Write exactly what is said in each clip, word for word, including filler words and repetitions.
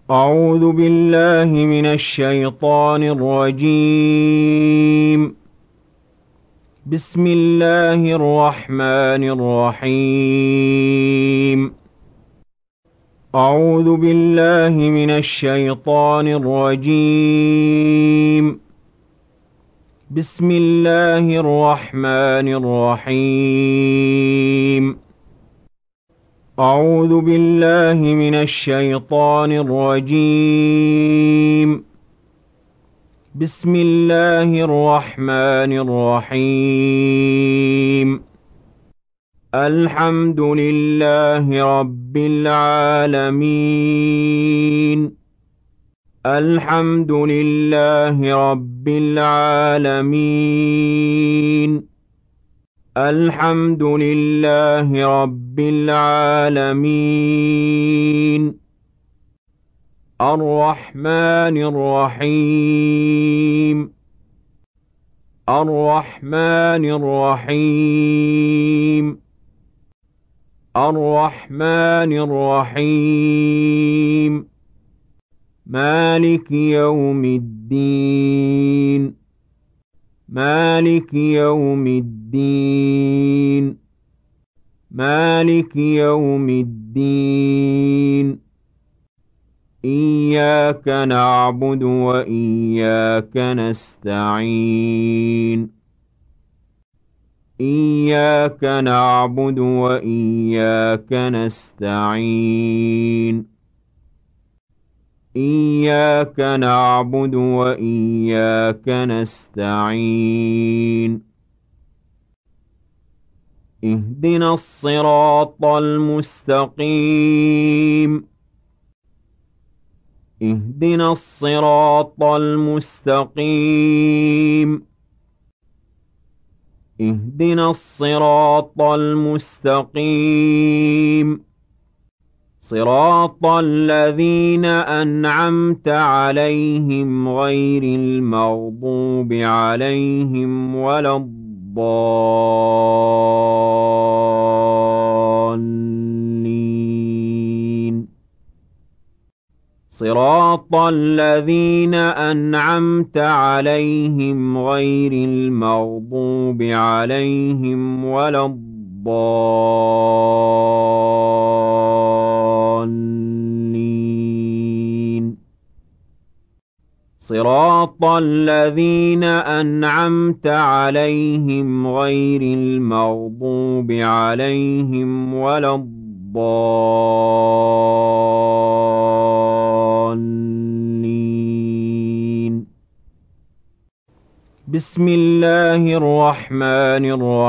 أعوذ بالله من الشيطان الرجيم. بسم الله الرحمن الرحيم. أعوذ بالله من الشيطان الرجيم. بسم الله الرحمن الرحيم. أعوذ بالله من الشيطان الرجيم. بسم الله الرحمن الرحيم. الحمد لله رب العالمين. الحمد لله رب العالمين. الحمد لله رب العالمين. الرحمن الرحيم. الرحمن الرحيم. الرحمن الرحيم. مالك يوم الدين. مالك يوم الدين. مالك يوم الدين. إياك نعبد وإياك نستعين. إياك نعبد وإياك نستعين. إياك نعبد وإياك نستعين. اهدنا الصراط المستقيم. اهدنا الصراط المستقيم. اهدنا الصراط المستقيم. صراط الذين أنعمت عليهم غير المغضوب عليهم ولا الضالين. صراط الذين أنعمت عليهم غير المغضوب عليهم ولا الضالين. صراط الذين أنعمت عليهم غير المغضوب عليهم ولا الضالين. بسم الله الرحمن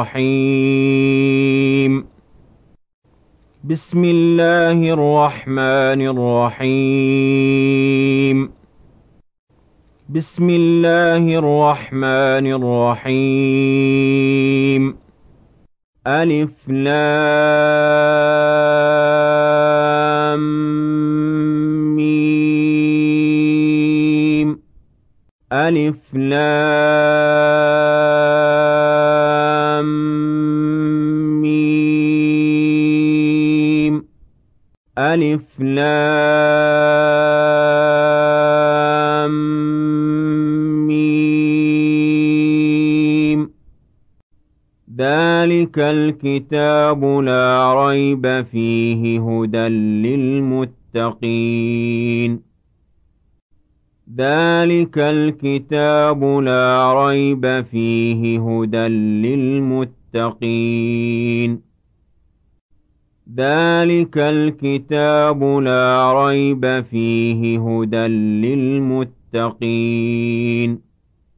الرحيم. بسم الله الرحمن الرحيم. بسم الله الرحمن الرحيم. ألف لام ميم. ألف لام ميم. ألف لام ميم. ذلك الكتاب لا ريب فيه هدى للمتقين. ذلك الكتاب لا ريب فيه هدى للمتقين. ذلك الكتاب لا ريب فيه هدى للمتقين.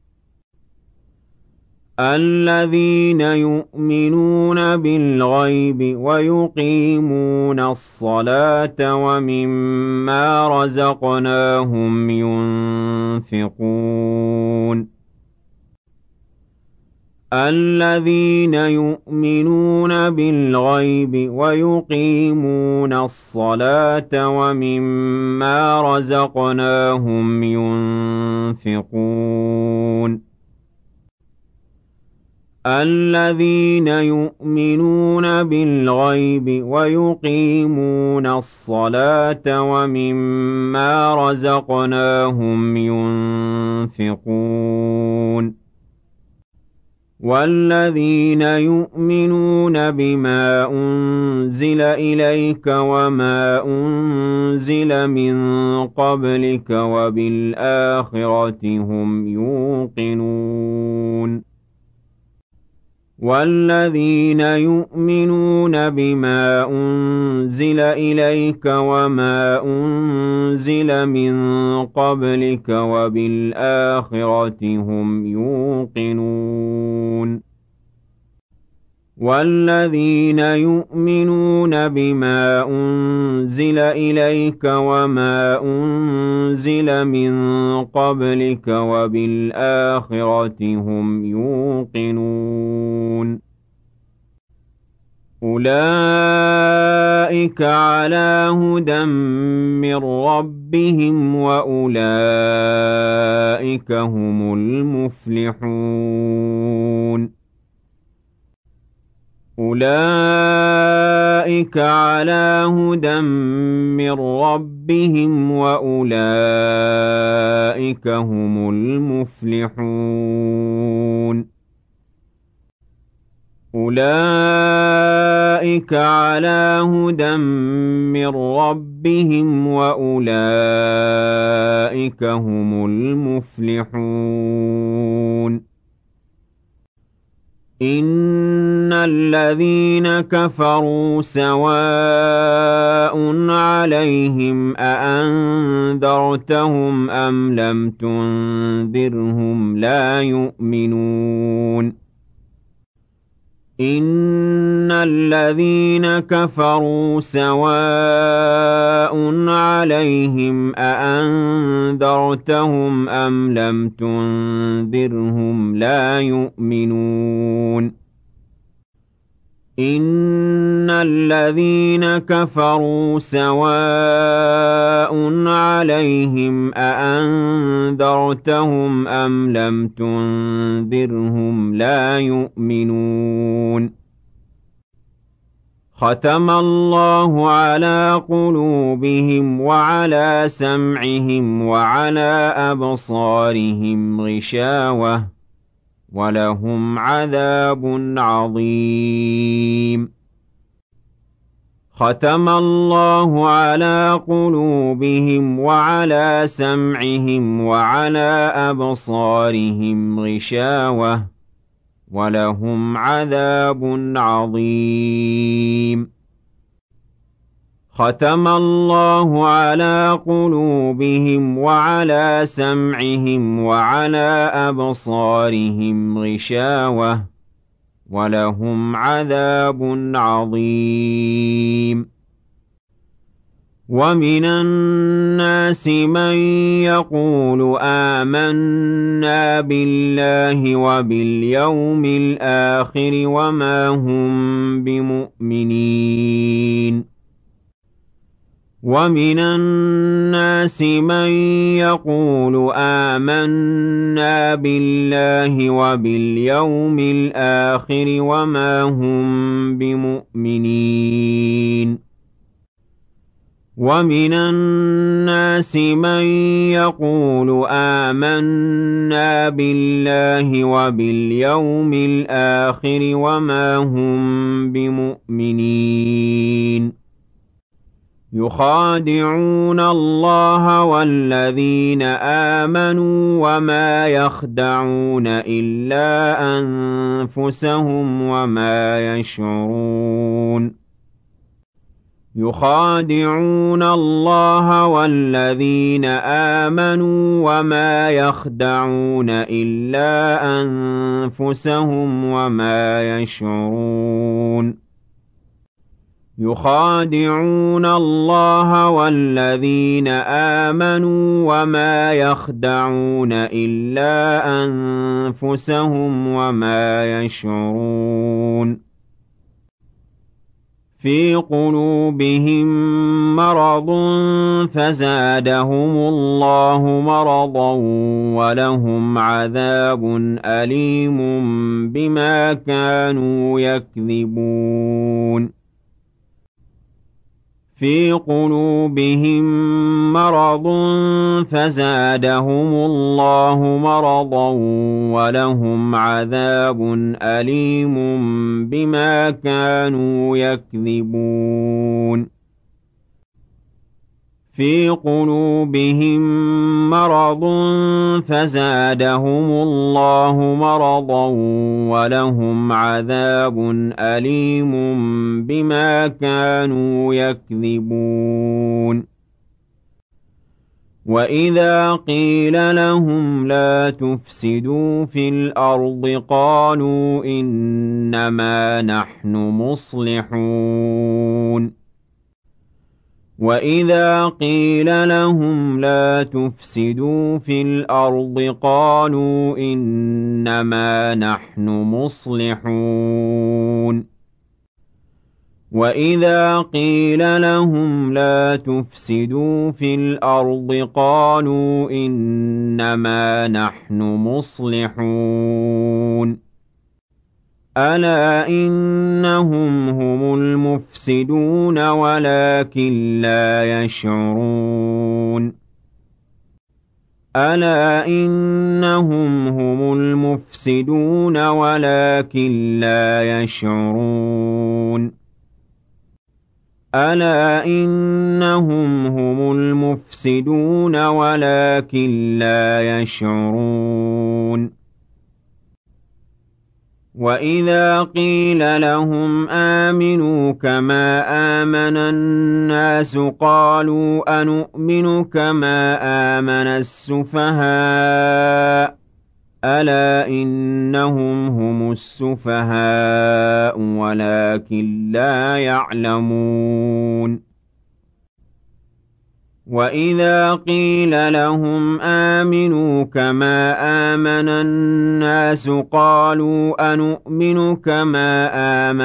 الذين يؤمنون بالغيب ويقيمون الصلاة ومما رزقناهم ينفقون. الذين يؤمنون بالغيب ويقيمون الصلاة ومما رزقناهم ينفقون. الذين يؤمنون بالغيب ويقيمون الصلاة ومما رزقناهم ينفقون والذين يؤمنون بما أنزل إليك وما أنزل من قبلك وبالآخرة هم يوقنون والذين يؤمنون بما أنزل إليك وما أنزل من قبلك وبالآخرة هم يوقنون والذين يؤمنون بما أنزل إليك وما أنزل من قبلك وبالآخرة هم يوقنون أولئك على هدى من ربهم وأولئك هم المفلحون أولئك على هدى من ربهم وأولئك هم المفلحون أولئك على هدى من ربهم وأولئك هم المفلحون إن الذين كفروا سواء عليهم أأنذرتهم أم لم تنذرهم لا يؤمنون إن الذين كفروا سواء عليهم أأنذرتهم أم لم تنذرهم لا يؤمنون إن الذين كفروا سواء عليهم أأنذرتهم أم لم تنذرهم لا يؤمنون ختم الله على قلوبهم وعلى سمعهم وعلى أبصارهم غشاوة ولهم عذاب عظيم ختم الله على قلوبهم وعلى سمعهم وعلى أبصارهم غشاوة ولهم عذاب عظيم ختم الله على قلوبهم وعلى سمعهم وعلى أبصارهم غشاوة ولهم عذاب عظيم ومن الناس من يقول آمنا بالله وباليوم الآخر وما هم بمؤمنين ومن الناس من يقول آمنا بالله وباليوم الآخر وما هم بمؤمنين ومن الناس من يقول آمنا بالله وباليوم الآخر وما هم بمؤمنين يخادعون الله والذين آمنوا وما يخدعون إلا أنفسهم وما يشعرون يخادعون الله والذين آمنوا وما يخدعون إلا أنفسهم وما يشعرون يخادعون الله والذين آمنوا وما يخدعون إلا أنفسهم وما يشعرون في قلوبهم مرض فزادهم الله مرضا ولهم عذاب أليم بما كانوا يكذبون في قلوبهم مرض فزادهم الله مرضا ولهم عذاب أليم بما كانوا يكذبون في قلوبهم مرض فزادهم الله مرضا ولهم عذاب أليم بما كانوا يكذبون وإذا قيل لهم لا تفسدوا في الأرض قالوا إنما نحن مصلحون وإذا قيل لهم لا تفسدوا في الأرض قالوا إنما نحن مصلحون وإذا قيل لهم لا تفسدوا في الأرض قالوا إنما نحن مصلحون ألا إنهم هم المفسدون ولكن لا يشعرون ألا إنهم هم المفسدون ولكن لا يشعرون ألا إنهم هم المفسدون ولكن لا يشعرون وإذا قيل لهم آمنوا كما آمن الناس قالوا أنؤمن كما آمن السفهاء ألا إنهم هم السفهاء ولكن لا يعلمون وإذا قيل لهم آمنوا كما آمن الناس قالوا أنؤمن كما آمن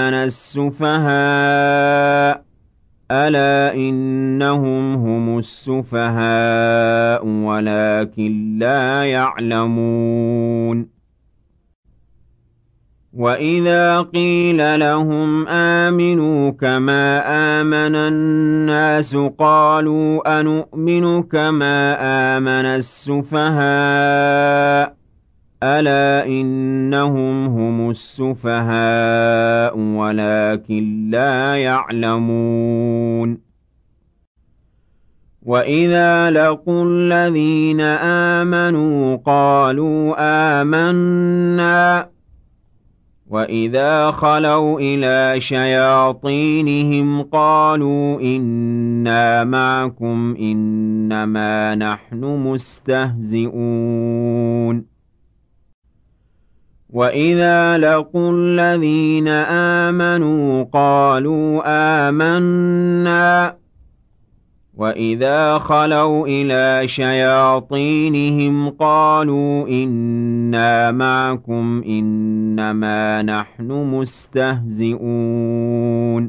السفهاء ألا إنهم هم السفهاء ولكن لا يعلمون وإذا قيل لهم آمنوا كما آمن الناس قالوا أنؤمن كما آمن السفهاء ألا إنهم هم السفهاء ولكن لا يعلمون وإذا لقوا الذين آمنوا قالوا آمنا وإذا خلوا إلى شياطينهم قالوا إنا معكم إنما نحن مستهزئون وإذا لقوا الذين آمنوا قالوا آمنا وإذا خلوا إلى شياطينهم قالوا إنا معكم إنما نحن مستهزئون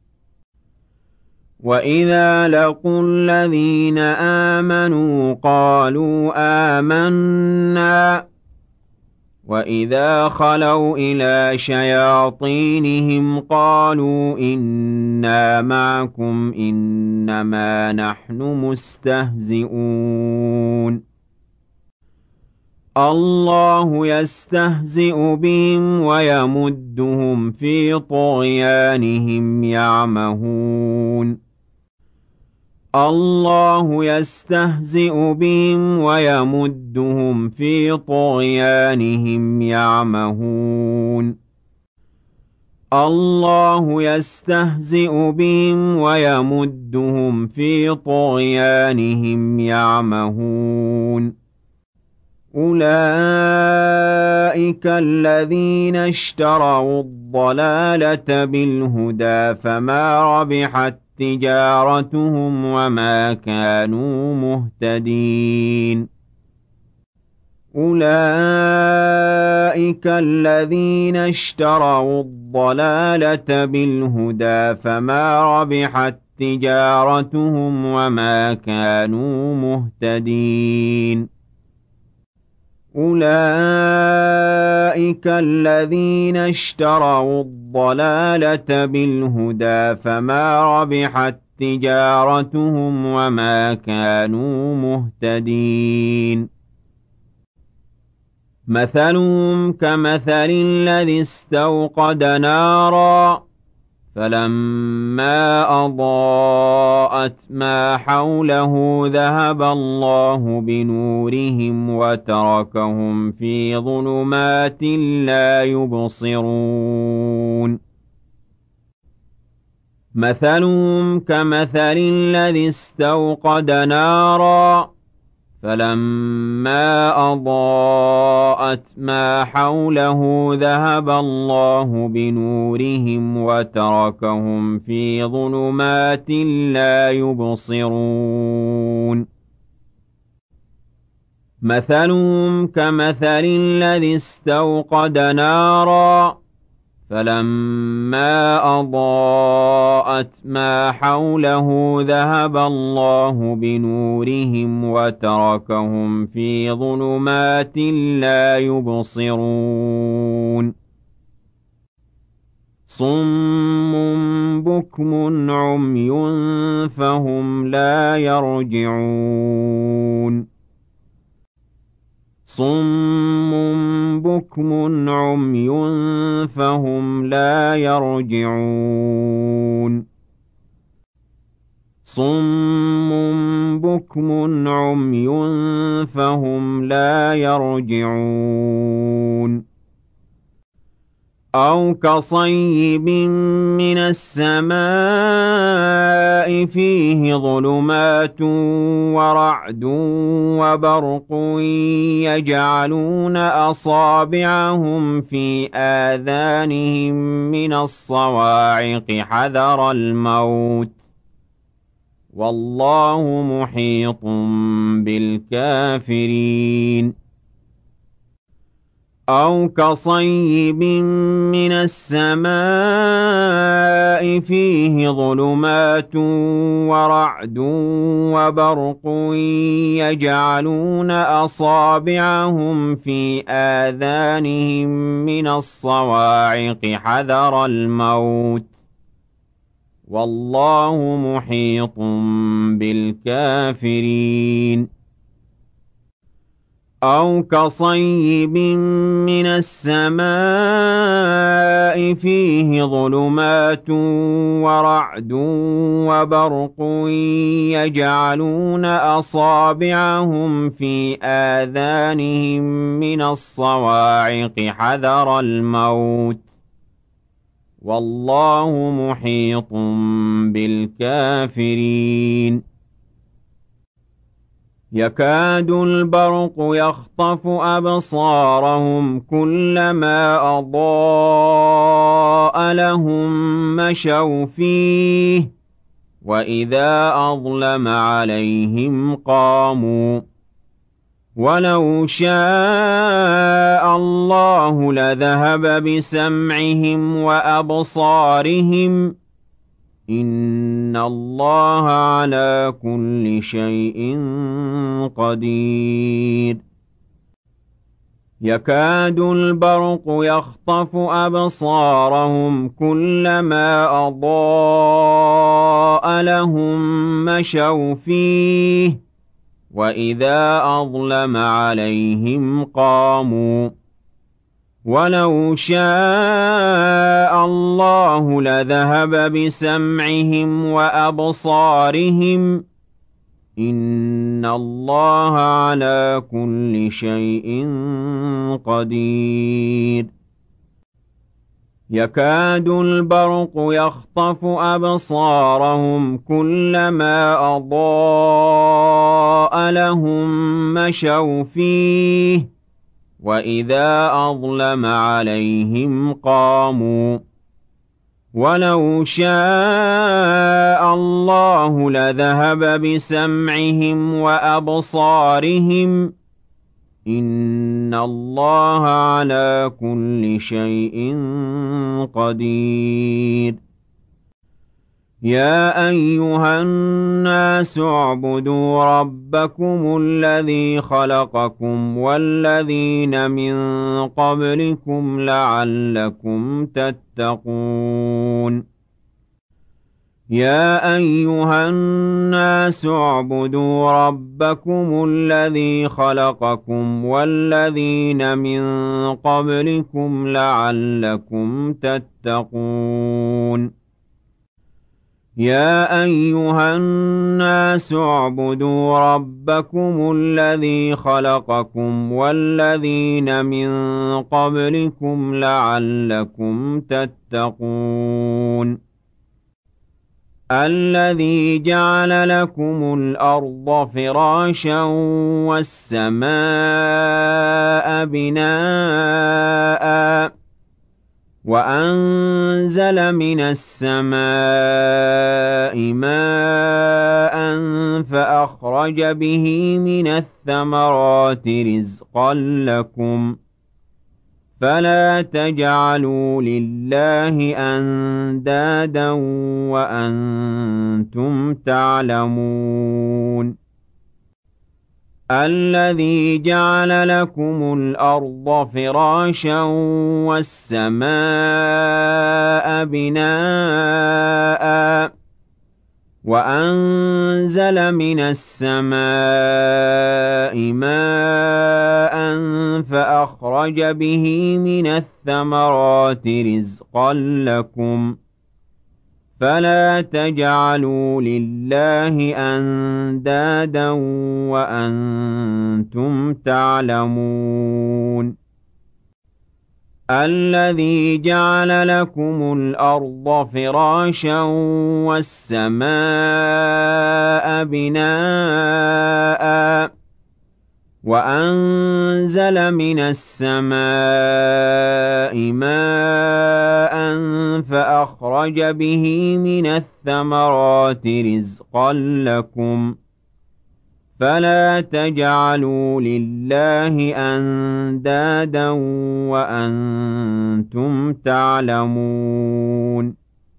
وإذا لقوا الذين آمنوا قالوا آمنا وإذا خلوا إلى شياطينهم قالوا إنا معكم إنما نحن مستهزئون الله يستهزئ بهم ويمدهم في طغيانهم يعمهون الله يستهزئ بهم ويمدهم في طغيانهم يعمهون الله يستهزئ بهم ويمدهم في طغيانهم يعمهون أولئك الذين اشتروا الضلالة بالهدى فما ربحت تجارتهم وما كانوا مهتدين أولئك الذين اشتروا الضلالة بالهدى فما ربحت تجارتهم وما كانوا مهتدين أولئك الذين اشتروا الضلالة بالهدى فما ربحت تجارتهم وما كانوا مهتدين مثلهم كمثل الذي استوقد نارا فلما أضاءت ما حوله ذهب الله بنورهم وتركهم في ظلمات لا يبصرون مثلهم كمثل الذي استوقد نارا فلما أضاءت ما حوله ذهب الله بنورهم وتركهم في ظلمات لا يبصرون مثلهم كمثل الذي استوقد نارا فلما أضاءت ما حوله ذهب الله بنورهم وتركهم في ظلمات لا يبصرون صم بكم عمي فهم لا يرجعون صم بكم عمي فهم لا يرجعون صم بكم عمي فهم لا يرجعون أو كصيب من السماء فيه ظلمات ورعد وبرق يجعلون أصابعهم في آذانهم من الصواعق حذر الموت والله محيط بالكافرين أو كصيب من السماء فيه ظلمات ورعد وبرق يجعلون أصابعهم في آذانهم من الصواعق حذر الموت والله محيط بالكافرين أو كصيب من السماء فيه ظلمات ورعد وبرق يجعلون أصابعهم في آذانهم من الصواعق حذر الموت والله محيط بالكافرين يكاد البرق يخطف أبصارهم كلما أضاء لهم مشوا فيه وإذا أظلم عليهم قاموا ولو شاء الله لذهب بسمعهم وأبصارهم إن الله على كل شيء قدير يكاد البرق يخطف أبصارهم كلما أضاء لهم مشوا فيه وإذا أظلم عليهم قاموا ولو شاء الله لذهب بسمعهم وأبصارهم إن الله على كل شيء قدير يكاد البرق يخطف أبصارهم كلما أضاء لهم مشوا فيه وإذا أظلم عليهم قاموا ولو شاء الله لذهب بسمعهم وأبصارهم إِنَّ اللَّهَ عَلَى كُلِّ شَيْءٍ قَدِيرٌ يَا أَيُّهَا النَّاسُ اعْبُدُوا رَبَّكُمُ الَّذِي خَلَقَكُمْ وَالَّذِينَ مِن قَبْلِكُمْ لَعَلَّكُمْ تَتَّقُونَ يَا أَيُّهَا النَّاسُ اعْبُدُوا رَبَّكُمُ الَّذِي خَلَقَكُمْ وَالَّذِينَ مِن قَبْلِكُمْ لَعَلَّكُمْ تَتَّقُونَ يَا أَيُّهَا النَّاسُ اعْبُدُوا رَبَّكُمُ الَّذِي خَلَقَكُمْ وَالَّذِينَ مِن قَبْلِكُمْ لَعَلَّكُمْ تَتَّقُونَ الَّذِي جَعَلَ لَكُمُ الْأَرْضَ فِرَاشًا وَالسَّمَاءَ بِنَاءً وَأَنزَلَ مِنَ السَّمَاءِ مَاءً فَأَخْرَجَ بِهِ مِنَ الثَّمَرَاتِ رِزْقًا لَّكُمْ ۖ فَلَا تَجْعَلُوا لِلَّهِ أَندَادًا وَأَنتُمْ تعلمون الَّذِي جَعَلَ لَكُمُ الْأَرْضَ فِرَاشًا وَالسَّمَاءَ بِنَاءً وَأَنزَلَ مِنَ السَّمَاءِ مَاءً فَأَخْرَجَ بِهِ مِنَ الثَّمَرَاتِ رِزْقًا لَّكُمْ ۖ فَلَا تَجْعَلُوا لِلَّهِ أَندَادًا وَأَنتُمْ تعلمون الَّذِي جَعَلَ لَكُمُ الْأَرْضَ فِرَاشًا وَالسَّمَاءَ بِنَاءً وَأَنزَلَ مِنَ السَّمَاءِ مَاءً فَأَخْرَجَ بِهِ مِنَ الثَّمَرَاتِ رِزْقًا لَّكُمْ ۖ فَلَا تَجْعَلُوا لِلَّهِ أَندَادًا وَأَنتُمْ تعلمون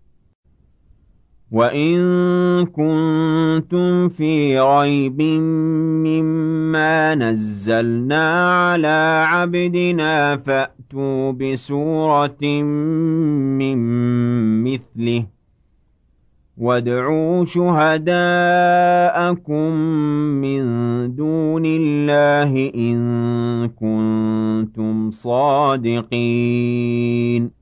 وَإِن كُنتُمْ فِي رَيْبٍ مِّمَّا نَزَّلْنَا عَلَىٰ عَبْدِنَا فَأْتُوا بِسُورَةٍ مِّن مِّثْلِهِ وَادْعُوا شُهَدَاءَكُم مِّن دُونِ اللَّهِ إِن كُنتُمْ صَادِقِينَ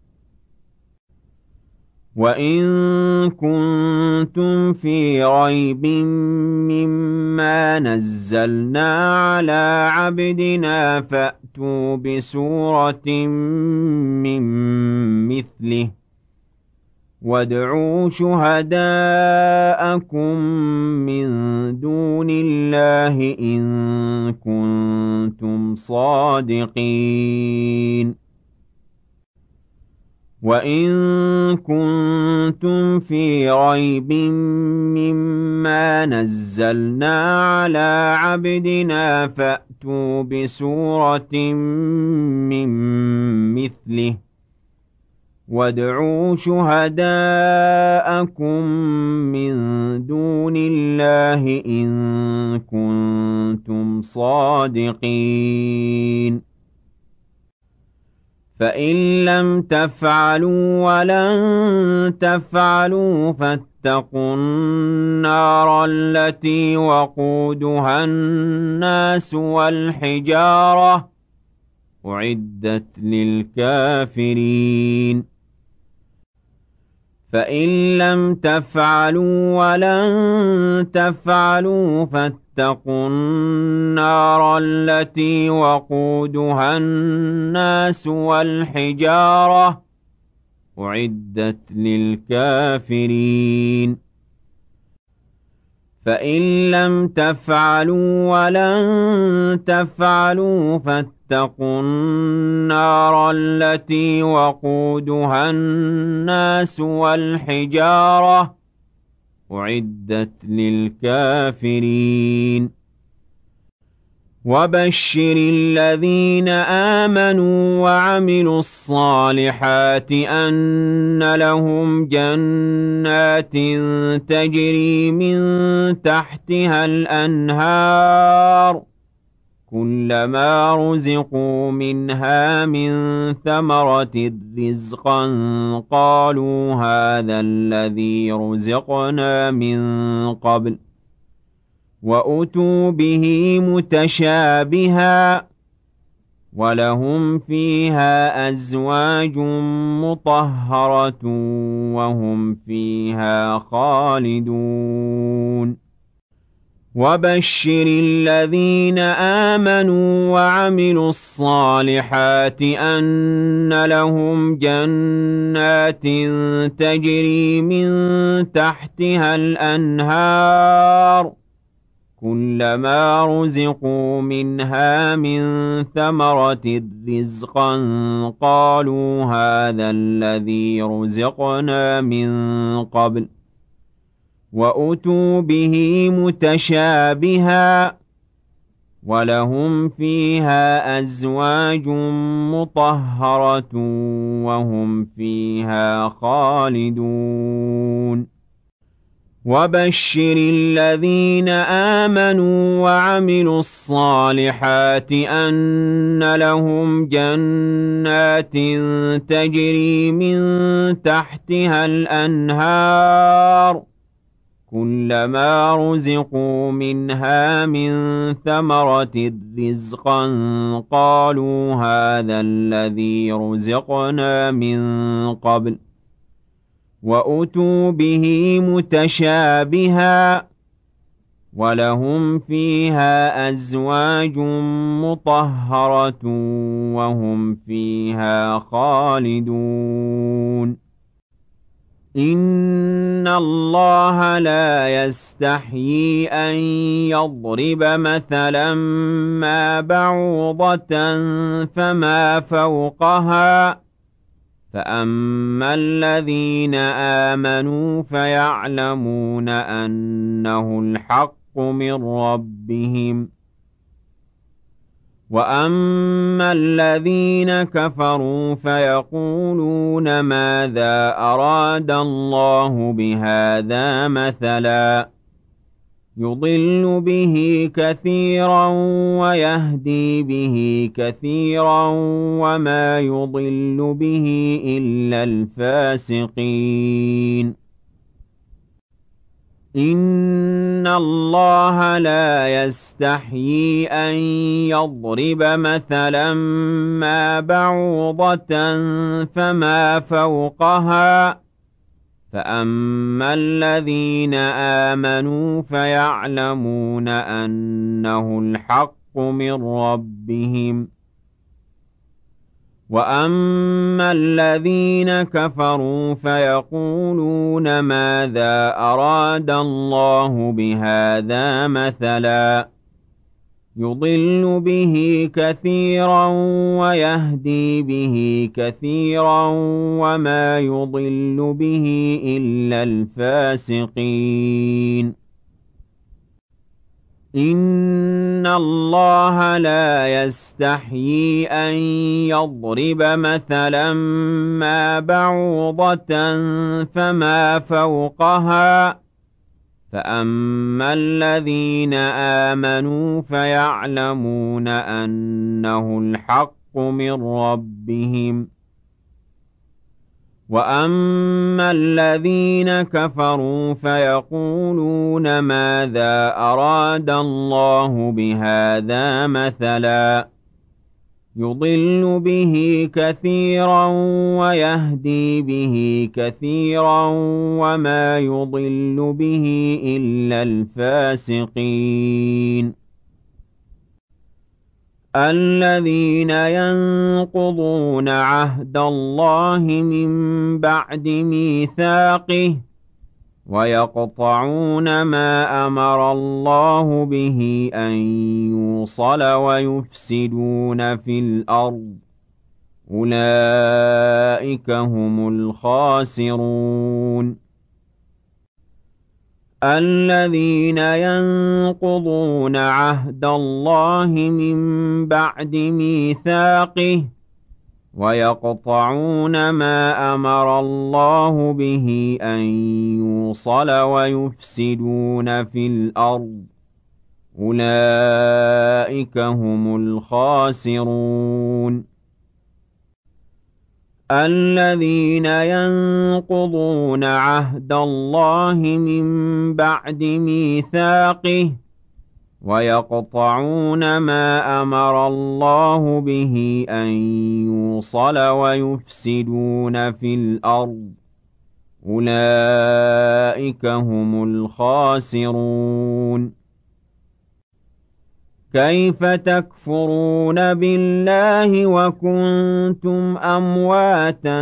وَإِن كُنتُمْ فِي رَيْبٍ مِّمَّا نَزَّلْنَا عَلَىٰ عَبْدِنَا فَأْتُوا بِسُورَةٍ مِّن مِّثْلِهِ وَادْعُوا شُهَدَاءَكُم مِّن دُونِ اللَّهِ إِن كُنتُمْ صَادِقِينَ وَإِن كُنتُمْ فِي رَيْبٍ مِّمَّا نَزَّلْنَا عَلَىٰ عَبْدِنَا فَأْتُوا بِسُورَةٍ مِّن مِّثْلِهِ وَادْعُوا شُهَدَاءَكُم مِّن دُونِ اللَّهِ إِن كُنتُمْ صَادِقِينَ فَإِن لَّمْ تَفْعَلُوا وَلَن تَفْعَلُوا فَاتَّقُوا النَّارَ الَّتِي وَقُودُهَا النَّاسُ وَالْحِجَارَةُ أُعِدَّتْ لِلْكَافِرِينَ فَإِن لَّمْ تَفْعَلُوا وَلَن تَفْعَلُوا فَاتَّقُوا النَّارَ الَّتِي وَقُودُهَا النَّاسُ وَالْحِجَارَةُ أُعِدَّتْ لِلْكَافِرِينَ فَإِن لَّمْ تَفْعَلُوا وَلَن تَفْعَلُوا فَاتَّقُوا النَّارَ الَّتِي وَقُودُهَا النَّاسُ وَالْحِجَارَةُ أُعِدَّتْ لِلْكَافِرِينَ وبشر الذين آمنوا وعملوا الصالحات أن لهم جنات تجري من تحتها الأنهار كلما رزقوا منها من ثمرة رزقا قالوا هذا الذي رزقنا من قبل وأتوا به متشابها ولهم فيها أزواج مطهرة وهم فيها خالدون وبشر الذين آمنوا وعملوا الصالحات أن لهم جنات تجري من تحتها الأنهار كلما رزقوا منها من ثمرة رزقا قالوا هذا الذي رزقنا من قبل وأتوا به متشابها ولهم فيها أزواج مطهرة وهم فيها خالدون وبشر الذين آمنوا وعملوا الصالحات أن لهم جنات تجري من تحتها الأنهار كلما رزقوا منها من ثمرة رزقا قالوا هذا الذي رزقنا من قبل وأتوا به متشابها ولهم فيها أزواج مطهرة وهم فيها خالدون إن الله لا يستحيي أن يضرب مثلا ما بعوضة فما فوقها فأما الذين آمنوا فيعلمون أنه الحق من ربهم وأما الذين كفروا فيقولون ماذا أراد الله بهذا مثلا يضل به كثيرا ويهدي به كثيرا وما يضل به إلا الفاسقين إن الله لا يستحيي أن يضرب مثلا ما بعوضة فما فوقها فأما الذين آمنوا فيعلمون أنه الحق من ربهم وأما الذين كفروا فيقولون ماذا أراد الله بهذا مثلا يضل به كثيرا ويهدي به كثيرا وما يضل به إلا الفاسقين إن الله لا يستحيي أن يضرب مثلا ما بعوضة فما فوقها فأما الذين آمنوا فيعلمون أنه الحق من ربهم وأما الذين كفروا فيقولون ماذا أراد الله بهذا مثلا يضل به كثيرا ويهدي به كثيرا وما يضل به إلا الفاسقين الذين ينقضون عهد الله من بعد ميثاقه ويقطعون ما أمر الله به أن يوصل ويفسدون في الأرض أولئك هم الخاسرون الذين ينقضون عهد الله من بعد ميثاقه ويقطعون ما أمر الله به أن يوصل ويفسدون في الأرض أولئك هم الخاسرون الذين ينقضون عهد الله من بعد ميثاقه ويقطعون ما أمر الله به أن يوصل ويفسدون في الأرض أولئك هم الخاسرون كيف تكفرون بالله وكنتم أمواتا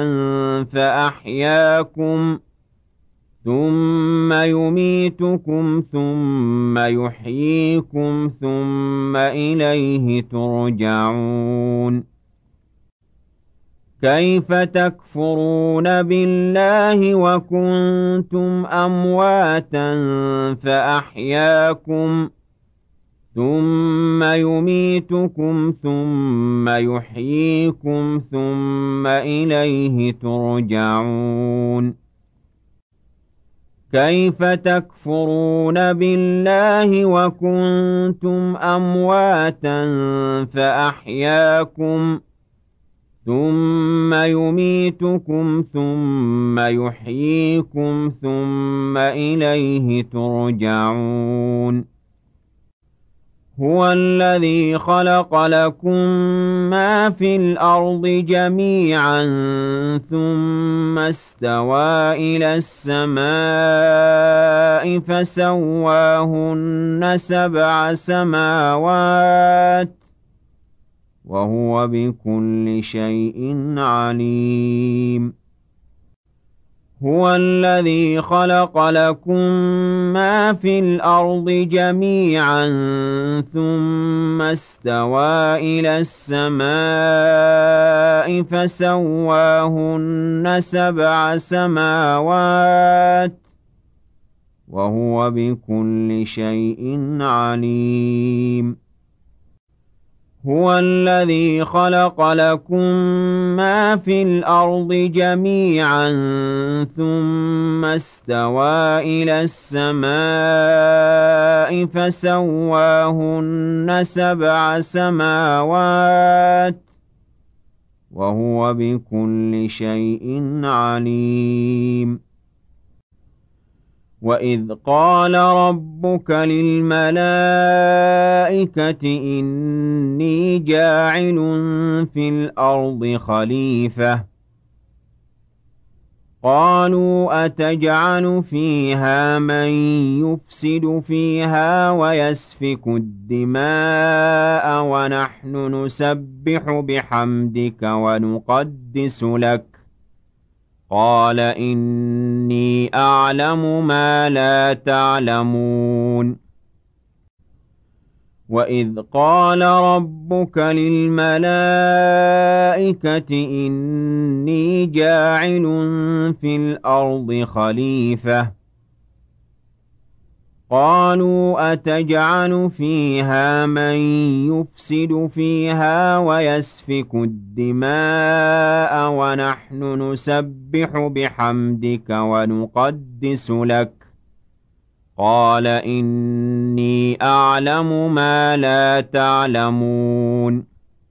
فأحياكم ثم يميتكم ثم يحييكم ثم إليه ترجعون كيف تكفرون بالله وكنتم أمواتا فأحياكم ثم يميتكم ثم يحييكم ثم إليه ترجعون كيف تكفرون بالله وكنتم أمواتا فأحياكم ثم يميتكم ثم يحييكم ثم إليه ترجعون هو الذي خلق لكم ما في الأرض جميعا ثم استوى إلى السماء فسواهن سبع سماوات وهو بكل شيء عليم هو الذي خلق لكم ما في الأرض جميعا ثم استوى إلى السماء فسواهن سبع سماوات وهو بكل شيء عليم هو الذي خلق لكم ما في الأرض جميعا ثم استوى إلى السماء فسواهن سبع سماوات وهو بكل شيء عليم وإذ قال ربك للملائكة إني جاعل في الأرض خليفة قالوا أتجعل فيها من يفسد فيها ويسفك الدماء ونحن نسبح بحمدك ونقدس لك قال إني أعلم ما لا تعلمون وإذ قال ربك للملائكة إني جاعل في الأرض خليفة قالوا أتجعل فيها من يفسد فيها ويسفك الدماء ونحن نسبح بحمدك ونقدس لك قال إني أعلم ما لا تعلمون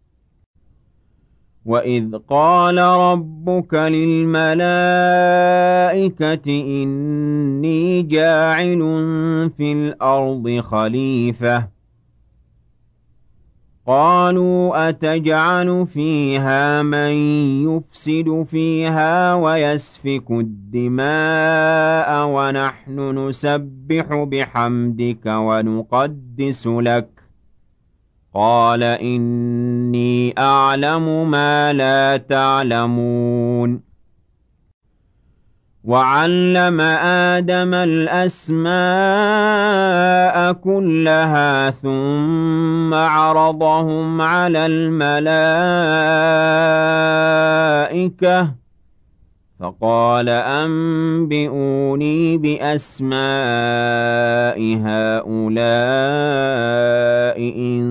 وإذ قال ربك للملائكة إني جاعل في الأرض خليفة قالوا أتجعل فيها من يفسد فيها ويسفك الدماء ونحن نسبح بحمدك ونقدس لك قال إني أعلم ما لا تعلمون وعلم آدم الأسماء كلها ثم عرضهم على الملائكة فقال أنبئوني بأسماء هؤلاء إن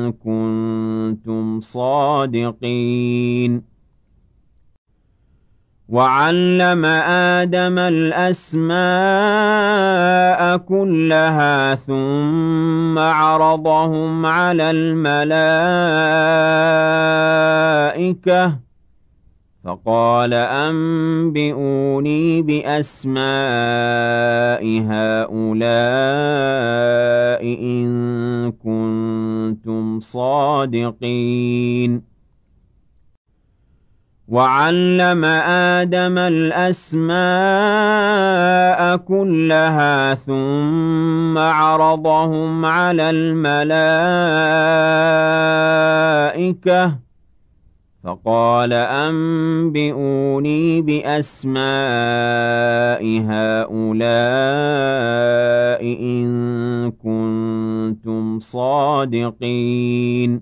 كنتم صادقين وعلم آدم الأسماء كلها ثم عرضهم على الملائكة فقال أنبئوني بأسماء هؤلاء إن كنتم صادقين وعلم آدم الأسماء كلها ثم عرضهم على الملائكة فقال أنبئوني بأسماء هؤلاء إن كنتم صادقين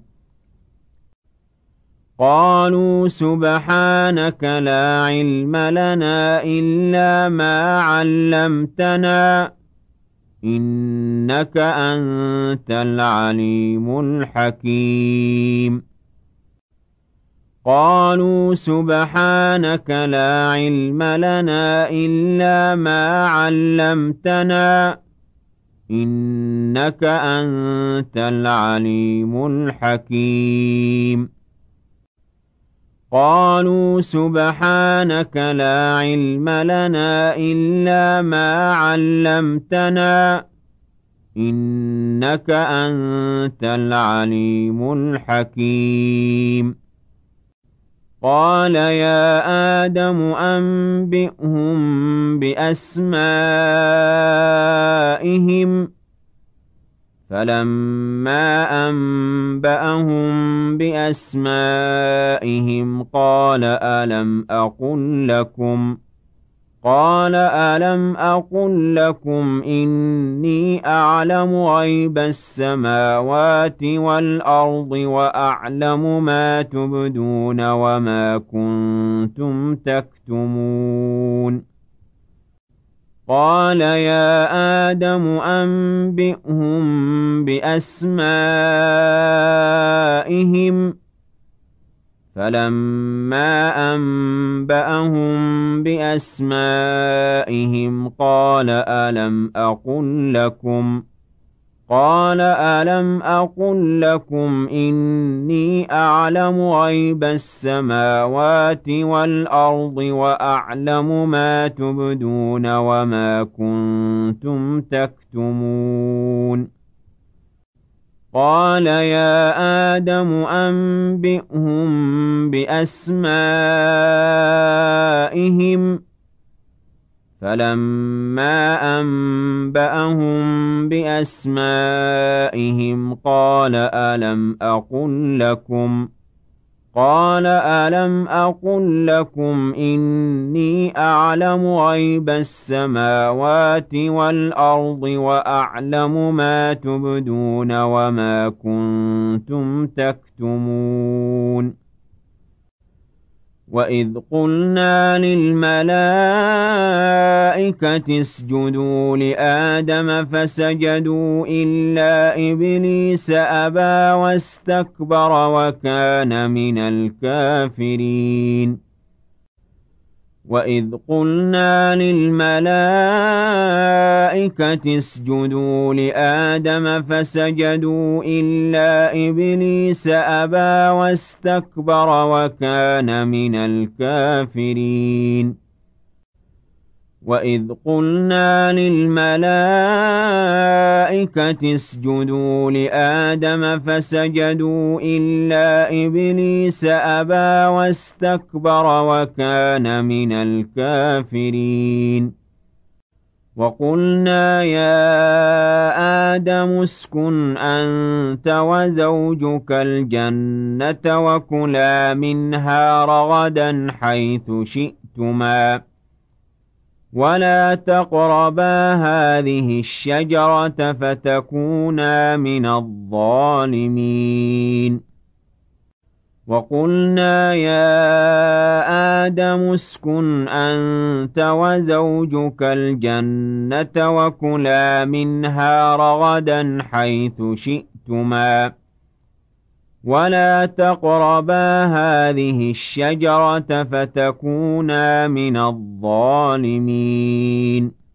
قالوا سبحانك لا علم لنا إلا ما علمتنا إنك أنت العليم الحكيم قالوا سبحانك لا علم لنا إلا ما علمتنا إنك أنت العليم الحكيم قالوا سبحانك لا علم لنا إلا ما علمتنا إنك أنت العليم الحكيم قال يا آدم أنبئهم بأسمائهم فلما أنبأهم بأسمائهم قال ألم أقل لكم قال ألم أقل لكم إني أعلم غيب السماوات والأرض وأعلم ما تبدون وما كنتم تكتمون قال يا آدم أنبئهم بأسمائهم فلما أنبأهم بأسمائهم قال ألم أقل لكم قال ألم أقل لكم إني أعلم غيب السماوات والأرض وأعلم ما تبدون وما كنتم تكتمون قال يا آدم أنبئهم بأسمائهم فلما أنبأهم بأسمائهم قال ألم أقل لكم قال ألم أقل لكم إني أعلم غيب السماوات والأرض وأعلم ما تبدون وما كنتم تكتمون وإذ قلنا للملائكة اسجدوا لآدم فسجدوا إلا إبليس أبى واستكبر وكان من الكافرين وإذ قلنا للملائكة اسجدوا لآدم فسجدوا إلا إبليس أبى واستكبر وكان من الكافرين وإذ قلنا للملائكة اسجدوا لآدم فسجدوا إلا إبليس أبى واستكبر وكان من الكافرين وقلنا يا آدم اسكن أنت وزوجك الجنة وكلا منها رغدا حيث شئتما ولا تقربا هذه الشجرة فتكونا من الظالمين وقلنا يا آدم اسكن أنت وزوجك الجنة وكلا منها رغدا حيث شئتما ولا تقربا هذه الشجرة فتكونا من الظالمين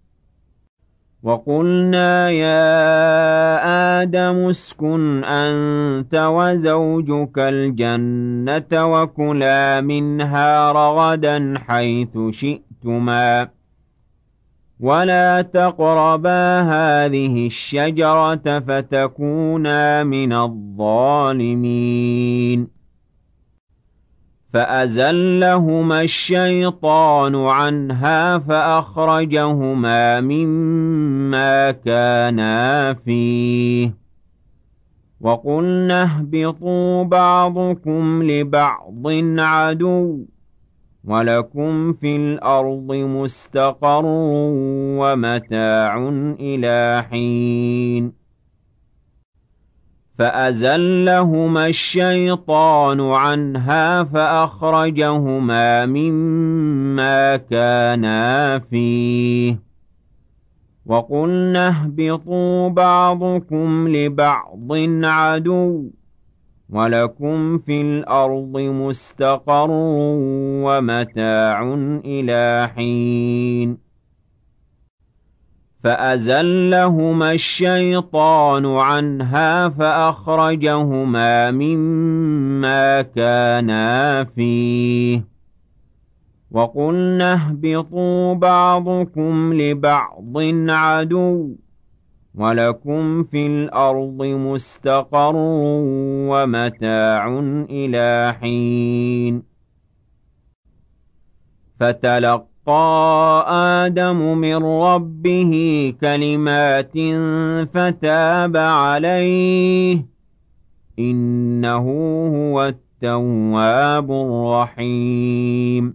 وقلنا يا آدم اسكن أنت وزوجك الجنة وكلا منها رغدا حيث شئتما ولا تقربا هذه الشجرة فتكونا من الظالمين فأزلهما الشيطان عنها فأخرجهما مما كانا فيه وقلنا اهبطوا بعضكم لبعض عدو ولكم في الأرض مستقر ومتاع إلى حين فأزلهما الشيطان عنها فأخرجهما مما كانا فيه وقلنا اهبطوا بعضكم لبعض عدو ولكم في الأرض مستقر ومتاع إلى حين فأزلهما الشيطان عنها فأخرجهما مما كانا فيه وقلنا اهبطوا بعضكم لبعض عدو ولكم في الأرض مستقر ومتاع إلى حين فتلقى آدم من ربه كلمات فتاب عليه إنه هو التواب الرحيم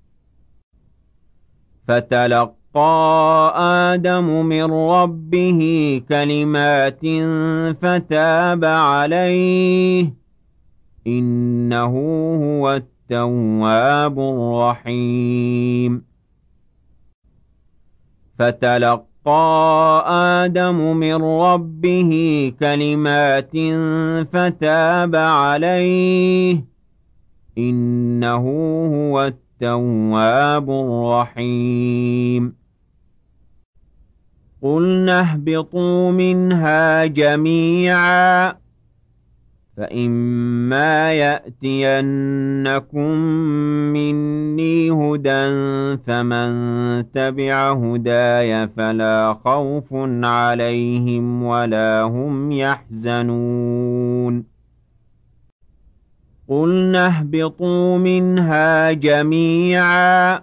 فتلقى آدم من ربه كلمات فتاب عليه إنه هو التواب الرحيم فتلقى آدم من ربه كلمات فتاب عليه إنه هو التواب الرحيم قلنا اهبطوا منها جميعا فإما يأتينكم مني هدى فمن تبع هداي فلا خوف عليهم ولا هم يحزنون قلنا اهبطوا منها جميعا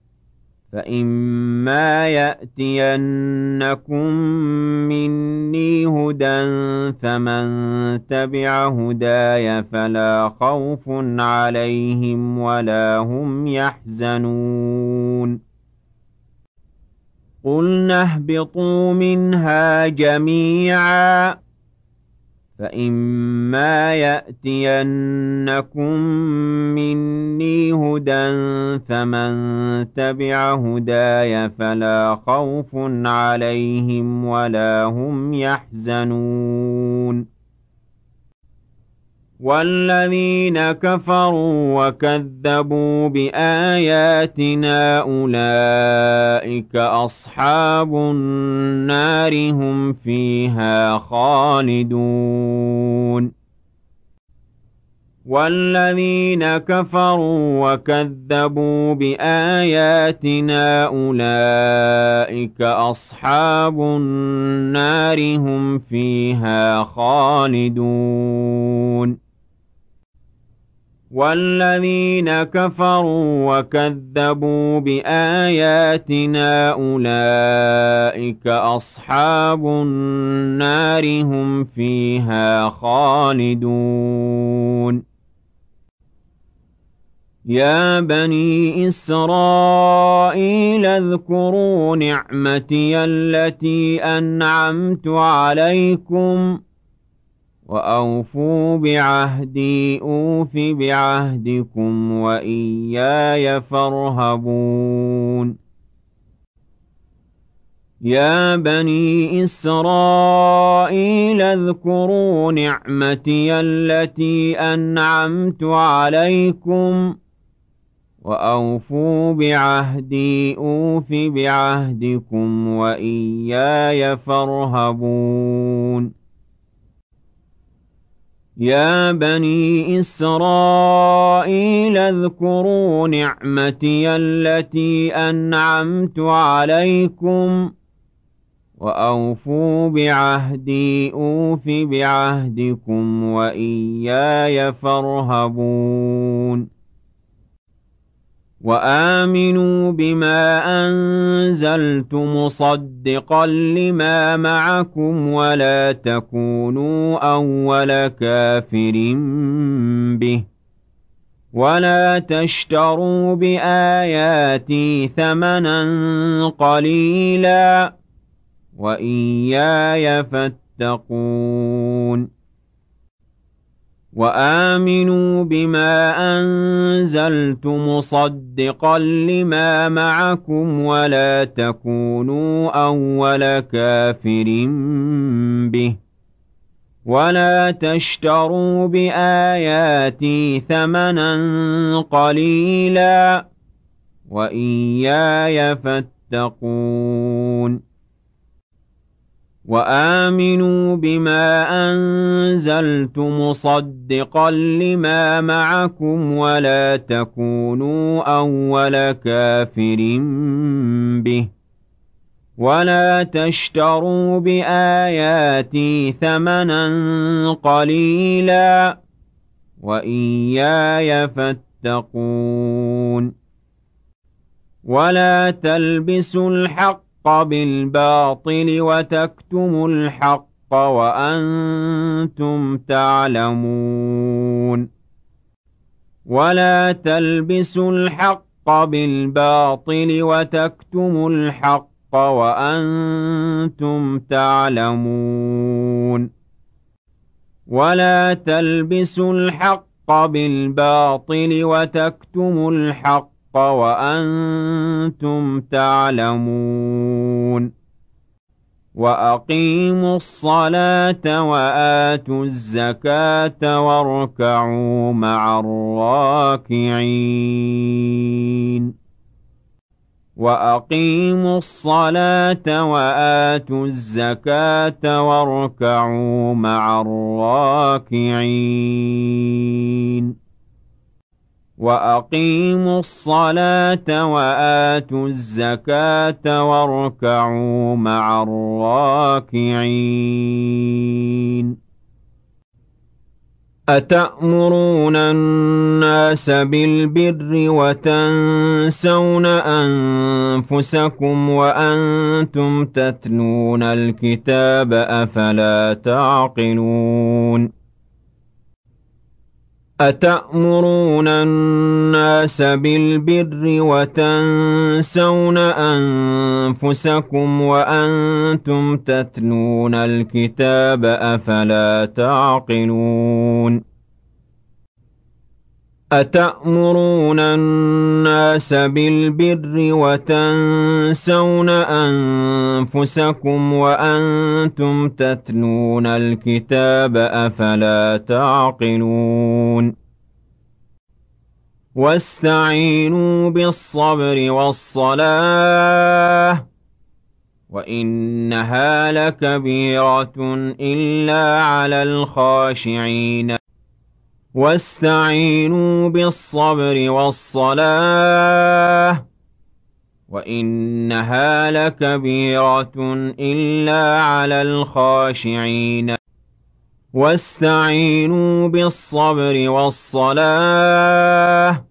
فإما يأتينكم مني هدى فمن تبع هداي فلا خوف عليهم ولا هم يحزنون قلنا اهبطوا منها جميعا فإما يأتينكم مني هدى فمن تبع هداي فلا خوف عليهم ولا هم يحزنون والذين كفروا وكذبوا بآياتنا أولئك أصحاب النار هم فيها خالدون والذين كفروا وكذبوا بآياتنا أولئك أصحاب النار هم فيها خالدون والذين كفروا وكذبوا بآياتنا أولئك أصحاب النار هم فيها خالدون يا بني إسرائيل اذكروا نعمتي التي أنعمت عليكم وأوفوا بعهدي أوف بعهدكم وإياي فارهبون يا بني إسرائيل اذكروا نعمتي التي أنعمت عليكم وأوفوا بعهدي أوف بعهدكم وإياي فارهبون يا بني إسرائيل اذكروا نعمتي التي أنعمت عليكم وأوفوا بعهدي أوف بعهدكم وإياي فارهبون وآمنوا بما أنزلت مصدقا لما معكم ولا تكونوا أول كافر به ولا تشتروا بآياتي ثمنا قليلا وإياي فاتقون وآمنوا بما أنزلت مصدقا لما معكم ولا تكونوا أول كافر به ولا تشتروا بآياتي ثمنا قليلا وإياي فاتقون وآمنوا بما أنزلت مصدقا لما معكم ولا تكونوا أول كافر به ولا تشتروا بآياتي ثمنا قليلا وإياي فاتقون ولا تلبسوا الحق بالباطل وتكتموا الحق وأنتم تعلمون ولا تلبسوا الحق بالباطل وتكتموا الحق وأنتم تعلمون ولا تلبسوا الحق بالباطل وتكتموا الحق وأنتم تعلمون وأقيموا الصلاة وآتوا الزكاة واركعوا مع الراكعين وأقيموا الصلاة وآتوا الزكاة واركعوا مع الراكعين وأقيموا الصلاة وآتوا الزكاة واركعوا مع الراكعين أتأمرون الناس بالبر وتنسون أنفسكم وأنتم تتلون الكتاب أفلا تعقلون أتأمرون الناس بالبر وتنسون أنفسكم وأنتم تتلون الكتاب أفلا تعقلون أتأمرون الناس بالبر وتنسون أنفسكم وأنتم تتلون الكتاب أفلا تعقلون واستعينوا بالصبر والصلاة وإنها لكبيرة إلا على الخاشعين واستعينوا بالصبر والصلاة وإنها لكبيرة إلا على الخاشعين واستعينوا بالصبر والصلاة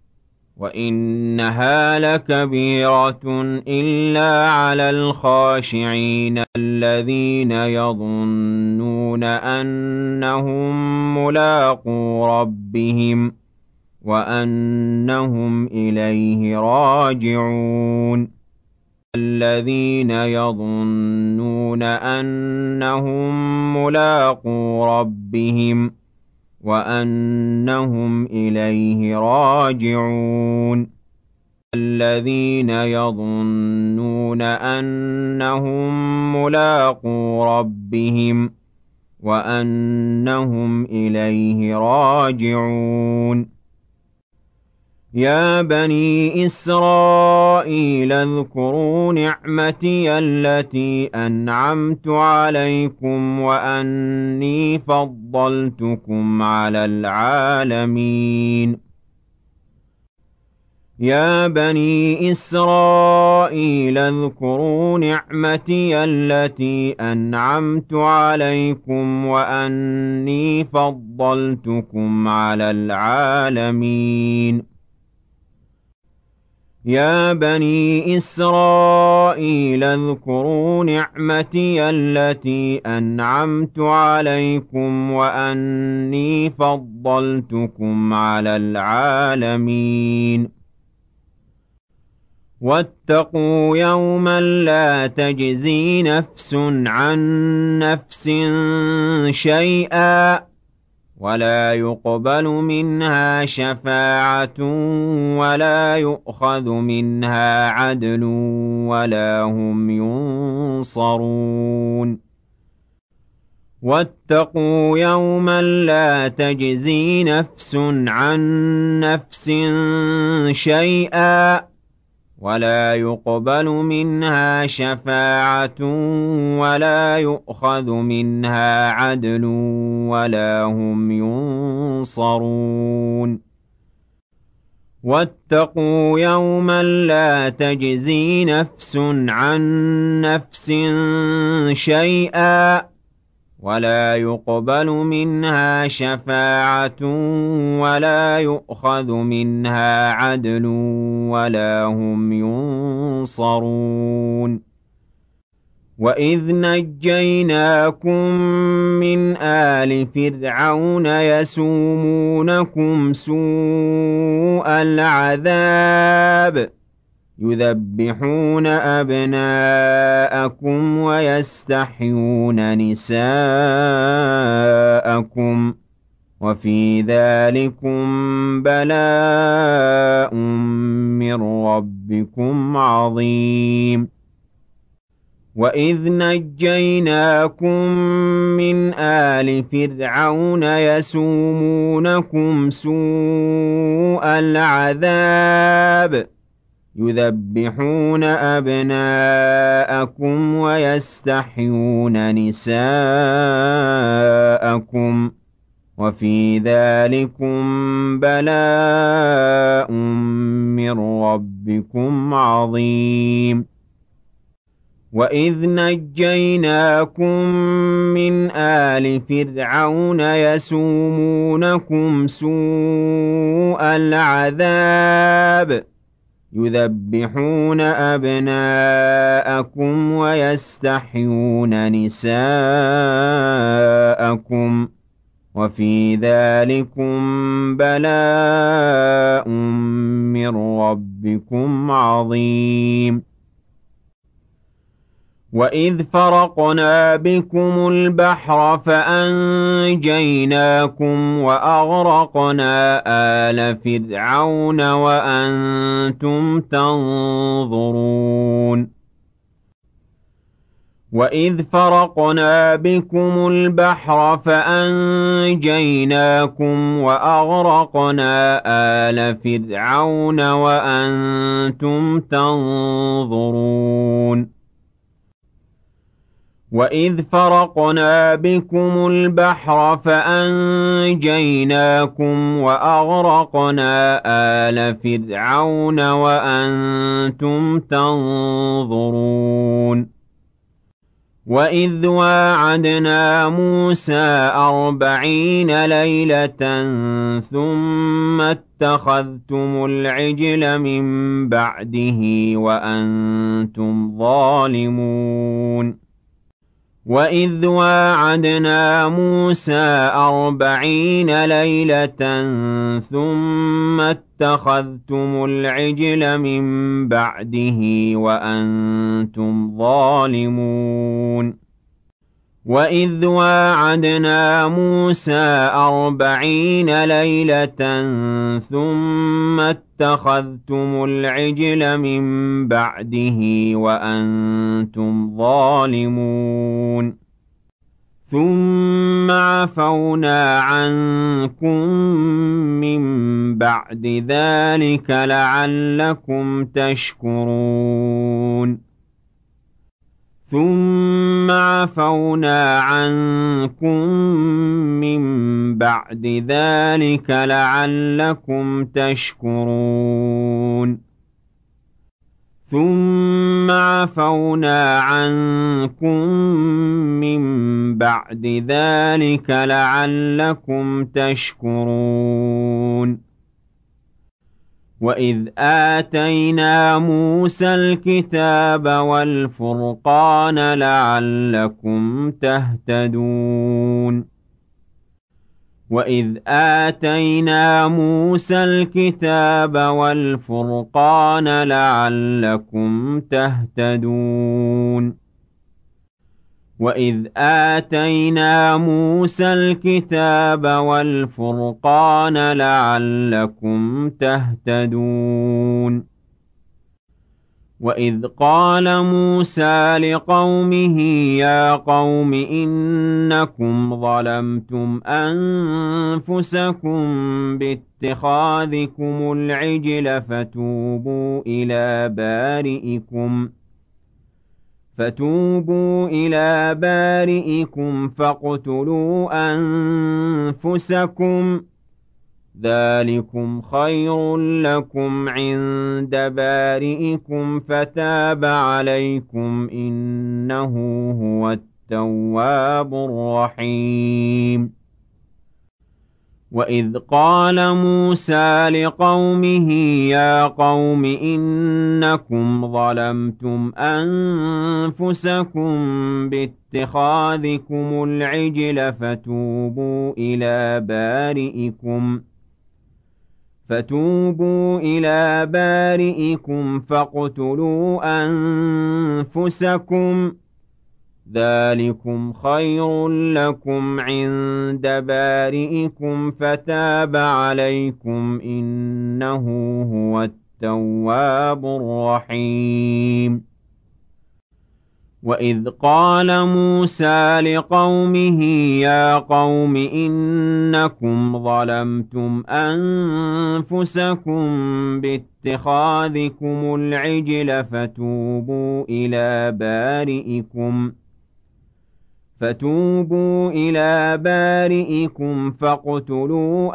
وإنها لكبيرة إلا على الخاشعين الذين يظنون أنهم ملاقو ربهم وأنهم إليه راجعون الذين يظنون أنهم ملاقو ربهم وأنهم إليه راجعون الذين يظنون أنهم ملاقو ربهم وأنهم إليه راجعون يا بني إسرائيل اذكروا نعمتي التي أنعمت عليكم وأني فضلتكم على العالمين يا بني إسرائيل اذكروا نعمتي التي أنعمت عليكم وأني فضلتكم على العالمين يا بني إسرائيل اذكروا نعمتي التي أنعمت عليكم وأني فضلتكم على العالمين واتقوا يوما لا تجزي نفس عن نفس شيئا ولا يقبل منها شفاعة ولا يؤخذ منها عدل ولا هم ينصرون واتقوا يوما لا تجزي نفس عن نفس شيئا ولا يقبل منها شفاعة ولا يؤخذ منها عدل ولا هم ينصرون واتقوا يوما لا تجزي نفس عن نفس شيئا ولا يقبل منها شفاعة ولا يؤخذ منها عدل ولا هم ينصرون وإذ نجيناكم من آل فرعون يسومونكم سوء العذاب يذبحون أبناءكم ويستحيون نساءكم وفي ذلكم بلاء من ربكم عظيم وإذ نجيناكم من آل فرعون يسومونكم سوء العذاب يذبحون أبناءكم ويستحيون نساءكم وفي ذلكم بلاء من ربكم عظيم وإذ نجيناكم من آل فرعون يسومونكم سوء العذاب يذبحون أبناءكم ويستحيون نساءكم وفي ذلكم بلاء من ربكم عظيم وإذ فرقنا بكم البحر فأنجيناكم وأغرقنا آل فرعون وأنتم تنظرون وإذ فرقنا بكم البحر فأنجيناكم وأغرقنا آل فرعون وأنتم تنظرون وإذ فرقنا بكم البحر فأنجيناكم وأغرقنا آل فرعون وأنتم تنظرون وإذ واعدنا موسى أربعين ليلة ثم اتخذتم العجل من بعده وأنتم ظالمون وَإِذْ وَاعَدْنَا مُوسَىٰ أَرْبَعِينَ لَيْلَةً ثُمَّ اتَّخَذْتُمُ الْعِجْلَ مِن بَعْدِهِ وَأَنتُمْ ظَالِمُونَ وَإِذْ وَاعَدْنَا مُوسَىٰ أَرْبَعِينَ لَيْلَةً ثُمَّ اتَّخَذْتُمُ الْعِجْلَ مِن بَعْدِهِ وَأَنتُمْ ظَالِمُونَ ثُمَّ عَفَوْنَا عَنكُم مِّن بَعْدِ ذَٰلِكَ لَعَلَّكُمْ تَشْكُرُونَ ثُمَّ عَفَوْنَا عَنكُم مِّن بَعْدِ ذَٰلِكَ لَعَلَّكُمْ تَشْكُرُونَ ثُمَّ عَفَوْنَا عَنكُم مِّن بَعْدِ ذَٰلِكَ لَعَلَّكُمْ تَشْكُرُونَ وَإِذْ آتَيْنَا مُوسَى الْكِتَابَ وَالْفُرْقَانَ لَعَلَّكُمْ تَهْتَدُونَ وَإِذْ آتَيْنَا مُوسَى الْكِتَابَ وَالْفُرْقَانَ لَعَلَّكُمْ تَهْتَدُونَ وَإِذْ آتَيْنَا مُوسَى الْكِتَابَ وَالْفُرْقَانَ لَعَلَّكُمْ تَهْتَدُونَ وَإِذْ قَالَ مُوسَىٰ لِقَوْمِهِ يَا قَوْمِ إِنَّكُمْ ظَلَمْتُمْ أَنفُسَكُم بِاتِّخَاذِكُمُ الْعِجْلَ فَتُوبُوا إِلَىٰ بَارِئِكُمْ فتوبوا إلى بارئكم فاقتلوا أنفسكم ذلكم خير لكم عند بارئكم فتاب عليكم إنه هو التواب الرحيم وَإِذْ قَالَ مُوسَىٰ لِقَوْمِهِ يَا قَوْمِ إِنَّكُمْ ظَلَمْتُمْ أَنفُسَكُم بِاتِّخَاذِكُمُ الْعِجْلَ فَتُوبُوا إِلَىٰ بَارِئِكُمْ فَتُوبُوا إِلَىٰ بَارِئِكُمْ فَاقْتُلُوا أَنفُسَكُمْ ذلكم خير لكم عند بارئكم فتاب عليكم إنه هو التواب الرحيم وَإِذْ قَالَ مُوسَىٰ لِقَوْمِهِ يَا قَوْمِ إِنَّكُمْ ظَلَمْتُمْ أَنفُسَكُم بِاتِّخَاذِكُمُ الْعِجْلَ فَتُوبُوا إِلَىٰ بَارِئِكُمْ فتوبوا إلى بارئكم فاقتلوا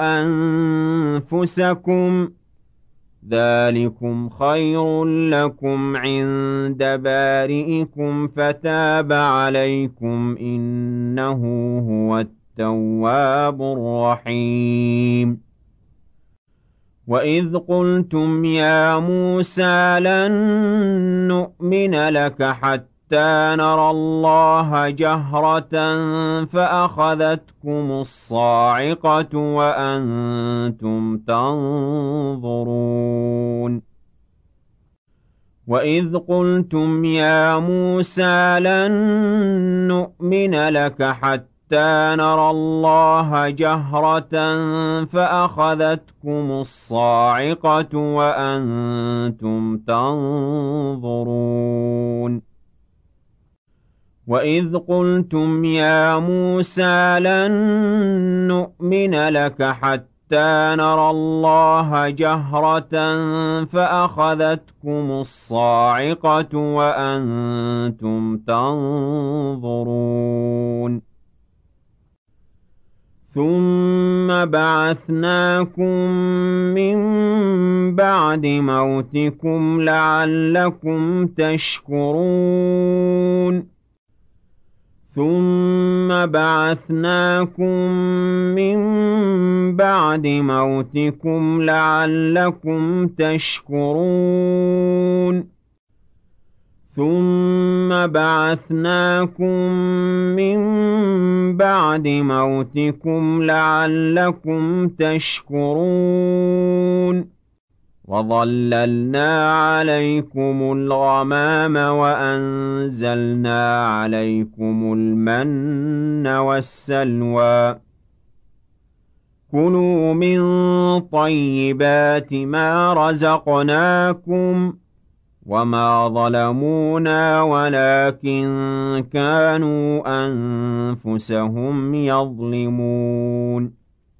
أنفسكم ذلكم خير لكم عند بارئكم فتاب عليكم إنه هو التواب الرحيم وَإِذْ قُلْتُمْ يَا مُوسَىٰ لَن نُّؤْمِنَ لَكَ حَتَّىٰ حتى نرى الله جهرة فأخذتكم الصاعقة وأنتم تنظرون وَإِذْ قُلْتُمْ يَا مُوسَىٰ لَن نُّؤْمِنَ لَكَ حَتَّىٰ نَرَى اللَّهَ جَهْرَةً فَأَخَذَتْكُمُ الصَّاعِقَةُ وَأَنتُمْ تَنظُرُونَ وَإِذْ قُلْتُمْ يَا مُوسَىٰ لَن نُّؤْمِنَ لَكَ حَتَّىٰ نَرَى اللَّهَ جَهْرَةً فَأَخَذَتْكُمُ الصَّاعِقَةُ وَأَنتُمْ تَنظُرُونَ ثُمَّ بَعَثْنَاكُم مِّن بَعْدِ مَوْتِكُمْ لَعَلَّكُمْ تَشْكُرُونَ ثُمَّ بَعَثْنَاكُم مِّن بَعْدِ مَوْتِكُمْ لَعَلَّكُمْ تَشْكُرُونَ ثم بعثناكم من بعد موتكم لعلكم تشكرون وظللنا عليكم الغمام وأنزلنا عليكم المن والسلوى كلوا من طيبات ما رزقناكم وما ظلمونا ولكن كانوا أنفسهم يظلمون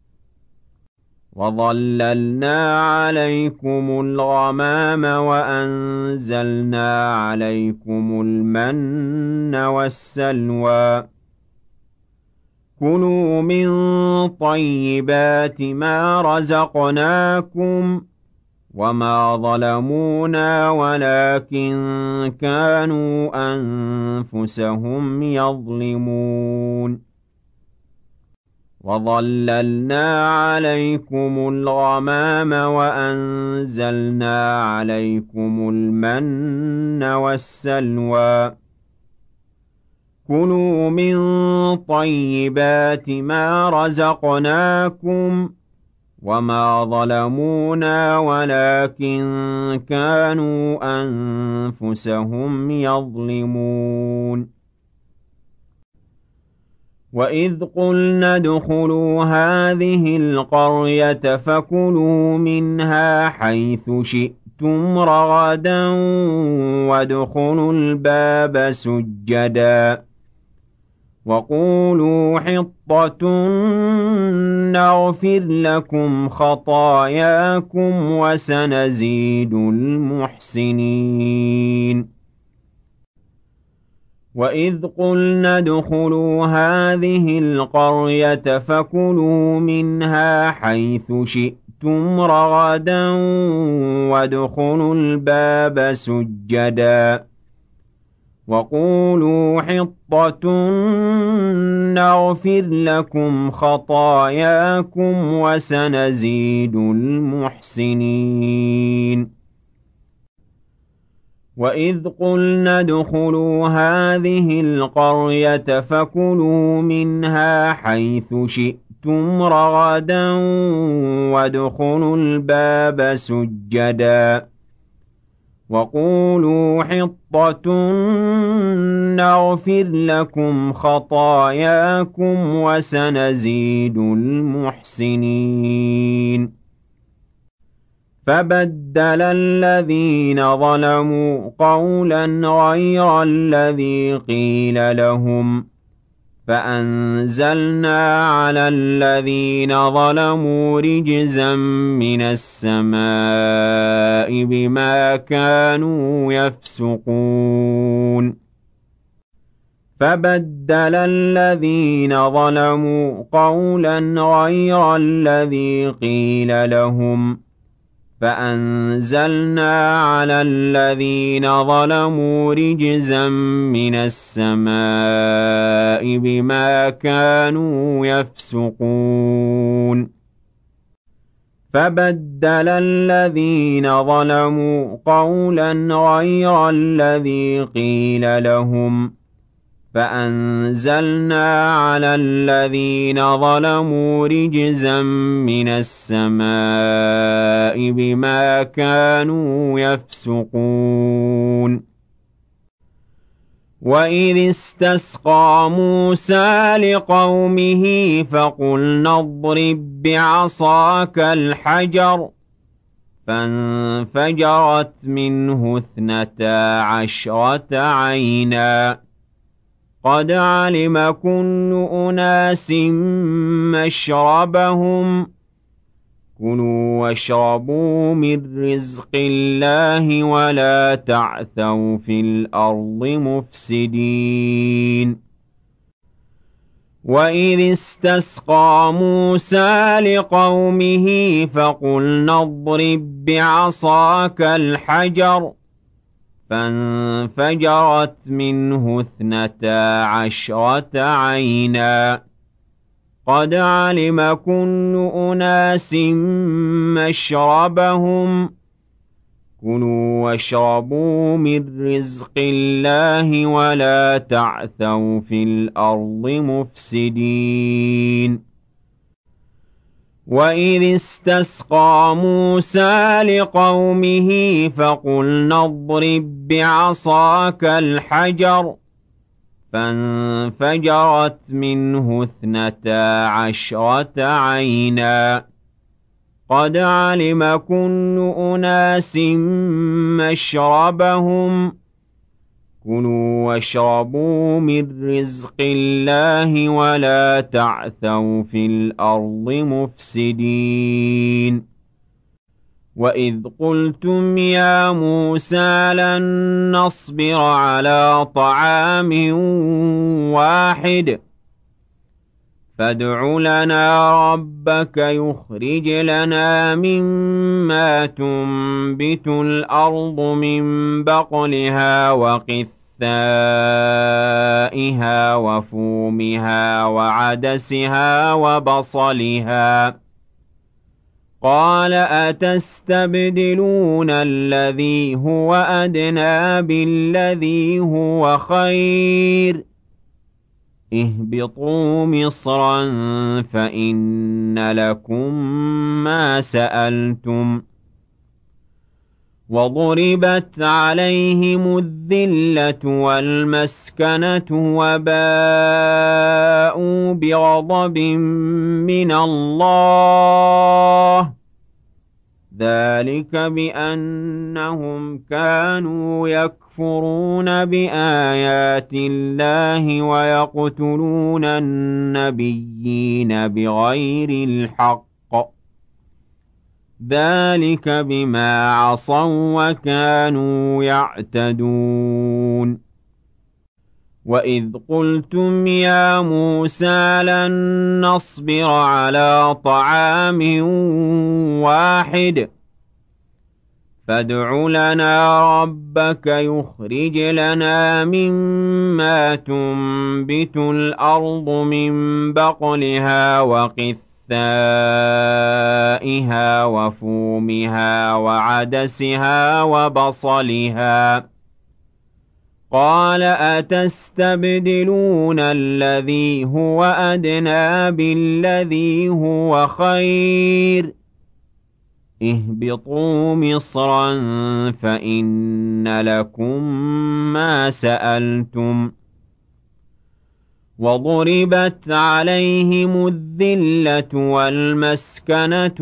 وظللنا عليكم الغمام وأنزلنا عليكم المن والسلوى كلوا من طيبات ما رزقناكم وما ظلمونا ولكن كانوا أنفسهم يظلمون وظللنا عليكم الغمام وأنزلنا عليكم المن والسلوى كلوا من طيبات ما رزقناكم وما ظلمونا ولكن كانوا أنفسهم يظلمون وإذ قلنا ادخلوا هذه القرية فكلوا منها حيث شئتم رغدا وادخلوا الباب سجدا وقولوا حطة نغفر لكم خطاياكم وسنزيد المحسنين وإذ قلنا ادخلوا هذه القرية فكلوا منها حيث شئتم رغدا وادخلوا الباب سجدا وقولوا حطة نغفر لكم خطاياكم وسنزيد المحسنين وإذ قلنا ادخلوا هذه القرية فكلوا منها حيث شئتم رغدا وادخلوا الباب سجدا وقولوا حطة نغفر لكم خطاياكم وسنزيد المحسنين فبدل الذين ظلموا قولا غير الذي قيل لهم فأنزلنا على الذين ظلموا رجزا من السماء بما كانوا يفسقون فبدل الذين ظلموا قولا غير الذي قيل لهم فأنزلنا على الذين ظلموا رجزا من السماء بما كانوا يفسقون فبدل الذين ظلموا قولا غير الذي قيل لهم فأنزلنا على الذين ظلموا رجزا من السماء بما كانوا يفسقون وإذ استسقى موسى لقومه فقلنا اضرب بعصاك الحجر فانفجرت منه اثنتا عشرة عينا قد علم كل أناس مشربهم كلوا واشربوا من رزق الله ولا تعثوا في الأرض مفسدين وإذ استسقى موسى لقومه فقلنا اضرب بعصاك الحجر فانفجرت منه اثنتا عشرة عينا قد علم كل أناس مشربهم كُلُوا واشربوا من رزق الله ولا تعثوا في الأرض مفسدين وَإِذِ اسْتَسْقَىٰ مُوسَىٰ لِقَوْمِهِ فَقُلْنَا اضْرِب بِّعَصَاكَ الْحَجَرَ فَانفَجَرَتْ مِنْهُ اثْنَتَا عَشْرَةَ عَيْنًا قَدْ عَلِمَ كُلُّ أُنَاسٍ مَّشْرَبَهُمْ كُلُوا واشربوا من رزق الله ولا تعثوا في الأرض مفسدين وَإِذْ قُلْتُمْ يَا مُوسَىٰ لَن نَّصْبِرَ عَلَىٰ طَعَامٍ وَاحِدٍ فَادْعُ لَنَا رَبَّكَ يُخْرِجْ لَنَا مِمَّا تُنبِتُ الْأَرْضُ مِن بَقْلِهَا وَقِثَّائِهَا وَفُومِهَا وَعَدَسِهَا وَبَصَلِهَا قَالَ أَتَسْتَبْدِلُونَ الَّذِي هُوَ أَدْنَىٰ بِالَّذِي هُوَ خَيْرٌ اهْبِطُوا مِصْرًا فَإِنَّ لَكُم مَّا سَأَلْتُمْ وَضُرِبَتْ عَلَيْهِمُ الذِّلَّةُ وَالْمَسْكَنَةُ وَبَاءُوا بِغَضَبٍ مِّنَ اللَّهِ ذَٰلِكَ بِأَنَّهُمْ كَانُوا يَكْفُرُونَ بِآيَاتِ اللَّهِ وَيَقْتُلُونَ النَّبِيِّينَ بِغَيْرِ الْحَقِّ ذَٰلِكَ بِمَا عَصَوا وَّكَانُوا يَعْتَدُونَ وَإِذْ قُلْتُمْ يَا مُوسَىٰ لَن نَّصْبِرَ عَلَىٰ طَعَامٍ وَاحِدٍ فَادْعُ لَنَا رَبَّكَ يُخْرِجْ لَنَا مِمَّا تُنبِتُ الْأَرْضُ مِن بَقْلِهَا وَقِثَّائِهَا وَفُومِهَا وَعَدَسِهَا وَبَصَلِهَا قَالَ أَتَسْتَبْدِلُونَ الَّذِي هُوَ أَدْنَىٰ بِالَّذِي هُوَ خَيْرٌ اهْبِطُوا مِصْرًا فَإِنَّ لَكُم مَّا سَأَلْتُمْ وَضُرِبَتْ عَلَيْهِمُ الذِّلَّةُ وَالْمَسْكَنَةُ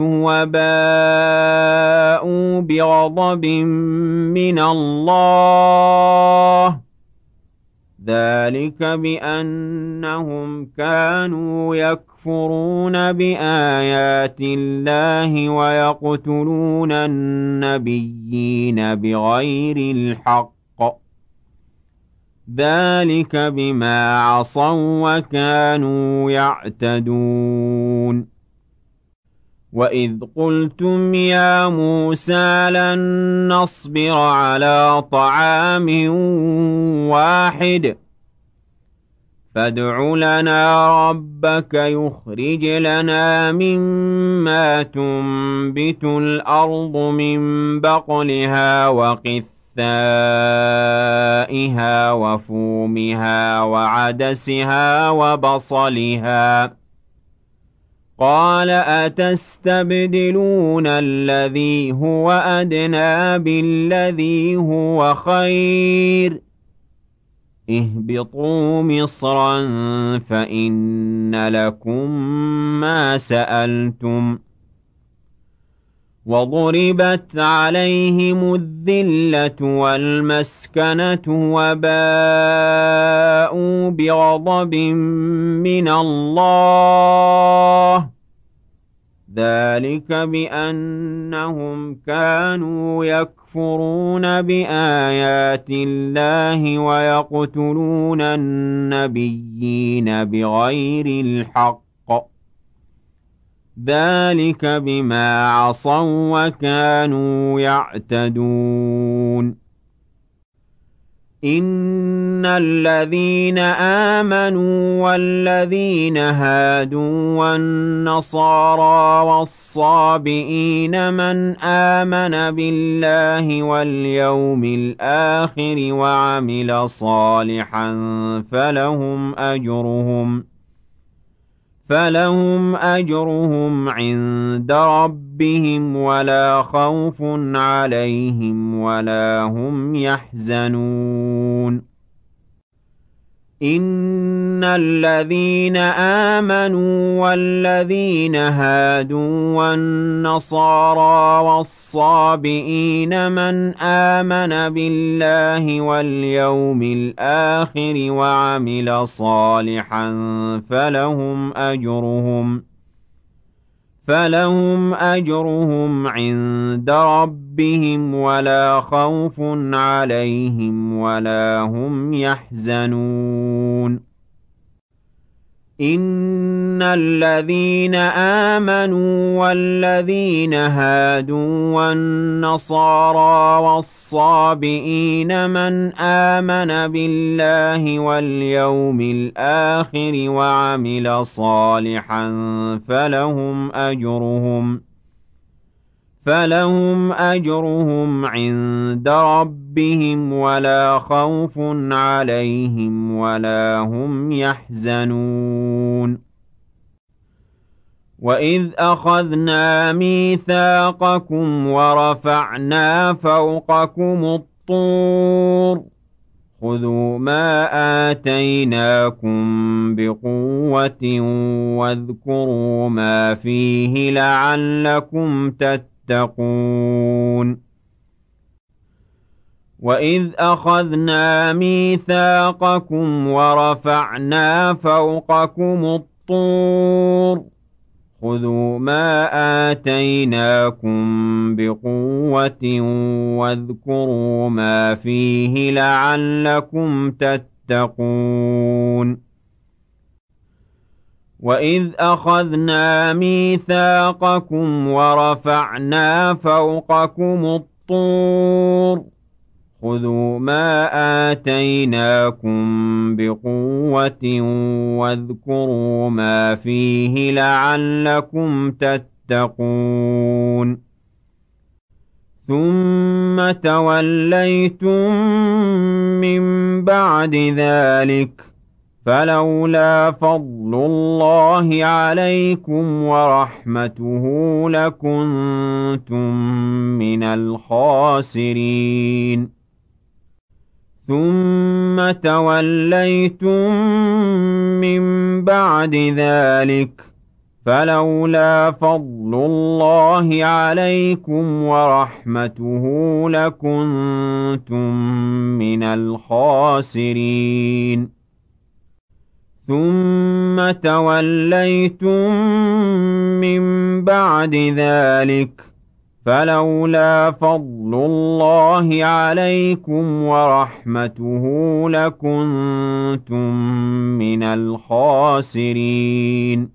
وَبَاءُوا بِغَضَبٍ مِّنَ اللَّهِ ذَٰلِكَ بِأَنَّهُمْ كَانُوا يَكْفُرُونَ بِآيَاتِ اللَّهِ وَيَقْتُلُونَ النَّبِيِّينَ بِغَيْرِ الْحَقِّ ذَٰلِكَ بِمَا عَصَوا وَّكَانُوا يَعْتَدُونَ وَإِذْ قُلْتُمْ يَا مُوسَىٰ لَن نَّصْبِرَ عَلَىٰ طَعَامٍ وَاحِدٍ فَادْعُ لَنَا رَبَّكَ يُخْرِجْ لَنَا مِمَّا تُنبِتُ الْأَرْضُ مِن بَقْلِهَا وَقِثَّائِهَا وَفُومِهَا وَعَدَسِهَا وَبَصَلِهَا قَالَ أَتَسْتَبْدِلُونَ الَّذِي هُوَ أَدْنَىٰ بِالَّذِي هُوَ خَيْرٌ اهْبِطُوا مِصْرًا فَإِنَّ لَكُم مَّا سَأَلْتُمْ وَضُرِبَتْ عَلَيْهِمُ الذِّلَّةُ وَالْمَسْكَنَةُ وَبَاءُوا بِغَضَبٍ مِّنَ اللَّهِ ذَٰلِكَ بِأَنَّهُمْ كَانُوا يَكْفُرُونَ بِآيَاتِ اللَّهِ وَيَقْتُلُونَ النَّبِيِّينَ بِغَيْرِ الْحَقِّ ذَٰلِكَ بِمَا عَصَوا وَّكَانُوا يَعْتَدُونَ إن الذين آمنوا والذين هادوا والنصارى والصابئين من آمن بالله واليوم الآخر وعمل صالحا فلهم أجرهم فلهم أجرهم عند ربهم ولا خوف عليهم ولا هم يحزنون إن الذين آمنوا والذين هادوا والنصارى والصابئين من آمن بالله واليوم الآخر وعمل صالحا فلهم أجرهم فلهم أجرهم عند ربهم ولا خوف عليهم ولا هم يحزنون إن الذين آمنوا والذين هادوا والنصارى والصابئين من آمن بالله واليوم الآخر وعمل صالحا فلهم أجرهم فلهم أجرهم عند ربهم ولا خوف عليهم ولا هم يحزنون وإذ أخذنا ميثاقكم ورفعنا فوقكم الطور خذوا ما آتيناكم بقوة واذكروا ما فيه لعلكم تتقون وإذ أخذنا ميثاقكم ورفعنا فوقكم الطور خذوا ما آتيناكم بقوة واذكروا ما فيه لعلكم تتقون وإذ أخذنا ميثاقكم ورفعنا فوقكم الطور خذوا ما آتيناكم بقوة واذكروا ما فيه لعلكم تتقون ثم توليتم من بعد ذلك فلولا فضل الله عليكم ورحمته لكنتم من الخاسرين ثم توليتم من بعد ذلك فلولا فضل الله عليكم ورحمته لكنتم من الخاسرين ثم توليتم من بعد ذلك فلولا فضل الله عليكم ورحمته لكنتم من الخاسرين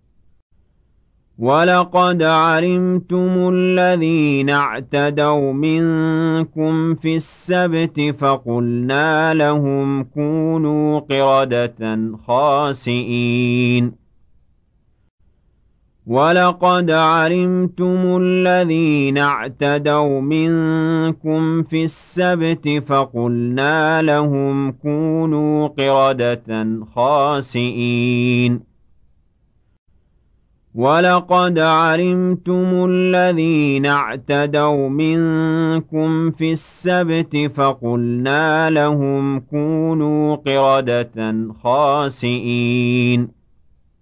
ولقد علمتم الذين اعتدوا منكم في السبت فقلنا لهم كونوا قردة خاسئين ولقد علمتم الذين اعتدوا منكم في السبت فقلنا لهم كونوا قردة خاسئين ولقد علمتم الذين اعتدوا منكم في السبت فقلنا لهم كونوا قردة خاسئين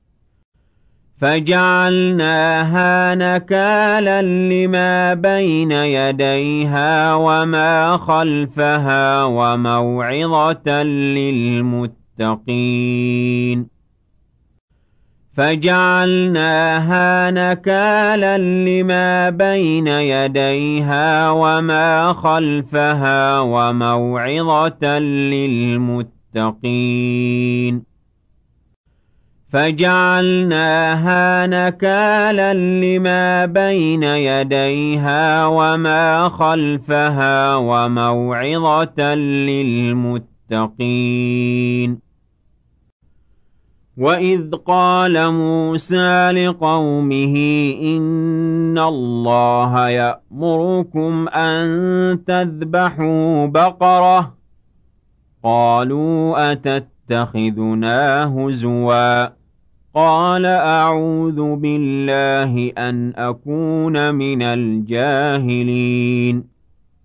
فجعلناها نكالا لما بين يديها وما خلفها وموعظة للمتقين فجعلناها نكالا لما بين يديها وما خلفها وموعظة للمتقين فجعلناها نكالا لما بين يديها وما خلفها وموعظة للمتقين. وإذ قال موسى لقومه إن الله يأمركم أن تذبحوا بقرة قالوا أتتخذنا هزوا قال أعوذ بالله أن أكون من الجاهلين.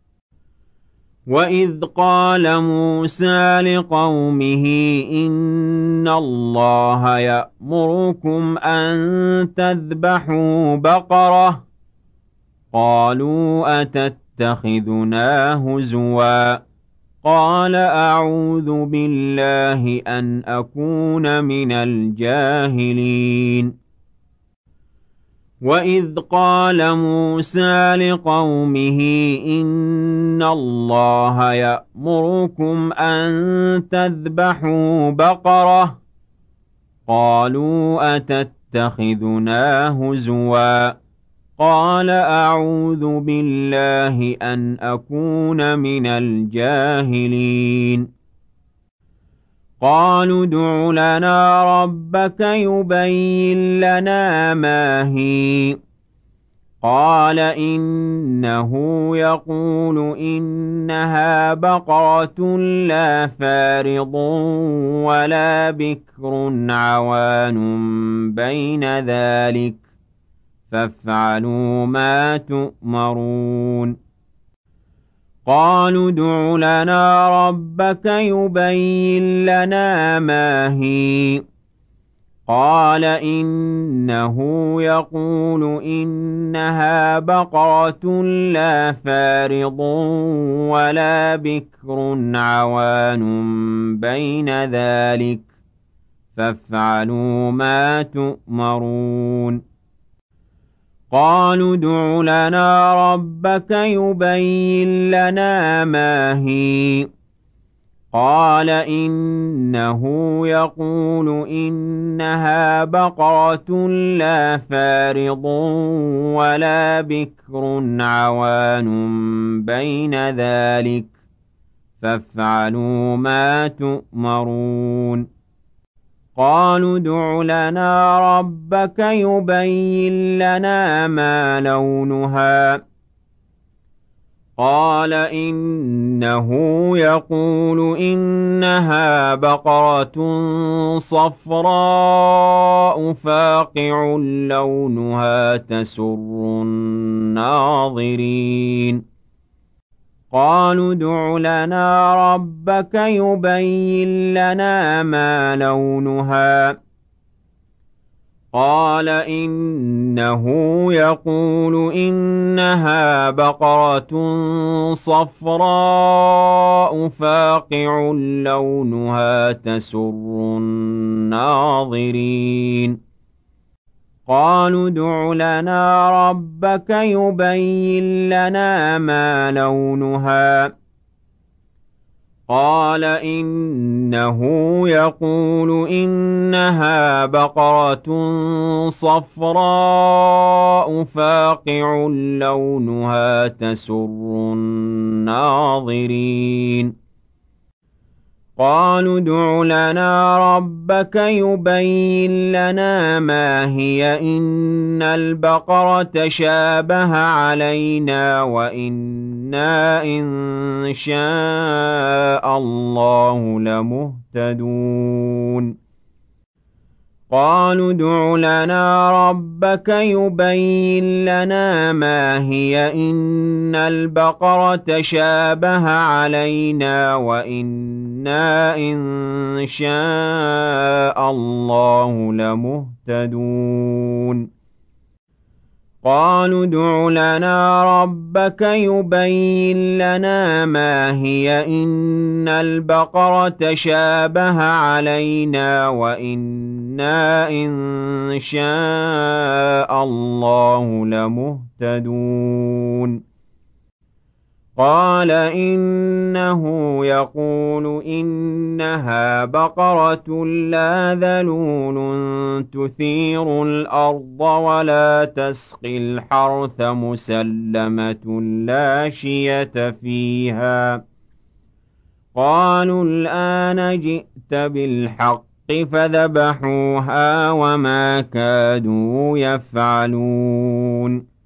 وإذ قال موسى لقومه إن الله يأمركم أن تذبحوا بقرة قالوا أتتخذنا هزوا قال أعوذ بالله أن أكون من الجاهلين. وإذ قال موسى لقومه إن الله يأمركم أن تذبحوا بقرة قالوا أتتخذنا هزوا قال أعوذ بالله أن أكون من الجاهلين. قالوا ادع لنا ربك يبين لنا ما هي قال إنه يقول إنها بقرة لا فارض ولا بكر عوان بين ذلك فافعلوا ما تؤمرون. قالوا ادع لنا ربك يبين لنا ما هي قال إنه يقول إنها بقرة لا فارض ولا بكر عوان بين ذلك فافعلوا ما تؤمرون. قالوا ادع لنا ربك يبين لنا ما هي قال إنه يقول إنها بقرة لا فارض ولا بكر عوان بين ذلك فافعلوا ما تؤمرون. قالوا ادع لنا ربك يبين لنا ما لونها قال إنه يقول إنها بقرة صفراء فاقع لونها تسر الناظرين. قالوا ادع لنا ربك يبين لنا ما لونها قال إنه يقول إنها بقرة صفراء فاقع لونها تسر الناظرين. قالوا ادع لنا ربك يبين لنا ما لونها قال إنه يقول إنها بقرة صفراء فاقع لونها تسر الناظرين. قالوا ادع لنا ربك يبين لنا ما هي إن البقرة شابه علينا وإنا إن شاء الله لمهتدون. قالوا ادع لنا ربك يبين لنا ما هي إن البقرة شابه علينا وإنا إن شاء الله لمهتدون. قالوا ادع لنا ربك يبين لنا ما هي إن البقرة شابه علينا وإنا إن شاء الله لمهتدون. قال إنه يقول إنها بقرة لا ذلول تثير الأرض ولا تسقي الحرث مسلمة لا شية فيها. قالوا الآن جئت بالحق فذبحوها وما كادوا يفعلون.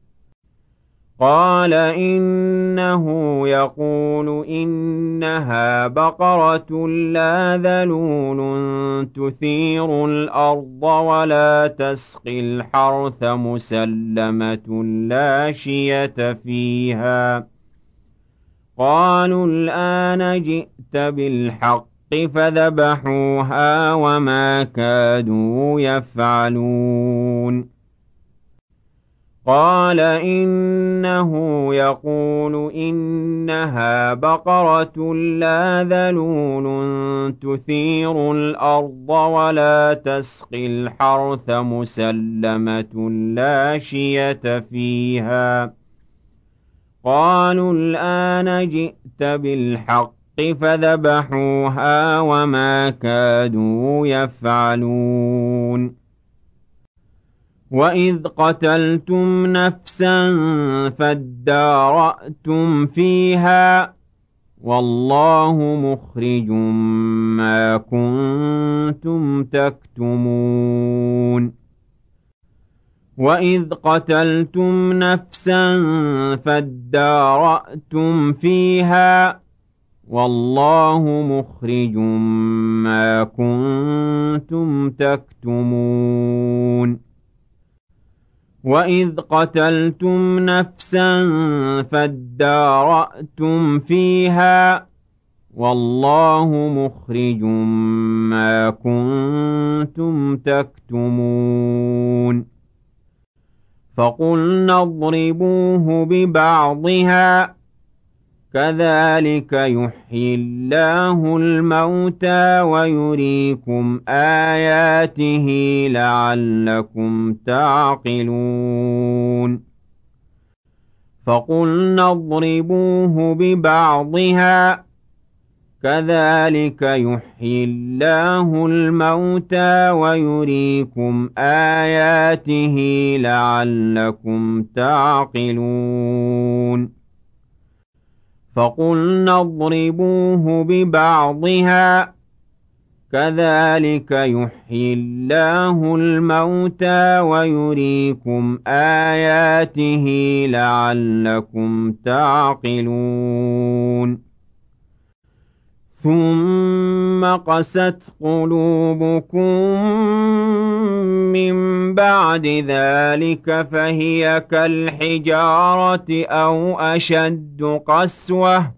قال إنه يقول إنها بقرة لا ذلول تثير الأرض ولا تسقي الحرث مسلمة لا شية فيها. قالوا الآن جئت بالحق فذبحوها وما كادوا يفعلون. قال إنه يقول إنها بقرة لا ذلول تثير الأرض ولا تسقي الحرث مسلمة لا شية فيها. قالوا الآن جئت بالحق فذبحوها وما كادوا يفعلون. وَإِذْ قَتَلْتُمْ نَفْسًا فَادَّارَأْتُمْ فِيهَا وَاللَّهُ مُخْرِجٌ مَا كُنتُمْ تَكْتُمُونَ. وَإِذْ قَتَلْتُمْ نَفْسًا فَادَّارَأْتُمْ فِيهَا وَاللَّهُ مُخْرِجٌ مَا كُنتُمْ تَكْتُمُونَ. وَإِذْ قَتَلْتُمْ نَفْسًا فَادَّارَأْتُمْ فِيهَا وَاللَّهُ مُخْرِجٌ مَا كُنتُمْ تَكْتُمُونَ. فَقُلْنَا اضْرِبُوهُ بِبَعْضِهَا كَذَلِكَ يُحْيِي اللَّهُ الْمَوْتَى وَيُرِيكُمْ آيَاتِهِ لَعَلَّكُمْ تَعْقِلُونَ. فَقُلْنَا اضْرِبُوهُ بِبَعْضِهَا كَذَلِكَ يُحْيِي اللَّهُ الْمَوْتَى وَيُرِيكُمْ آيَاتِهِ لَعَلَّكُمْ تَعْقِلُونَ. فَقُلْنَا اضْرِبُوهُ بِبَعْضِهَا كَذَلِكَ يُحْيِي اللَّهُ الْمَوْتَى وَيُرِيكُمْ آيَاتِهِ لَعَلَّكُمْ تَعْقِلُونَ. ثُمَّ قَسَتْ قُلُوبُكُم مِّن بَعْدِ ذَلِكَ فَهِيَ كَالْحِجَارَةِ أَوْ أَشَدُّ قَسْوَةً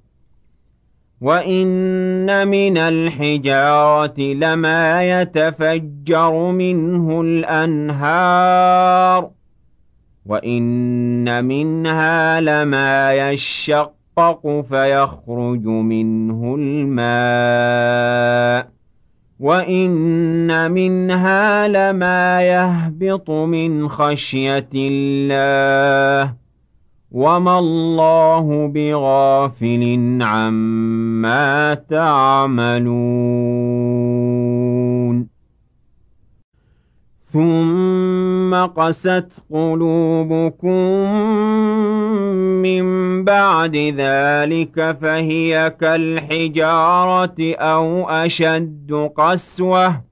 وَإِنَّ مِنَ الْحِجَارَةِ لَمَا يَتَفَجَّرُ مِنْهُ الْأَنْهَارُ وَإِنَّ مِنْهَا لَمَا يَشَّقَّقُ فَيَخْرُجُ مِنْهُ الْمَاءُ وَإِنَّ مِنْهَا لَمَا يَهْبِطُ مِنْ خَشْيَةِ اللَّهِ وَمَا اللَّهُ بِغَافِلٍ عَمَّا تَعْمَلُونَ. ثُمَّ قَسَتْ قُلُوبُكُم مِّن بَعْدِ ذَلِكَ فَهِيَ كَالْحِجَارَةِ أَوْ أَشَدُّ قَسْوَةً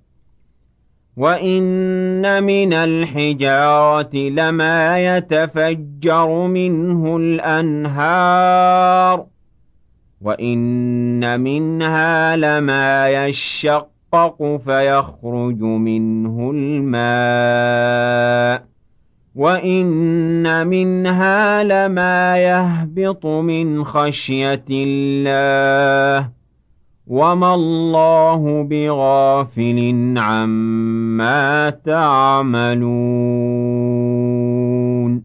وَإِنَّ مِنَ الْحِجَارَةِ لَمَا يَتَفَجَّرُ مِنْهُ الْأَنْهَارُ وَإِنَّ مِنْهَا لَمَا يَشَّقَّقُ فَيَخْرُجُ مِنْهُ الْمَاءُ وَإِنَّ مِنْهَا لَمَا يَهْبِطُ مِنْ خَشْيَةِ اللَّهِ وَمَا اللَّهُ بِغَافِلٍ عَمَّا تَعْمَلُونَ.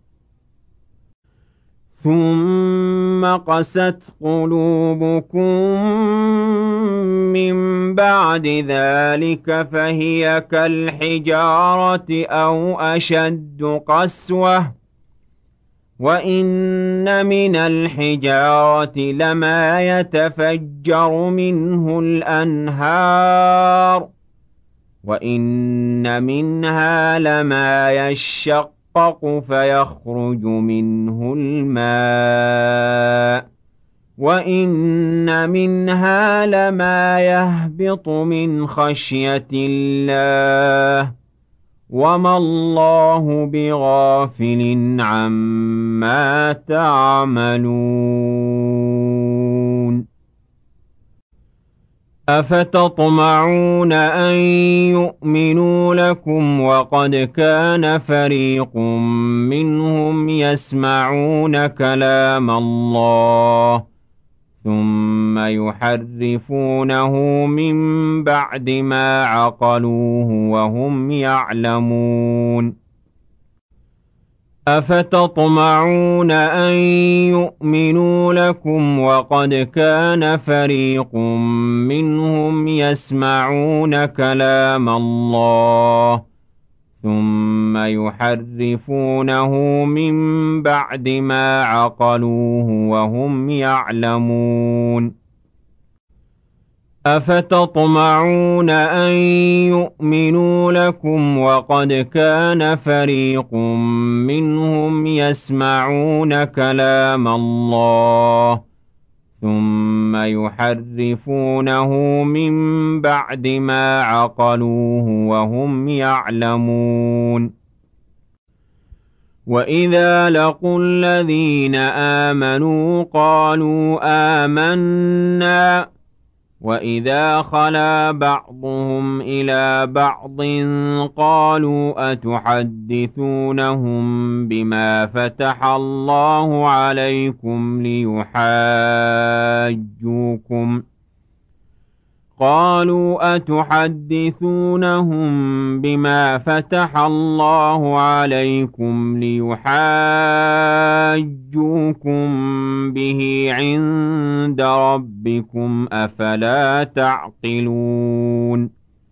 ثُمَّ قَسَتْ قُلُوبُكُم مِّن بَعْدِ ذَلِكَ فَهِيَ كَالْحِجَارَةِ أَوْ أَشَدُّ قَسْوَةً وَإِنَّ مِنَ الْحِجَارَةِ لَمَا يَتَفَجَّرُ مِنْهُ الْأَنْهَارُ وَإِنَّ مِنْهَا لَمَا يَشَّقَّقُ فَيَخْرُجُ مِنْهُ الْمَاءُ وَإِنَّ مِنْهَا لَمَا يَهْبِطُ مِنْ خَشْيَةِ اللَّهِ وَمَا اللَّهُ بِغَافِلٍ عَمَّا تَعْمَلُونَ أَفَتَطْمَعُونَ أَن يُؤْمِنُوا لَكُمْ وَقَدْ كَانَ فَرِيقٌ مِّنْهُمْ يَسْمَعُونَ كَلَامَ اللَّهِ ثُمَّ يُحَرِّفُونَهُ مِن بَعْدِ مَا عَقَلُوهُ وَهُمْ يَعْلَمُونَ أَفَتَطْمَعُونَ أَن يُؤْمِنُوا لَكُمْ وَقَدْ كَانَ فَرِيقٌ مِّنْهُمْ يَسْمَعُونَ كَلَامَ اللَّهِ ثُمَّ يُحَرِّفُونَهُ مِن بَعْدِ مَا عَقَلُوهُ وَهُمْ يَعْلَمُونَ أَفَتَطْمَعُونَ أَن يُؤْمِنُوا لَكُمْ وَقَدْ كَانَ فَرِيقٌ مِّنْهُمْ يَسْمَعُونَ كَلَامَ اللَّهِ ثُمَّ يُحَرِّفُونَهُ مِن بَعْدِ مَا عَقَلُوهُ وَهُمْ يَعْلَمُونَ وَإِذَا لَقُوا الَّذِينَ آمَنُوا قَالُوا آمَنَّا وَإِذَا خَلَا بَعْضُهُمْ إِلَىٰ بَعْضٍ قَالُوا أَتُحَدِّثُونَهُم بِمَا فَتَحَ اللَّهُ عَلَيْكُمْ لِيُحَاجُّوكُمْ قالوا أتحدثونهم بما فتح الله عليكم ليحاجوكم به عند ربكم أفلا تعقلون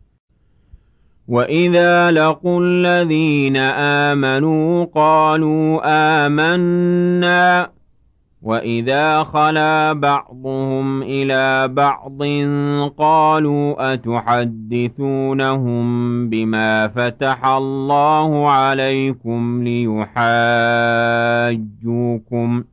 وإذا لقوا الذين آمنوا قالوا آمنا وَإِذَا خَلَا بَعْضُهُمْ إِلَىٰ بَعْضٍ قَالُوا أَتُحَدِّثُونَهُم بِمَا فَتَحَ اللَّهُ عَلَيْكُمْ لِيُحَاجُّوكُمْ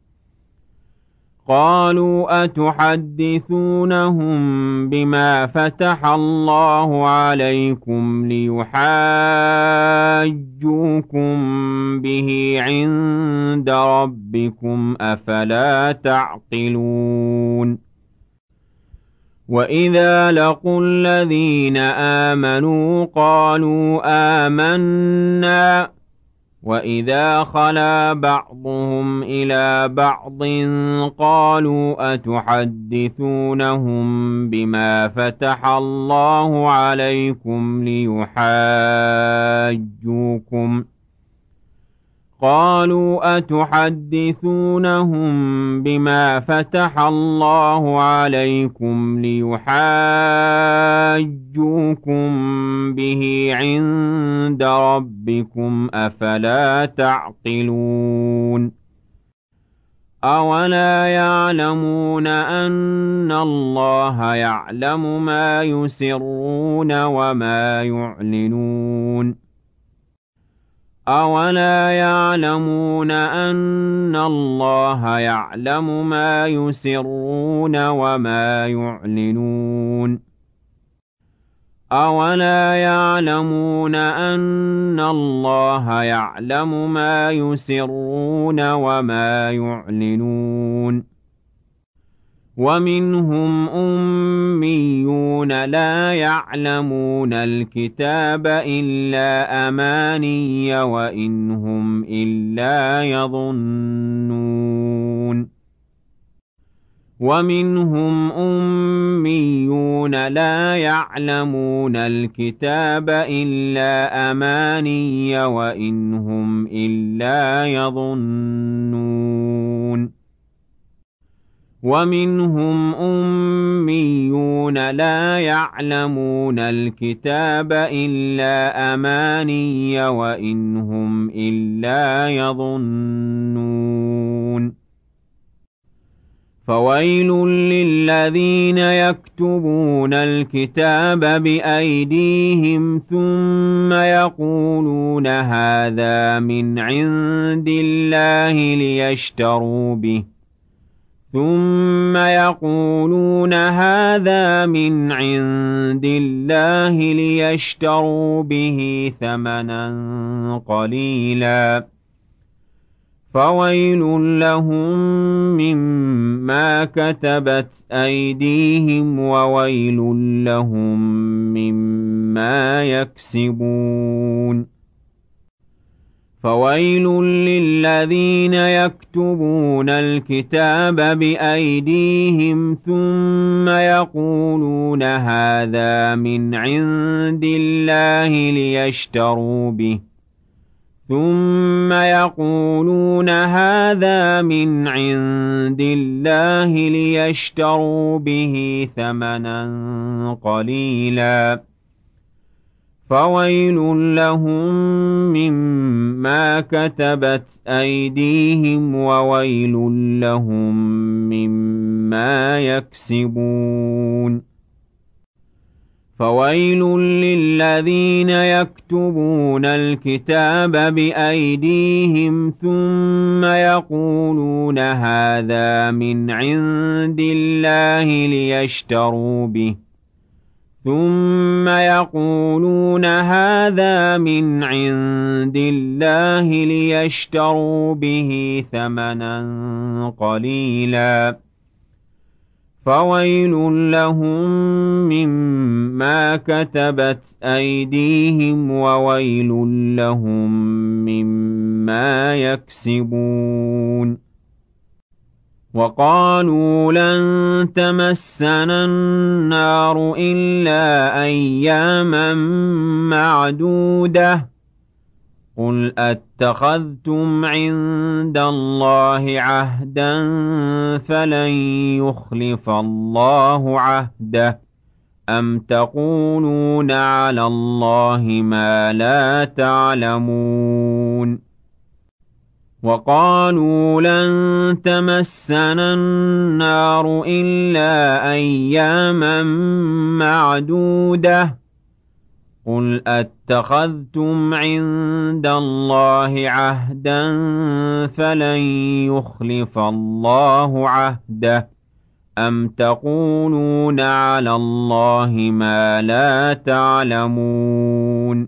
قالوا أتحدثونهم بما فتح الله عليكم ليحاجوكم به عند ربكم أفلا تعقلون وإذا لقوا الذين آمنوا قالوا آمنا وَإِذَا خَلَا بَعْضُهُمْ إِلَىٰ بَعْضٍ قَالُوا أَتُحَدِّثُونَهُم بِمَا فَتَحَ اللَّهُ عَلَيْكُمْ لِيُحَاجُّوكُمْ قالوا أتحدثونهم بما فتح الله عليكم ليحاجوكم به عند ربكم أفلا تعقلون أولا يعلمون أن الله يعلم ما يسرون وما يعلنون أولا يعلمون أن الله يعلم ما يسرون وما يعلنون أولا يعلمون أن الله يعلم ما يسرون وما يعلنون ومنهم أميون لا يعلمون الكتاب إلا أماني وإنهم إلا يظنون ومنهم أميون لا يعلمون الكتاب إلا أماني وإنهم إلا يظنون ومنهم أميون لا يعلمون الكتاب إلا أماني وإن هم إلا يظنون فويل للذين يكتبون الكتاب بأيديهم ثم يقولون هذا من عند الله ليشتروا به ثم يقولون هذا من عند الله ليشتروا به ثمنا قليلا فويل لهم مما كتبت أيديهم وويل لهم مما يكسبون فويل للذين يكتبون الكتاب بأيديهم ثم يقولون هذا من عند الله ليشتروا به ثم يقولون هذا من عند الله ليشتروا به ثمنا قليلا فويل لهم مما كتبت أيديهم وويل لهم مما يكسبون فويل للذين يكتبون الكتاب بأيديهم ثم يقولون هذا من عند الله ليشتروا به ثم يقولون هذا من عند الله ليشتروا به ثمنا قليلا فويل لهم مما كتبت أيديهم وويل لهم مما يكسبون وقالوا لن تمسنا النار إلا أياما معدودة قل أتخذتم عند الله عهدا فلن يخلف الله عهده أم تقولون على الله ما لا تعلمون وقالوا لن تمسنا النار إلا أياما معدودة قل أتخذتم عند الله عهدا فلن يخلف الله عهده أم تقولون على الله ما لا تعلمون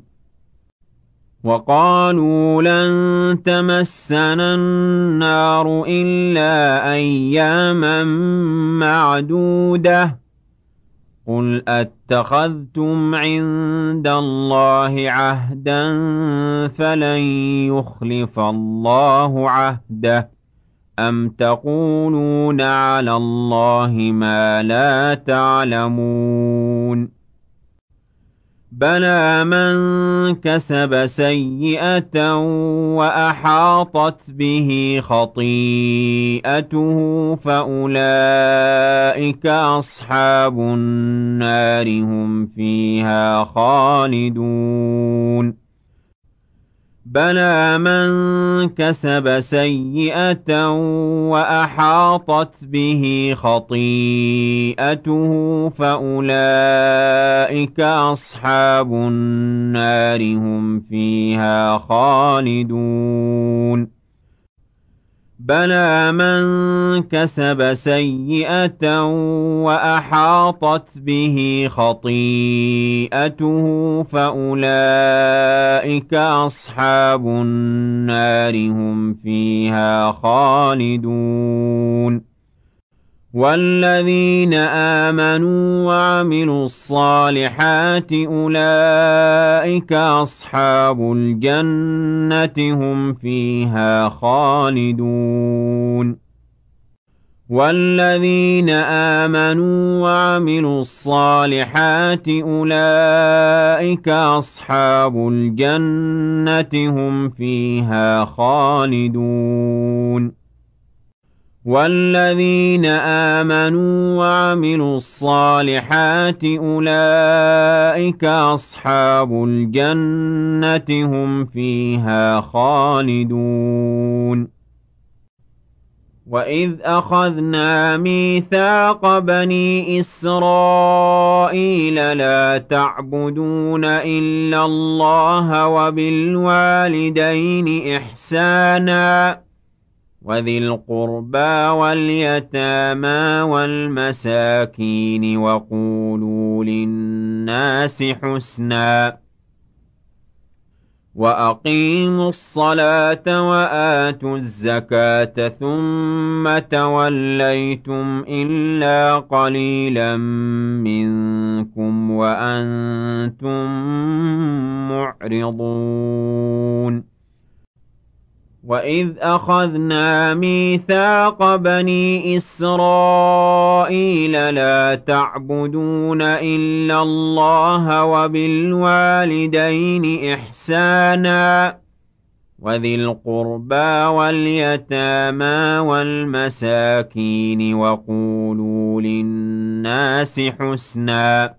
وقالوا لن تمسنا النار إلا أياما معدودة قل أتخذتم عند الله عهدا فلن يخلف الله عهده أم تقولون على الله ما لا تعلمون بلى من كسب سيئة وأحاطت به خطيئته فأولئك أصحاب النار هم فيها خالدون بلى من كسب سيئة وأحاطت به خطيئته فأولئك أصحاب النار هم فيها خالدون بلى من كسب سيئة وأحاطت به خطيئته فأولئك أصحاب النار هم فيها خالدون والذين آمنوا وعملوا الصالحات أولئك أصحاب الجنة هم فيها خالدون والذين آمنوا وعملوا الصالحات أولئك أصحاب الجنة هم فيها خالدون والذين آمنوا وعملوا الصالحات أولئك أصحاب الجنة هم فيها خالدون وإذ أخذنا ميثاق بني إسرائيل لا تعبدون إلا الله وبالوالدين إحسانا وذي القربى واليتامى والمساكين وقولوا للناس حسنا وأقيموا الصلاة وآتوا الزكاة ثم توليتم إلا قليلا منكم وأنتم معرضون وإذ أخذنا ميثاق بني إسرائيل لا تعبدون إلا الله وبالوالدين إحسانا وذي القربى واليتامى والمساكين وقولوا للناس حسنا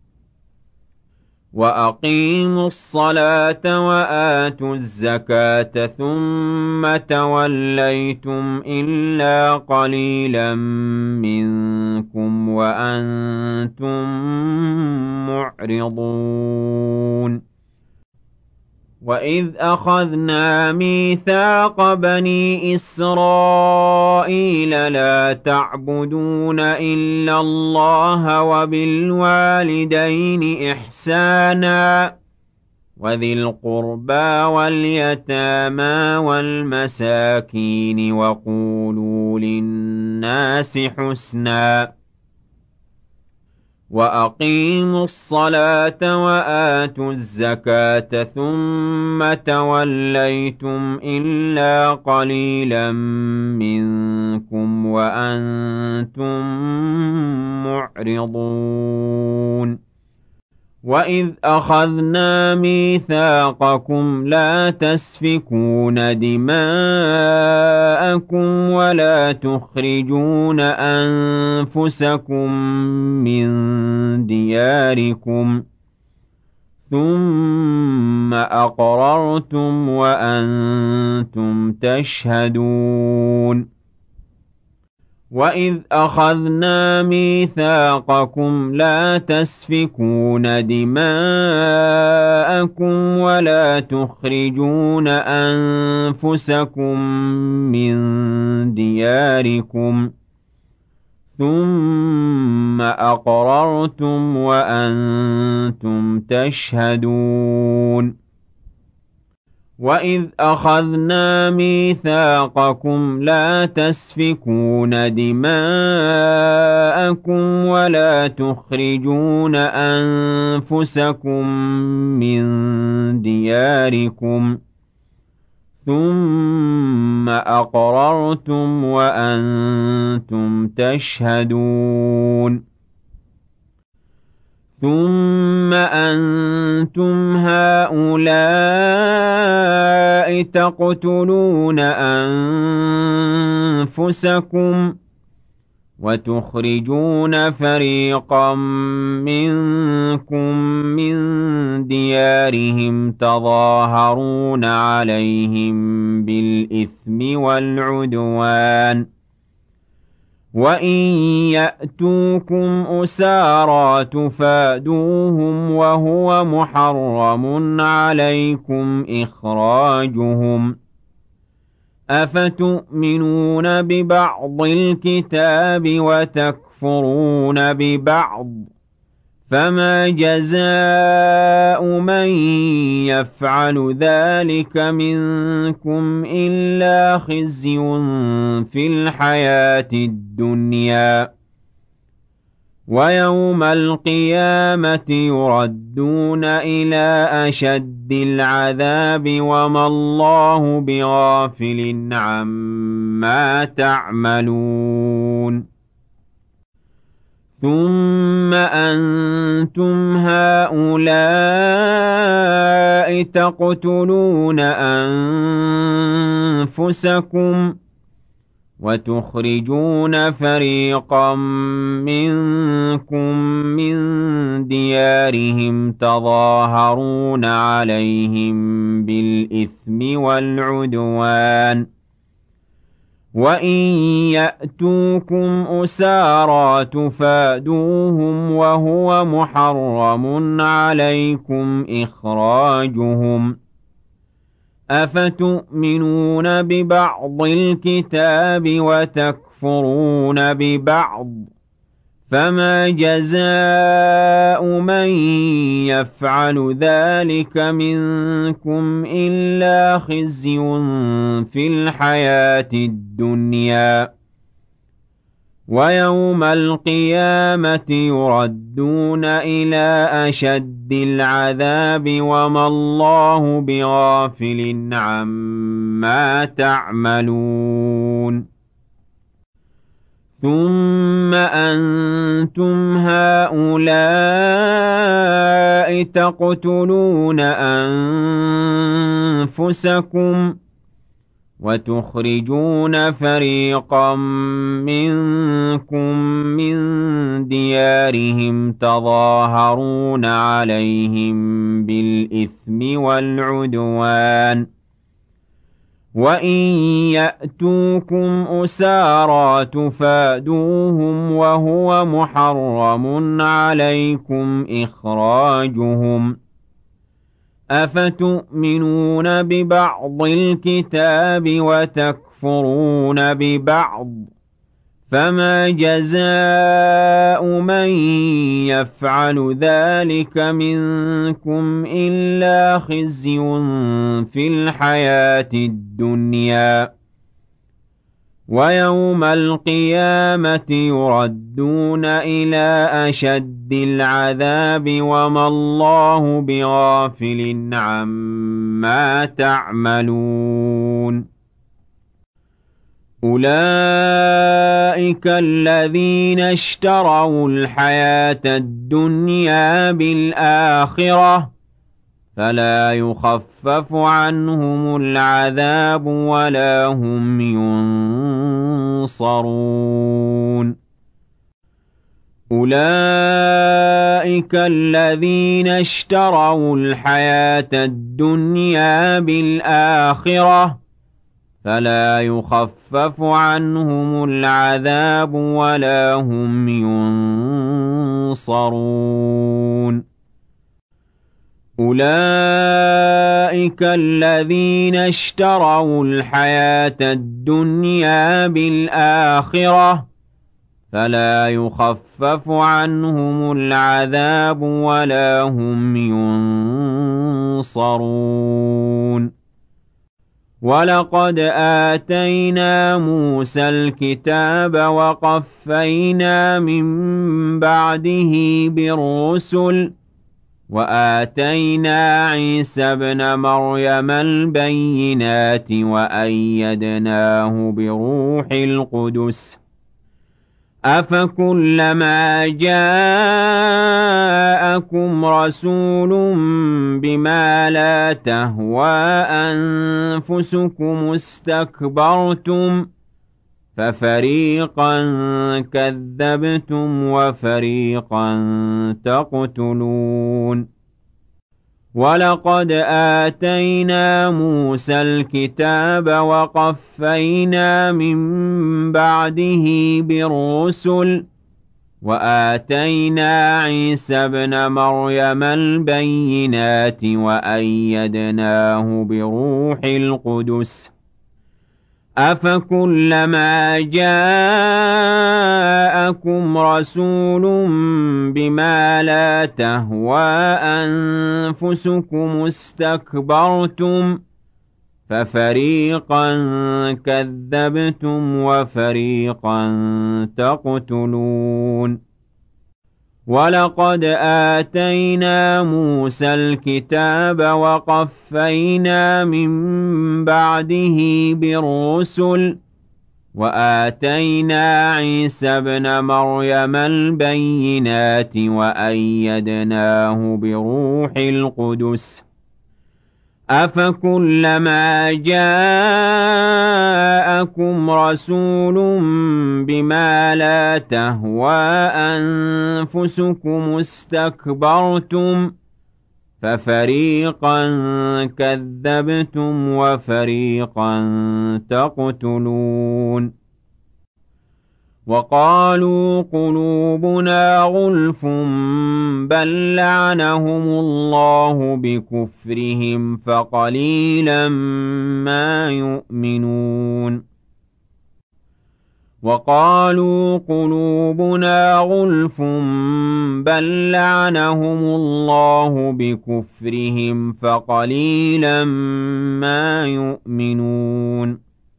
وأقيموا الصلاة وآتوا الزكاة ثم توليتم إلا قليلا منكم وأنتم معرضون وإذ أخذنا ميثاق بني إسرائيل لا تعبدون إلا الله وبالوالدين إحسانا وذي القربى واليتامى والمساكين وقولوا للناس حسنا وأقيموا الصلاة وآتوا الزكاة ثم توليتم إلا قليلا منكم وأنتم معرضون وإذ أخذنا ميثاقكم لا تسفكون دماءكم ولا تخرجون أنفسكم من دياركم ثم أقررتم وأنتم تشهدون وإذ أخذنا ميثاقكم لا تسفكون دماءكم ولا تخرجون أنفسكم من دياركم ثم أقررتم وأنتم تشهدون وإذ أخذنا ميثاقكم لا تسفكون دماءكم ولا تخرجون أنفسكم من دياركم ثم أقررتم وأنتم تشهدون ثم أنتم هؤلاء تقتلون أنفسكم وتخرجون فريقا منكم من ديارهم تظاهرون عليهم بالإثم والعدوان وإن يأتوكم أسارى تفادوهم وهو محرم عليكم إخراجهم أفتؤمنون ببعض الكتاب وتكفرون ببعض فما جزاء من يفعل ذلك منكم إلا خزي في الحياة الدنيا ويوم القيامة يردون إلى أشد العذاب وما الله بغافل عما تعملون ثم أنتم هؤلاء تقتلون أنفسكم وتخرجون فريقا منكم من ديارهم تظاهرون عليهم بالإثم والعدوان وإن يأتوكم أسارى تفادوهم وهو محرم عليكم إخراجهم أفتؤمنون ببعض الكتاب وتكفرون ببعض فما جزاء من يفعل ذلك منكم إلا خزي في الحياة الدنيا ويوم القيامة يردون إلى أشد العذاب وما الله بغافل عما تعملون ثم أنتم هؤلاء تقتلون أنفسكم وتخرجون فريقا منكم من ديارهم تظاهرون عليهم بالإثم والعدوان وإن يأتوكم أسارى تفادوهم وهو محرم عليكم إخراجهم أفتؤمنون ببعض الكتاب وتكفرون ببعض فما جزاء من يفعل ذلك منكم إلا خزي في الحياة الدنيا ويوم القيامة يردون إلى أشد العذاب وما الله بغافل عما تعملون أولئك الذين اشتروا الحياة الدنيا بالآخرة فلا يخفف عنهم العذاب ولا هم ينصرون أولئك الذين اشتروا الحياة الدنيا بالآخرة فلا يخفف عنهم العذاب ولا هم ينصرون أولئك الذين اشتروا الحياة الدنيا بالآخرة فلا يخفف عنهم العذاب ولا هم ينصرون ولقد آتينا موسى الكتاب وقفينا من بعده بالرسل وآتينا عيسى ابن مريم البينات وأيدناه بروح القدس أفكلما جاءكم رسول بما لا تهوى أنفسكم استكبرتم ففريقا كذبتم وفريقا تقتلون ولقد آتينا موسى الكتاب وقفينا من بعده بالرسل وآتينا عيسى ابن مريم البينات وأيدناه بروح القدس أفكلما جاءكم رسول بما لا تهوى أنفسكم استكبرتم ففريقا كذبتم وفريقا تقتلون ولقد آتينا موسى الكتاب وقفينا من بعده بالرسل وآتينا عيسى ابن مريم البينات وأيدناه بروح القدس أفكلما جاءكم رسول بما لا تهوى أنفسكم استكبرتم ففريقا كذبتم وفريقا تقتلون وقالوا قلوبنا غلف بل لعنهم الله بكفرهم فقليلا ما يؤمنون وقالوا قلوبنا غلف بل لعنهم الله بكفرهم فقليلا ما يؤمنون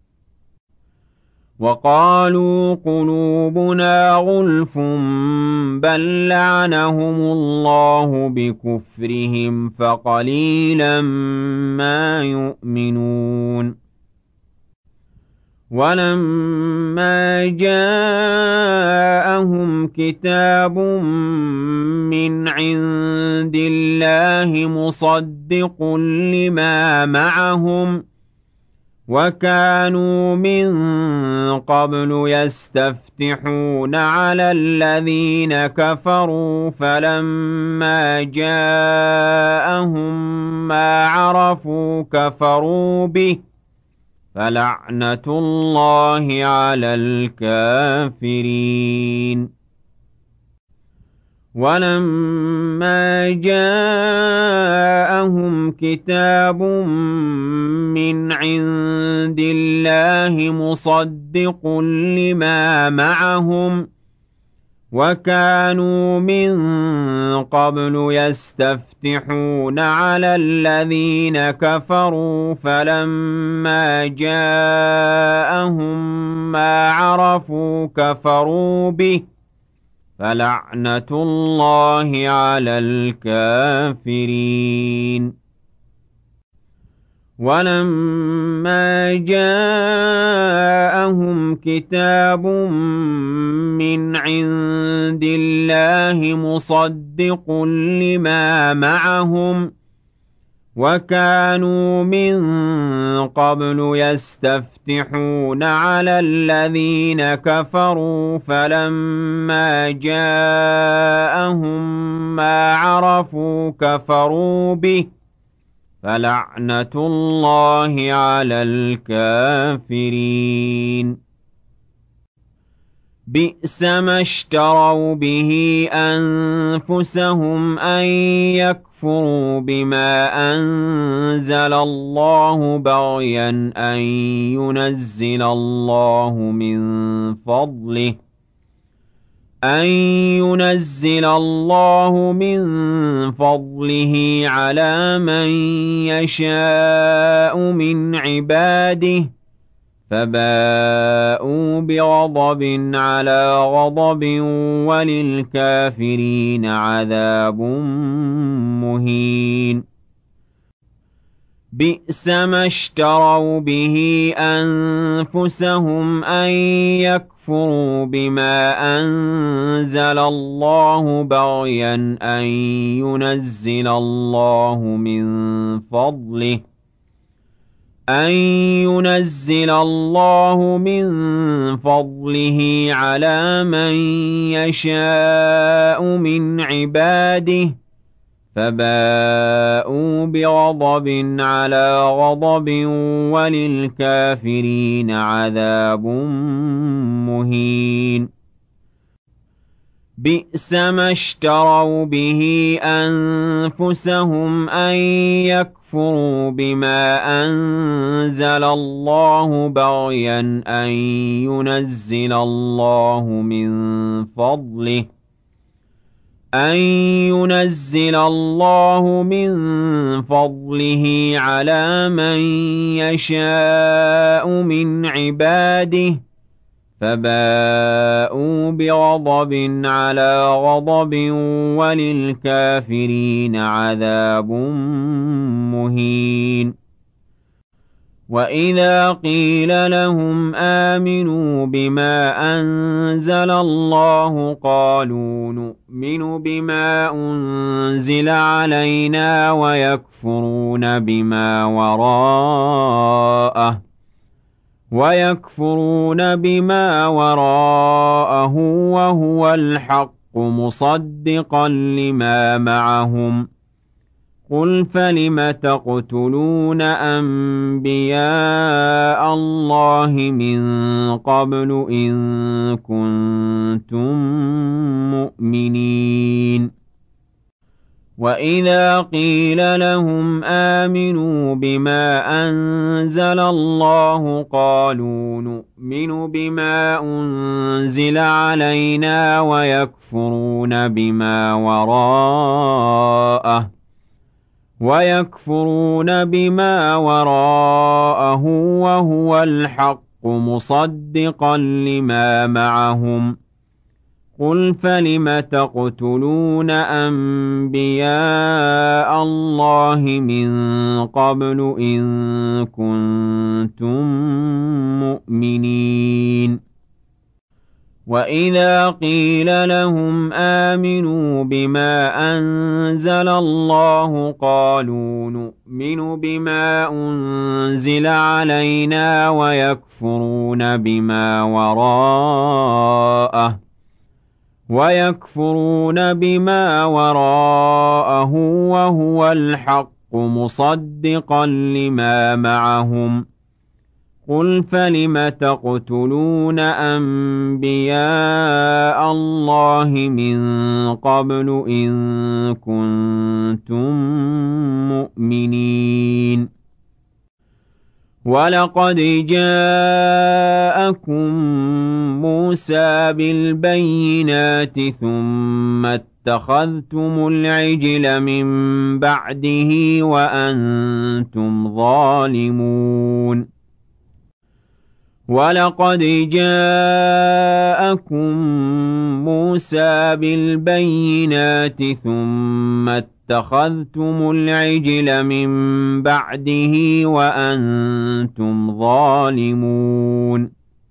وقالوا قلوبنا غلف بل لعنهم الله بكفرهم فقليلا ما يؤمنون ولما جاءهم كتاب من عند الله مصدق لما معهم وكانوا من قبل يستفتحون على الذين كفروا فلما جاءهم ما عرفوا كفروا به فلعنة الله على الكافرين ولما جاءهم كتاب من عند الله مصدق لما معهم وكانوا من قبل يستفتحون على الذين كفروا فلما جاءهم ما عرفوا كفروا به فلعنة الله على الكافرين ولما جاءهم كتاب من عند الله مصدق لما معهم وكانوا من قبل يستفتحون على الذين كفروا فلما جاءهم ما عرفوا كفروا به فلعنة الله على الكافرين بئس ما اشتروا به أنفسهم أن يكفروا بما أنزل الله بغيا أن ينزل الله من فضله أن ينزل الله من فضله على من يشاء من عباده فباءوا بغضب على غضب وللكافرين عذاب مهين بئس ما اشتروا به أنفسهم أن يكفروا بما أنزل الله بغيا أن ينزل الله من فضله أن ينزل الله من فضله على من يشاء من عباده فباءوا بغضب على غضب وللكافرين عذاب مهين بئس ما اشتروا به أنفسهم أن يكفروا بما أنزل الله بغيا أن ينزل الله من فضله أن ينزل الله من فضله على من يشاء من عباده فباءوا بغضب على غضب وللكافرين عذاب مهين وَإِذَا قِيلَ لَهُمْ آمِنُوا بِمَا أَنزَلَ اللَّهُ قَالُوا نُؤْمِنُ بِمَا أُنزِلَ عَلَيْنَا وَيَكْفُرُونَ بِمَا وَرَاءَهُ وَيَكْفُرُونَ بِمَا وَرَاءَهُ وَهُوَ الْحَقُّ مُصَدِّقًا لِمَا مَعَهُمْ قُلْ فَلِمَ تَقْتُلُونَ أَنبِيَاءَ اللَّهِ مِن قَبْلُ إِن كُنتُم مُّؤْمِنِينَ وَإِذَا قِيلَ لَهُمْ آمِنُوا بِمَا أَنزَلَ اللَّهُ قَالُوا نُؤْمِنُ بِمَا أُنزِلَ عَلَيْنَا وَيَكْفُرُونَ بِمَا وَرَاءَهُ وَيَكْفُرُونَ بِمَا وَرَاءَهُ وَهُوَ الْحَقُّ مُصَدِّقًا لِمَا مَعَهُمْ قُلْ فَلِمَ تَقْتُلُونَ أَنبِيَاءَ اللَّهِ مِن قَبْلُ إِن كُنتُم مُّؤْمِنِينَ وَإِذَا قِيلَ لَهُمْ آمِنُوا بِمَا أَنزَلَ اللَّهُ قَالُوا نُؤْمِنُ بِمَا أُنزِلَ عَلَيْنَا وَيَكْفُرُونَ بِمَا وَرَاءَهُ وَيَكْفُرُونَ بِمَا وَرَاءَهُ وَهُوَ الْحَقُّ مُصَدِّقًا لِمَا مَعَهُمْ قُلْ فَلِمَ تَقْتُلُونَ أَنبِيَاءَ اللَّهِ مِن قَبْلُ إِن كُنتُم مُّؤْمِنِينَ وَلَقَدْ جَاءَكُم مُّوسَىٰ بِالْبَيِّنَاتِ ثُمَّ اتَّخَذْتُمُ الْعِجْلَ مِن بَعْدِهِ وَأَنتُمْ ظَالِمُونَ وَلَقَدْ جَاءَكُم مُّوسَىٰ بِالْبَيِّنَاتِ ثُمَّ اتَّخَذْتُمُ الْعِجْلَ مِن بَعْدِهِ وَأَنتُمْ ظَالِمُونَ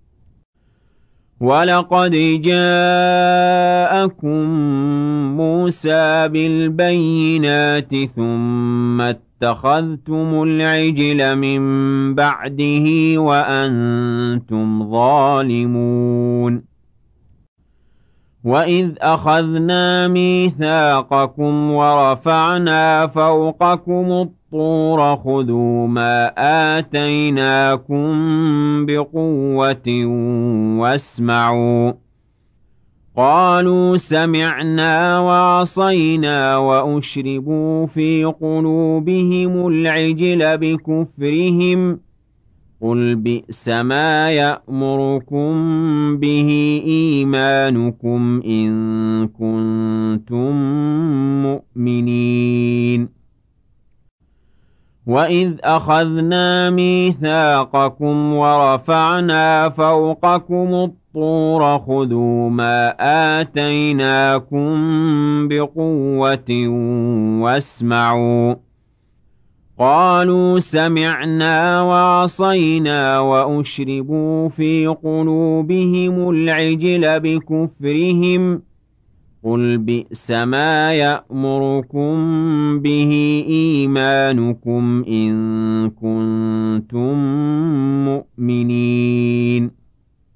وَلَقَدْ جَاءَكُم مُّوسَىٰ بِالْبَيِّنَاتِ ثُمَّ اتَّخَذْتُمُ الْعِجْلَ مِن بَعْدِهِ وَأَنتُمْ ظَالِمُونَ وَإِذْ أَخَذْنَا مِيثَاقَكُمْ وَرَفَعْنَا فَوْقَكُمُ الطُّورَ خُذُوا مَا آتَيْنَاكُم بِقُوَّةٍ وَاسْمَعُوا قَالُوا سَمِعْنَا وَعَصَيْنَا وَأُشْرِبُوا فِي قُلُوبِهِمُ الْعِجْلَ بِكُفْرِهِمْ قُلْ بِئْسَ مَا يَأْمُرُكُم بِهِ إِيمَانُكُمْ إِن كُنتُم مُّؤْمِنِينَ وَإِذْ أَخَذْنَا مِيثَاقَكُمْ وَرَفَعْنَا فَوْقَكُمُ الطُّورَ خُذُوا مَا آتَيْنَاكُم بِقُوَّةٍ وَاسْمَعُوا قَالُوا سَمِعْنَا وَعَصَيْنَا وَأُشْرِبُوا فِي قُلُوبِهِمُ الْعِجْلَ بِكُفْرِهِمْ قُلْ بِئْسَ مَا يَأْمُرُكُم بِهِ إِيمَانُكُمْ إِن كُنتُم مُّؤْمِنِينَ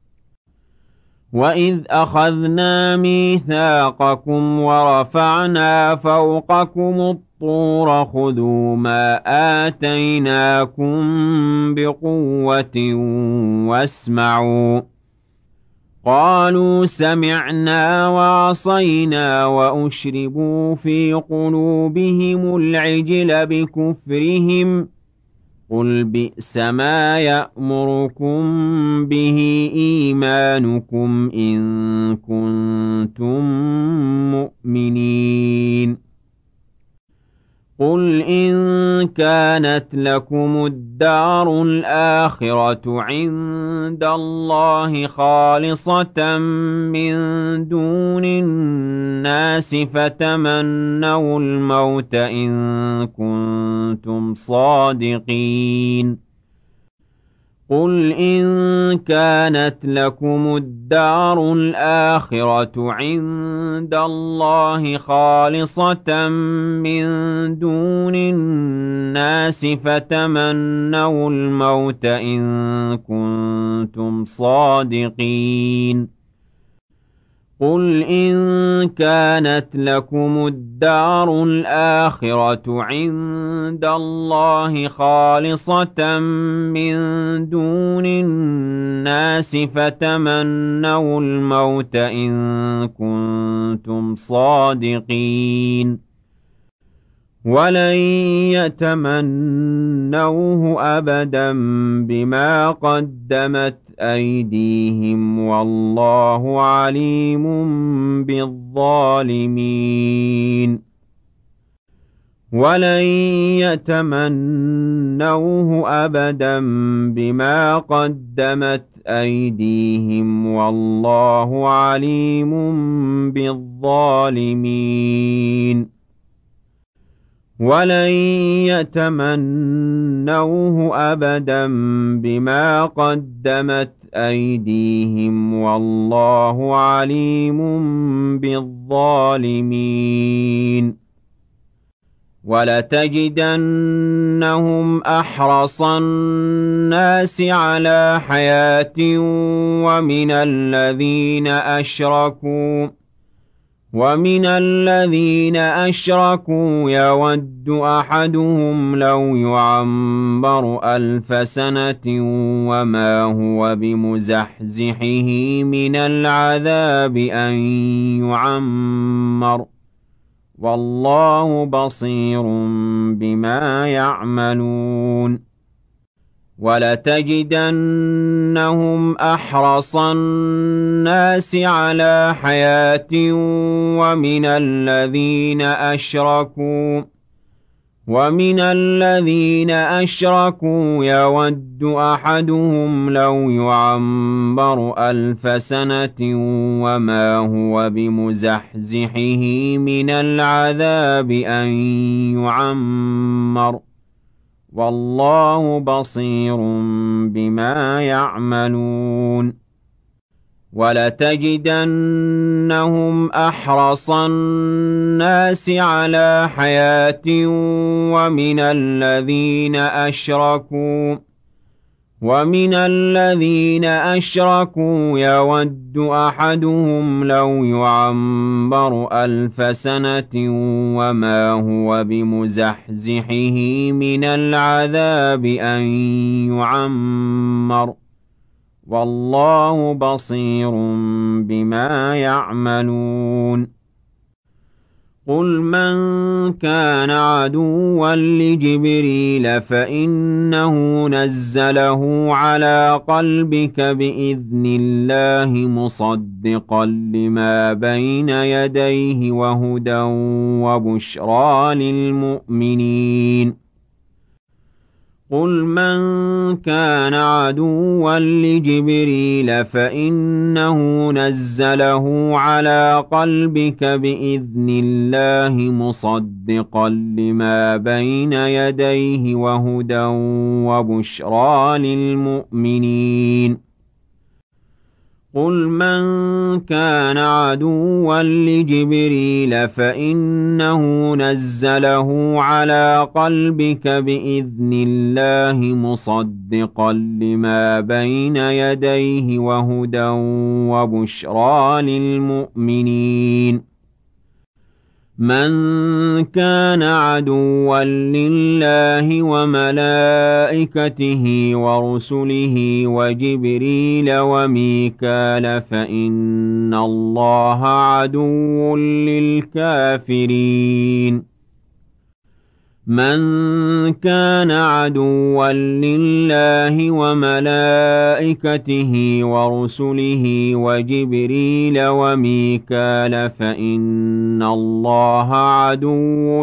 وَإِذْ أَخَذْنَا مِيثَاقَكُمْ وَرَفَعْنَا فَوْقَكُمُ الطُّورَ خُذُوا مَا آتَيْنَاكُم بِقُوَّةٍ وَاسْمَعُوا قَالُوا سَمِعْنَا وَعَصَيْنَا وَأُشْرِبُوا فِي قُلُوبِهِمُ الْعِجْلَ بِكُفْرِهِمْ قُلْ بِئْسَ مَا يَأْمُرُكُم بِهِ إِيمَانُكُمْ إِن كُنتُم مُّؤْمِنِينَ قُلْ إِن كَانَتْ لَكُمُ الدَّارُ الْآخِرَةُ عِندَ اللَّهِ خَالِصَةً مِّن دُونِ النَّاسِ فَتَمَنَّوُا الْمَوْتَ إِن كُنتُمْ صَادِقِينَ قل إن كانت لكم الدار الآخرة عند الله خالصة من دون الناس فتمنوا الموت إن كنتم صادقين قل إن كانت لكم الدار الآخرة عند الله خالصة من دون الناس فتمنوا الموت إن كنتم صادقين ولن يتمنوه أبدا بما قدمت أيديهم والله عليم بالظالمين ولن يتمنوه أبدا بما قدمت أيديهم والله عليم بالظالمين ولن يتمنوه أبدا بما قدمت أيديهم والله عليم بالظالمين ولتجدنهم أحرص الناس على حياة ومن الذين أشركوا ومن الذين أشركوا يود أحدهم لو يعمر ألف سنة وما هو بمزحزحه من العذاب أن يعمر والله بصير بما يعملون ولتجدنهم أحرص الناس على حياة ومن الذين أشركوا ومن الذين أشركوا يود أحدهم لو يعمر ألف سنة وما هو بمزحزحه من العذاب أن يعمر والله بصير بما يعملون ولتجدنهم أحرص الناس على حياة ومن الذين أشركوا ومن الذين أشركوا يود أحدهم لو يعمر ألف سنة وما هو بمزحزحه من العذاب أن يعمر والله بصير بما يعملون قل من كان عدوا لجبريل فإنه نزله على قلبك بإذن الله مصدقا لما بين يديه وهدى وبشرى للمؤمنين قل من كان عدوا لجبريل فإنه نزله على قلبك بإذن الله مصدقا لما بين يديه وهدى وبشرى للمؤمنين قل من كان عدوا لجبريل فإنه نزله على قلبك بإذن الله مصدقا لما بين يديه وهدى وبشرى للمؤمنين من كان عدوا لله وملائكته ورسله وجبريل وميكال فإن الله عدو للكافرين من كان عدوا لله وملائكته ورسله وجبريل وميكال فإن الله عدو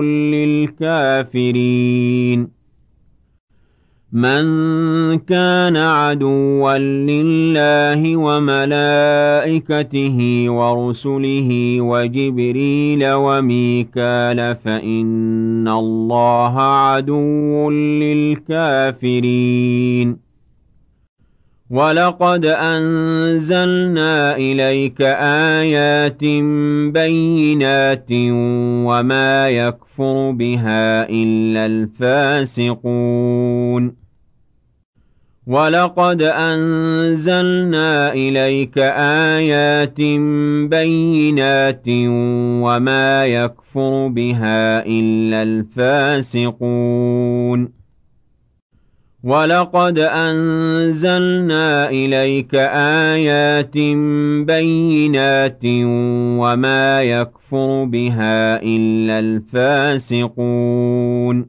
للكافرين من كان عدوا لله وملائكته ورسله وجبريل وميكال فإن الله عدو للكافرين وَلَقَدْ أَنزَلْنَا إِلَيْكَ آيَاتٍ بَيِّنَاتٍ وَمَا يَكْفُرُ بِهَا إِلَّا الْفَاسِقُونَ وَلَقَدْ أَنزَلْنَا إِلَيْكَ آيَاتٍ بَيِّنَاتٍ وَمَا يَكْفُرُ بِهَا إِلَّا الْفَاسِقُونَ وَلَقَدْ أَنزَلْنَا إِلَيْكَ آيَاتٍ بَيِّنَاتٍ وَمَا يَكْفُرُ بِهَا إِلَّا الْفَاسِقُونَ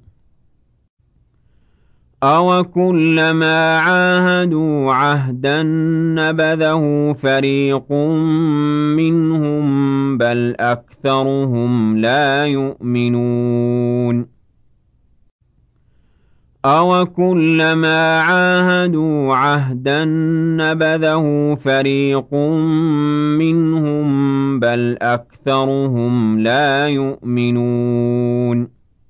أَوَكُلَّمَا عَاهَدُوا عَهْدًا نَّبَذَهُ فَرِيقٌ مِّنْهُم بَلْ أَكْثَرُهُمْ لَا يُؤْمِنُونَ أَوَكُلَّمَا عَاهَدُوا عَهْدًا نَّبَذَهُ فَرِيقٌ مِّنْهُم بَلْ أَكْثَرُهُمْ لَا يُؤْمِنُونَ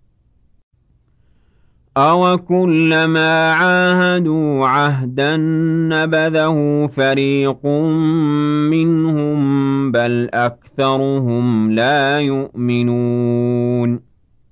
أَوَكُلَّمَا عَاهَدُوا عَهْدًا نَّبَذَهُ فَرِيقٌ مِّنْهُم بَلْ أَكْثَرُهُمْ لَا يُؤْمِنُونَ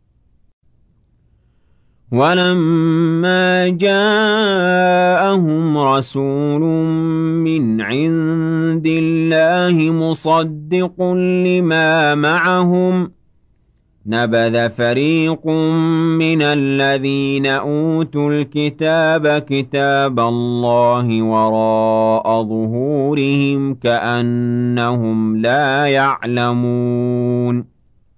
وَلَمَّا جَاءَهُمْ رَسُولٌ مِّنْ عِندِ اللَّهِ مُصَدِّقٌ لِّمَا مَعَهُمْ نَبَذَ فَرِيقٌ مِّنَ الَّذِينَ أُوتُوا الْكِتَابَ كِتَابَ اللَّهِ وَرَاءَ ظُهُورِهِمْ كَأَنَّهُمْ لَا يَعْلَمُونَ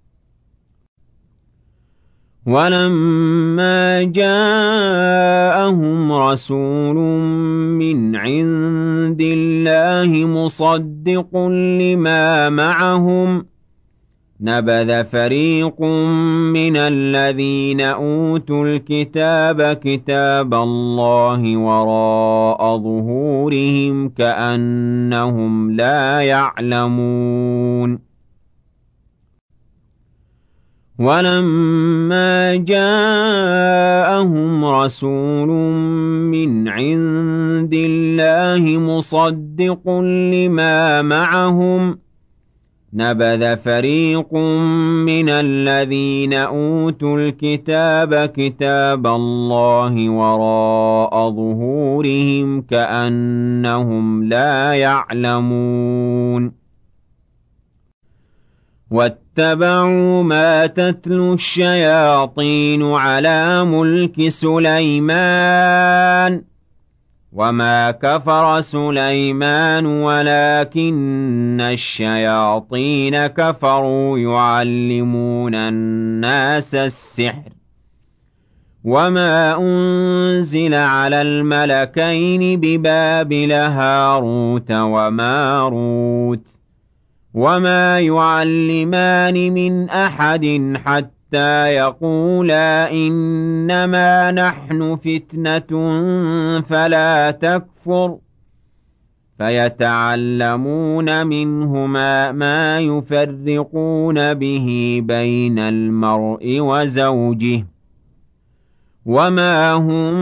وَلَمَّا جَاءَهُمْ رَسُولٌ مِّنْ عِندِ اللَّهِ مُصَدِّقٌ لِّمَا مَعَهُمْ نَبَذَ فَرِيقٌ مِّنَ الَّذِينَ أُوتُوا الْكِتَابَ كِتَابَ اللَّهِ وَرَاءَ ظُهُورِهِمْ كَأَنَّهُمْ لَا يَعْلَمُونَ وَلَمَّا جَاءَهُمْ رَسُولٌ مِّنْ عِندِ اللَّهِ مُصَدِّقٌ لِّمَا مَعَهُمْ نَبَذَ فَرِيقٌ مِّنَ الَّذِينَ أُوتُوا الْكِتَابَ كِتَابَ اللَّهِ وَرَاءَ ظُهُورِهِمْ كَأَنَّهُمْ لَا يَعْلَمُونَ وَاتَّبَعُوا مَا تَتْلُو الشَّيَاطِينُ عَلَىٰ مُلْكِ سُلَيْمَانَ وَمَا كَفَرَ سُلَيْمَانُ وَلَٰكِنَّ الشَّيَاطِينَ كَفَرُوا يُعَلِّمُونَ النَّاسَ السِّحْرَ وَمَا أُنزِلَ عَلَى الْمَلَكَيْنِ بِبَابِلَ هَارُوتَ وَمَارُوتَ وَمَا يُعَلِّمَانِ مِنْ أَحَدٍ حَتَّىٰ يَقُولَا إِنَّمَا نَحْنُ فِتْنَةٌ فَلَا تَكْفُرْ فَيَتَعَلَّمُونَ مِنْهُمَا مَا يُفَرِّقُونَ بِهِ بَيْنَ الْمَرْءِ وَزَوْجِهِ وَمَا هُم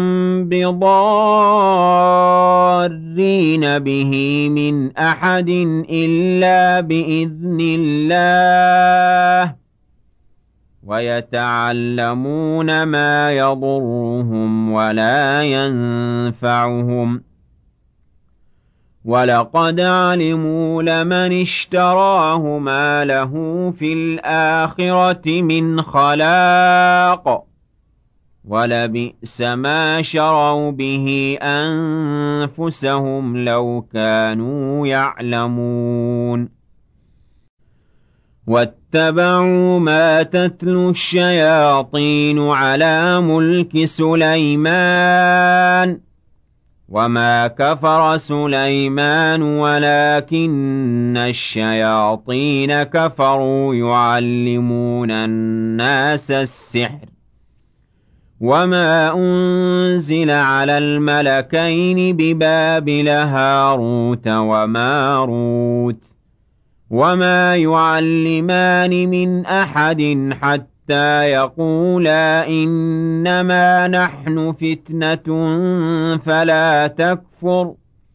بِضَارِّينَ بِهِ مِنْ أَحَدٍ إِلَّا بِإِذْنِ اللَّهِ وَيَتَعَلَّمُونَ مَا يَضُرُّهُمْ وَلَا يَنفَعُهُمْ وَلَقَدْ عَلِمُوا لَمَنِ اشْتَرَاهُ مَا لَهُ فِي الْآخِرَةِ مِنْ خَلَاقٍ وَلَبِئْسَ مَا شَرَوْا بِهِ أَنفُسَهُمْ لَوْ كَانُوا يَعْلَمُونَ وَاتَّبَعُوا مَا تَتْلُو الشَّيَاطِينُ عَلَىٰ مُلْكِ سُلَيْمَانَ وَمَا كَفَرَ سُلَيْمَانُ وَلَٰكِنَّ الشَّيَاطِينَ كَفَرُوا يُعَلِّمُونَ النَّاسَ السِّحْرَ وَمَا أُنزِلَ عَلَى الْمَلَكَيْنِ بِبَابِلَ هَارُوتَ وَمَارُوتَ وَمَا يُعَلِّمَانِ مِنْ أَحَدٍ حَتَّىٰ يَقُولَا إِنَّمَا نَحْنُ فِتْنَةٌ فَلَا تَكْفُرْ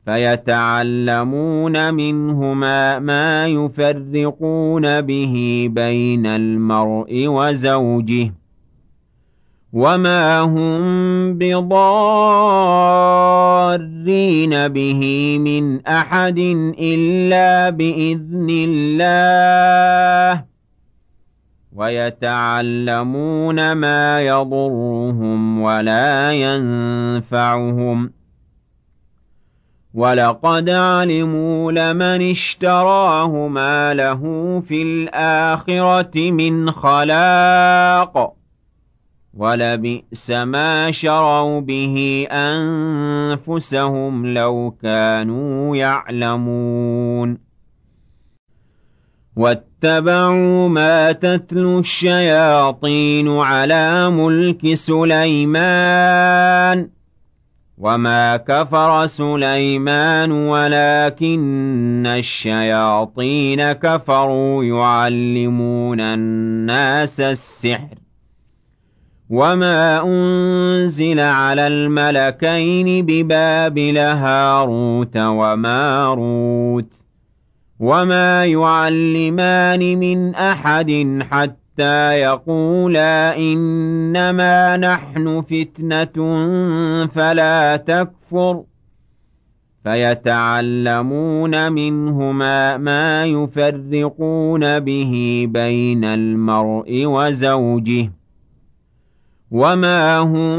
فيتعلمون منهما ما يفرقون به بين المرء وزوجه وما هم بضارين به من أحد إلا بإذن الله ويتعلمون ما يضرهم ولا ينفعهم ولقد علموا لمن اشتراه ما له في الآخرة من خلاق ولبئس ما شروا به أنفسهم لو كانوا يعلمون واتبعوا ما تتلو الشياطين على ملك سليمان وما كفر سليمان ولكن الشياطين كفروا يعلمون الناس السحر وما أنزل على الملكين ببابل هاروت وماروت وما يعلمان من أحد حتى يقولا إنما نحن فتنة فلا تكفر فيتعلمون منهما ما يفرقون به بين المرء وزوجه وما هم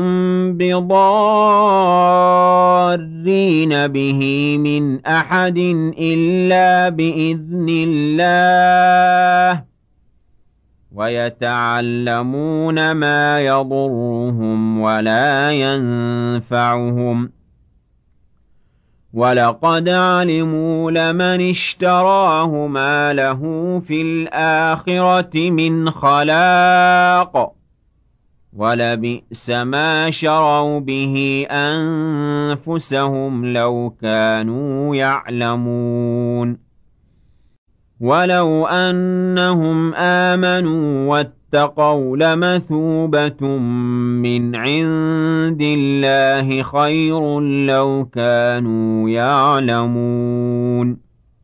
بضارين به من أحد إلا بإذن الله ويتعلمون ما يضرهم ولا ينفعهم ولقد علموا لمن اشتراه ما له في الآخرة من خلاق ولبئس ما شروا به أنفسهم لو كانوا يعلمون ولو أنهم آمنوا واتقوا لمثوبة من عند الله خير لو كانوا يعلمون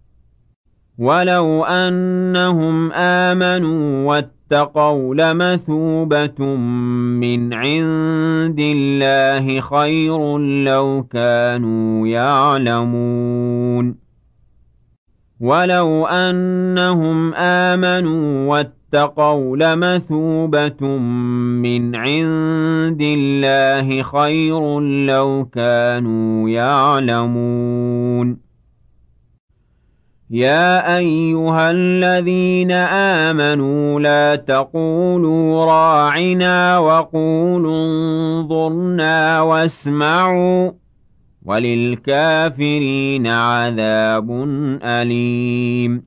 ولو أنهم آمنوا واتقوا اتقوا لمثوبة من عند الله خير لو كانوا يعلمون ولو أنهم آمنوا واتقوا لمثوبة من عند الله خير لو كانوا يعلمون يا أيها الذين آمنوا لا تقولوا راعنا وقولوا انظرنا واسمعوا وللكافرين عذاب أليم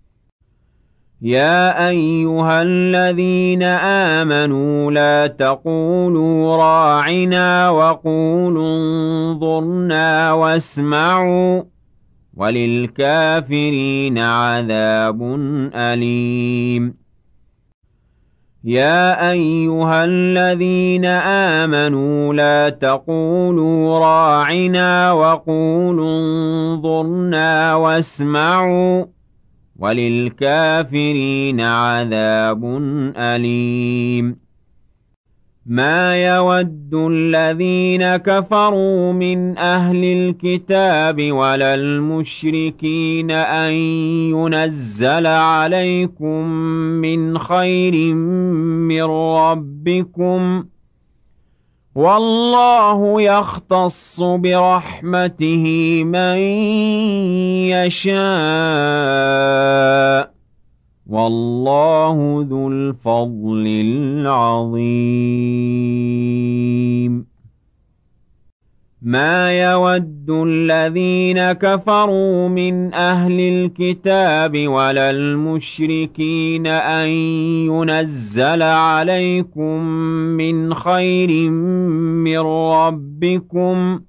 يا أيها الذين آمنوا لا تقولوا راعنا وقولوا انظرنا واسمعوا وللكافرين عذاب أليم يا أيها الذين آمنوا لا تقولوا راعنا وقولوا انظرنا واسمعوا وللكافرين عذاب أليم ما يود الذين كفروا من أهل الكتاب ولا المشركين أن ينزل عليكم من خير من ربكم والله يختص برحمته من يشاء والله ذو الفضل العظيم ما يود الذين كفروا من أهل الكتاب ولا المشركين أن ينزل عليكم من خير من ربكم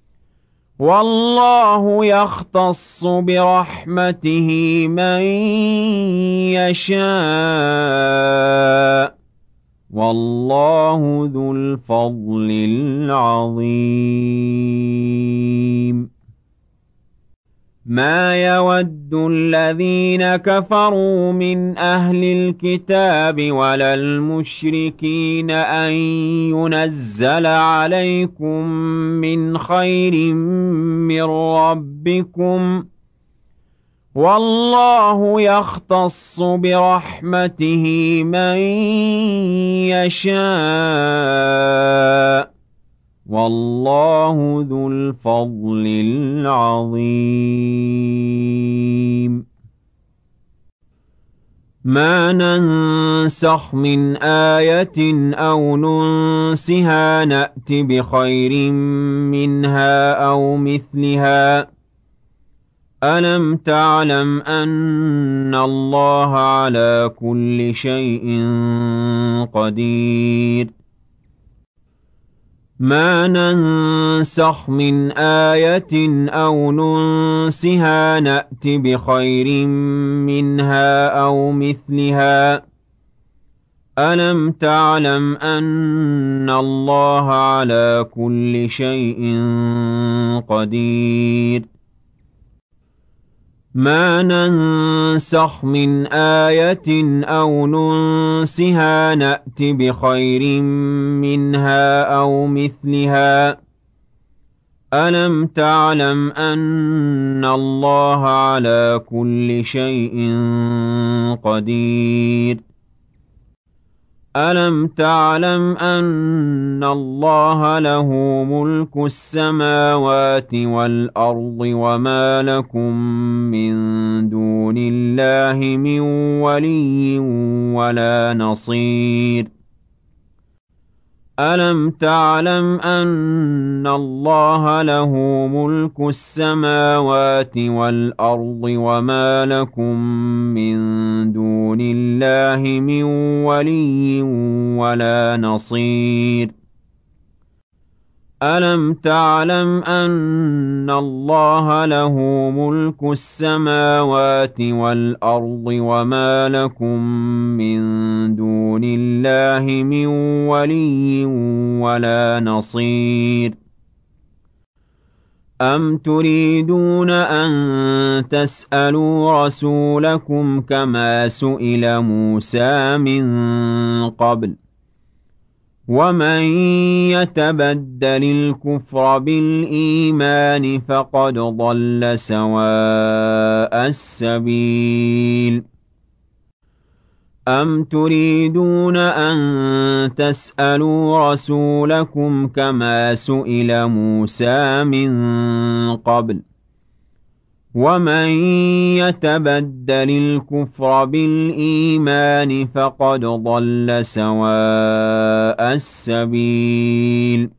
والله يختص برحمته من يشاء والله ذو الفضل العظيم ما يود الذين كفروا من أهل الكتاب ولا المشركين أن ينزل عليكم من خير من ربكم والله يختص برحمته من يشاء والله ذو الفضل العظيم ما ننسخ من آية أو ننسها نأت بخير منها أو مثلها ألم تعلم أن الله على كل شيء قدير ما ننسخ من آية أو ننسها نأت بخير منها أو مثلها ألم تعلم أن الله على كل شيء قدير ما ننسخ من آية أو ننسها نأت بخير منها أو مثلها ألم تعلم أن الله على كل شيء قدير ألم تعلم أن الله له ملك السماوات والأرض وما لكم من دون الله من ولي ولا نصير ألم تعلم أن الله له ملك السماوات والأرض وما لكم من دون الله من ولي ولا نصير ألم تعلم أن الله له ملك السماوات والأرض وما لكم من دون الله من ولي ولا نصير أم تريدون أن تسألوا رسولكم كما سئل موسى من قبل ومن يتبدل الكفر بالإيمان فقد ضل سواء السبيل أم تريدون أن تسألوا رسولكم كما سئل موسى من قبل ومن يتبدل الكفر بالإيمان فقد ضل سواء السبيل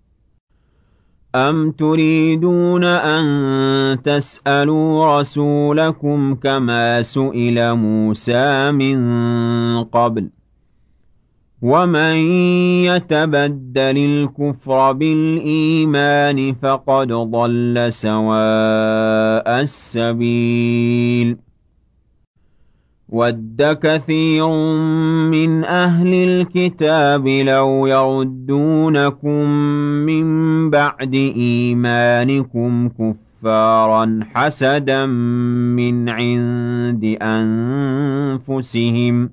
أم تريدون أن تسألوا رسولكم كما سئل موسى من قبل ومن يتبدل الكفر بالإيمان فقد ضل سواء السبيل ود كثير من أهل الكتاب لو يردونكم من بعد إيمانكم كفارا حسدا من عند أنفسهم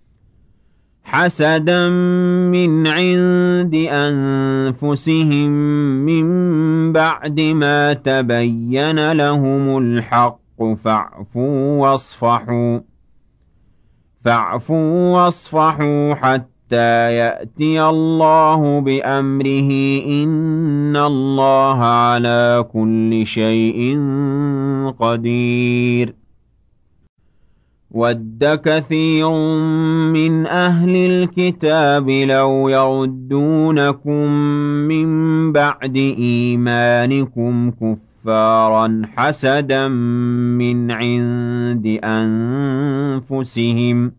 حسدا من عند أنفسهم من بعد ما تبين لهم الحق فاعفوا واصفحوا فاعفوا واصفحوا حتى يأتي الله بأمره إن الله على كل شيء قدير ود كثير من أهل الكتاب لو يردونكم من بعد إيمانكم كفارا حسدا من عند أنفسهم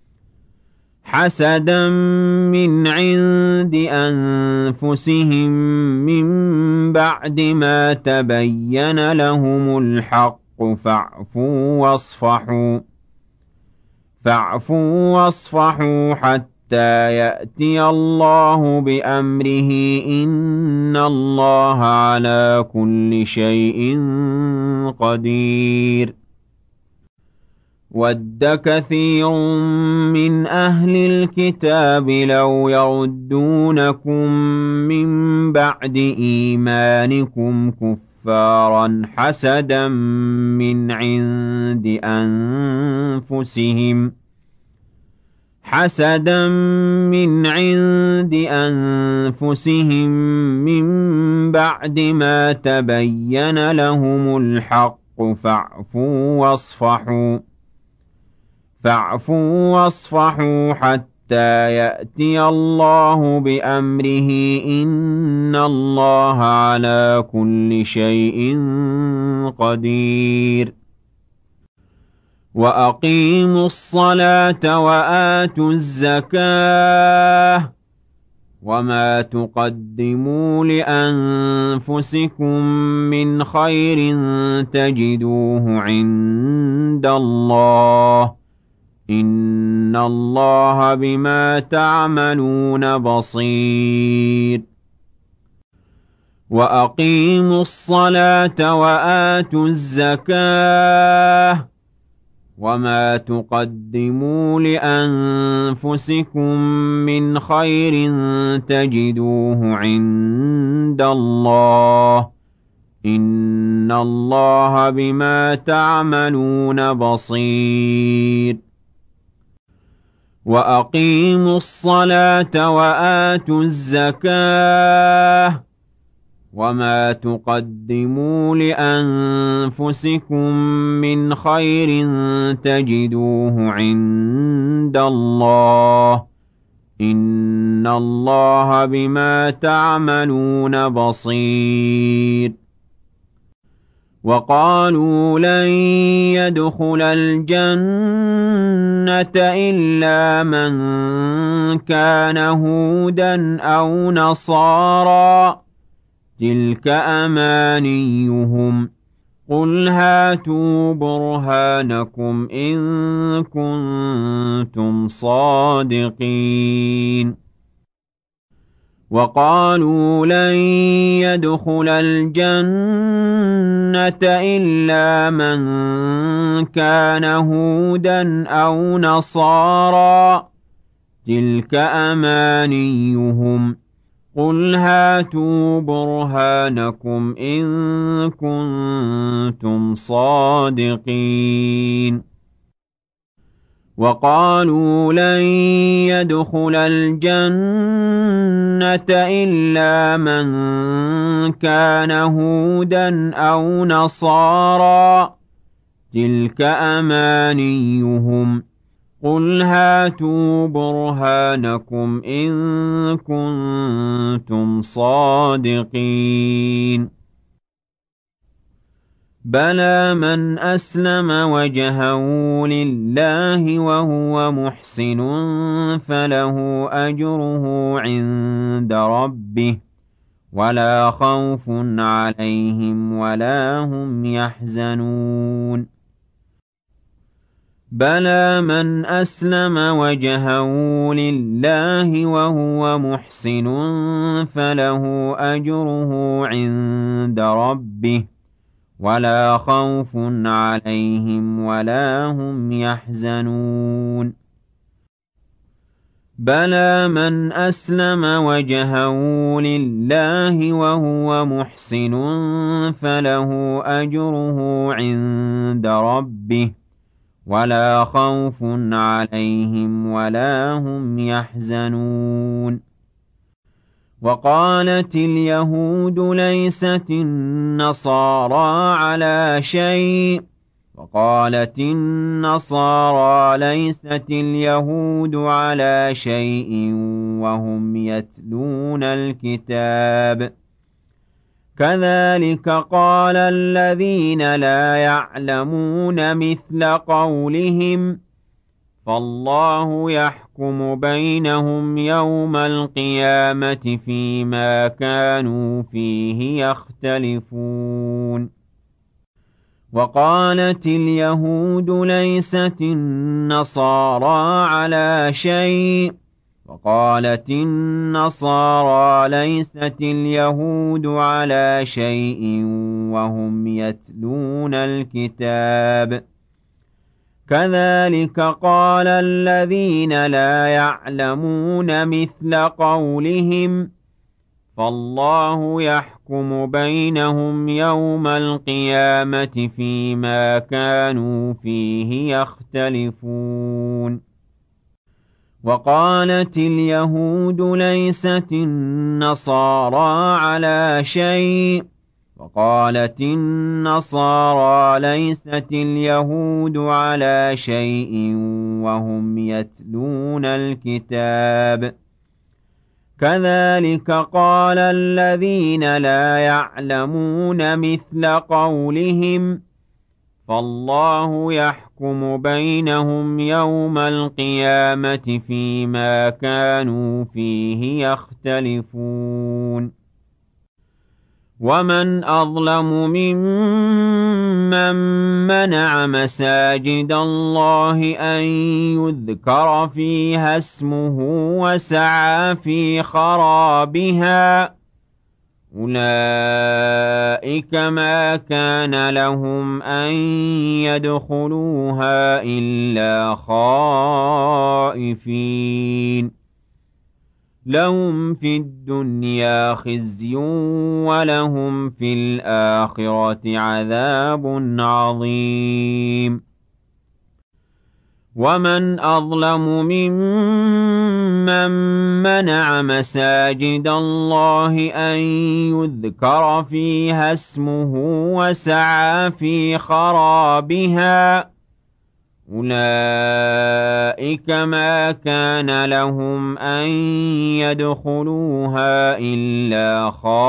حسدا من عند أنفسهم من بعد ما تبين لهم الحق فاعفوا واصفحوا فاعفوا واصفحوا حتى حتى يأتي الله بأمره إن الله على كل شيء قدير ود كثير من أهل الكتاب لو يردونكم من بعد إيمانكم كفارا حسدا من عند أنفسهم حسدا من عند أنفسهم من بعد ما تبين لهم الحق فاعفوا واصفحوا فاعفوا واصفحوا حتى يأتي الله بأمره إن الله على كل شيء قدير وأقيموا الصلاة وآتوا الزكاة وما تقدموا لأنفسكم من خير تجدوه عند الله إن الله بما تعملون بصير وأقيموا الصلاة وآتوا الزكاة وما تقدموا لأنفسكم من خير تجدوه عند الله إن الله بما تعملون بصير وأقيموا الصلاة وآتوا الزكاة وما تقدموا لأنفسكم من خير تجدوه عند الله إن الله بما تعملون بصير وقالوا لن يدخل الجنة إلا من كان هودا أو نصارى تلك أمانيهم قل هاتوا برهانكم إن كنتم صادقين وقالوا لن يدخل الجنة إلا من كان هودا أو نصارى تلك أمانيهم قل هاتوا برهانكم إن كنتم صادقين وقالوا لن يدخل الجنة إلا من كان هودا أو نصارى تلك أمانيهم قل هاتوا برهانكم إن كنتم صادقين بلى من أسلم وجهه لله وهو محسن فله أجره عند ربه ولا خوف عليهم ولا هم يحزنون بلى من أسلم وجهه لله وهو محسن فله أجره عند ربه ولا خوف عليهم ولا هم يحزنون بلى من أسلم وجهه لله وهو محسن فله أجره عند ربه ولا خوف عليهم ولا هم يحزنون وقالت اليهود ليست النصارى على شيء وقالت النصارى ليست اليهود على شيء وهم يتلون الكتاب كذلك قال الذين لا يعلمون مثل قولهم فالله يحكم بينهم يوم القيامة فيما كانوا فيه يختلفون وقالت اليهود ليست النصارى على شيء وقالت النصارى ليست اليهود على شيء وهم يتلون الكتاب كذلك قال الذين لا يعلمون مثل قولهم فالله يحكم بينهم يوم القيامة فيما كانوا فيه يختلفون وقالت اليهود ليست النصارى على شيء وقالت النصارى ليست اليهود على شيء وهم يتلون الكتاب كذلك قال الذين لا يعلمون مثل قولهم فالله يحكم بينهم يوم القيامة فيما كانوا فيه يختلفون ومن أظلم ممن منع مساجد الله أن يذكر فيها اسمه وسعى في خرابها أولئك ما كان لهم أن يدخلوها إلا خائفين لهم في الدنيا خزي ولهم في الآخرة عذاب عظيم ومن أظلم ممن منع مساجد الله أن يذكر فيها اسمه وسعى في خرابها أولئك ما كان لهم أن يدخلوها إلا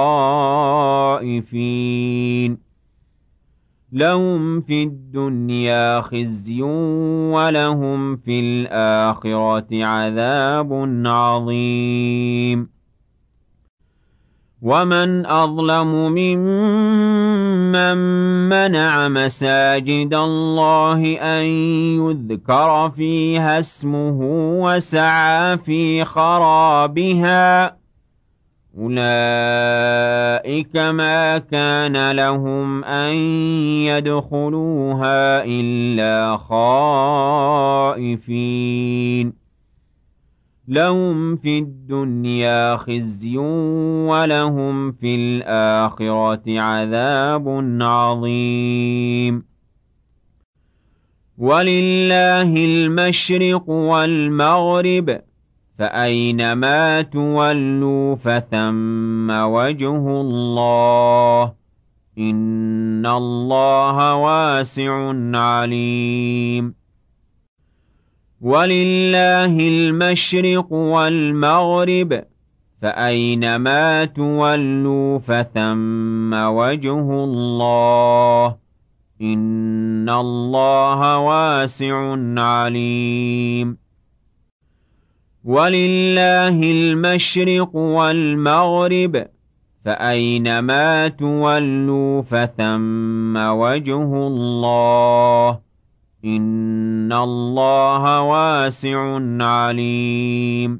خائفين لهم في الدنيا خزي ولهم في الآخرة عذاب عظيم ومن أظلم ممن منع مساجد الله أن يذكر فيها اسمه وسعى في خرابها أولئك ما كان لهم أن يدخلوها إلا خائفين لهم في الدنيا خزي ولهم في الآخرة عذاب عظيم ولله المشرق والمغرب فأينما تولوا فثم وجه الله إن الله واسع عليم ولله المشرق والمغرب فأينما تولوا فثم وجه الله إن الله واسع عليم ولله المشرق والمغرب فأينما تولوا فثم وجه الله إن الله واسع عليم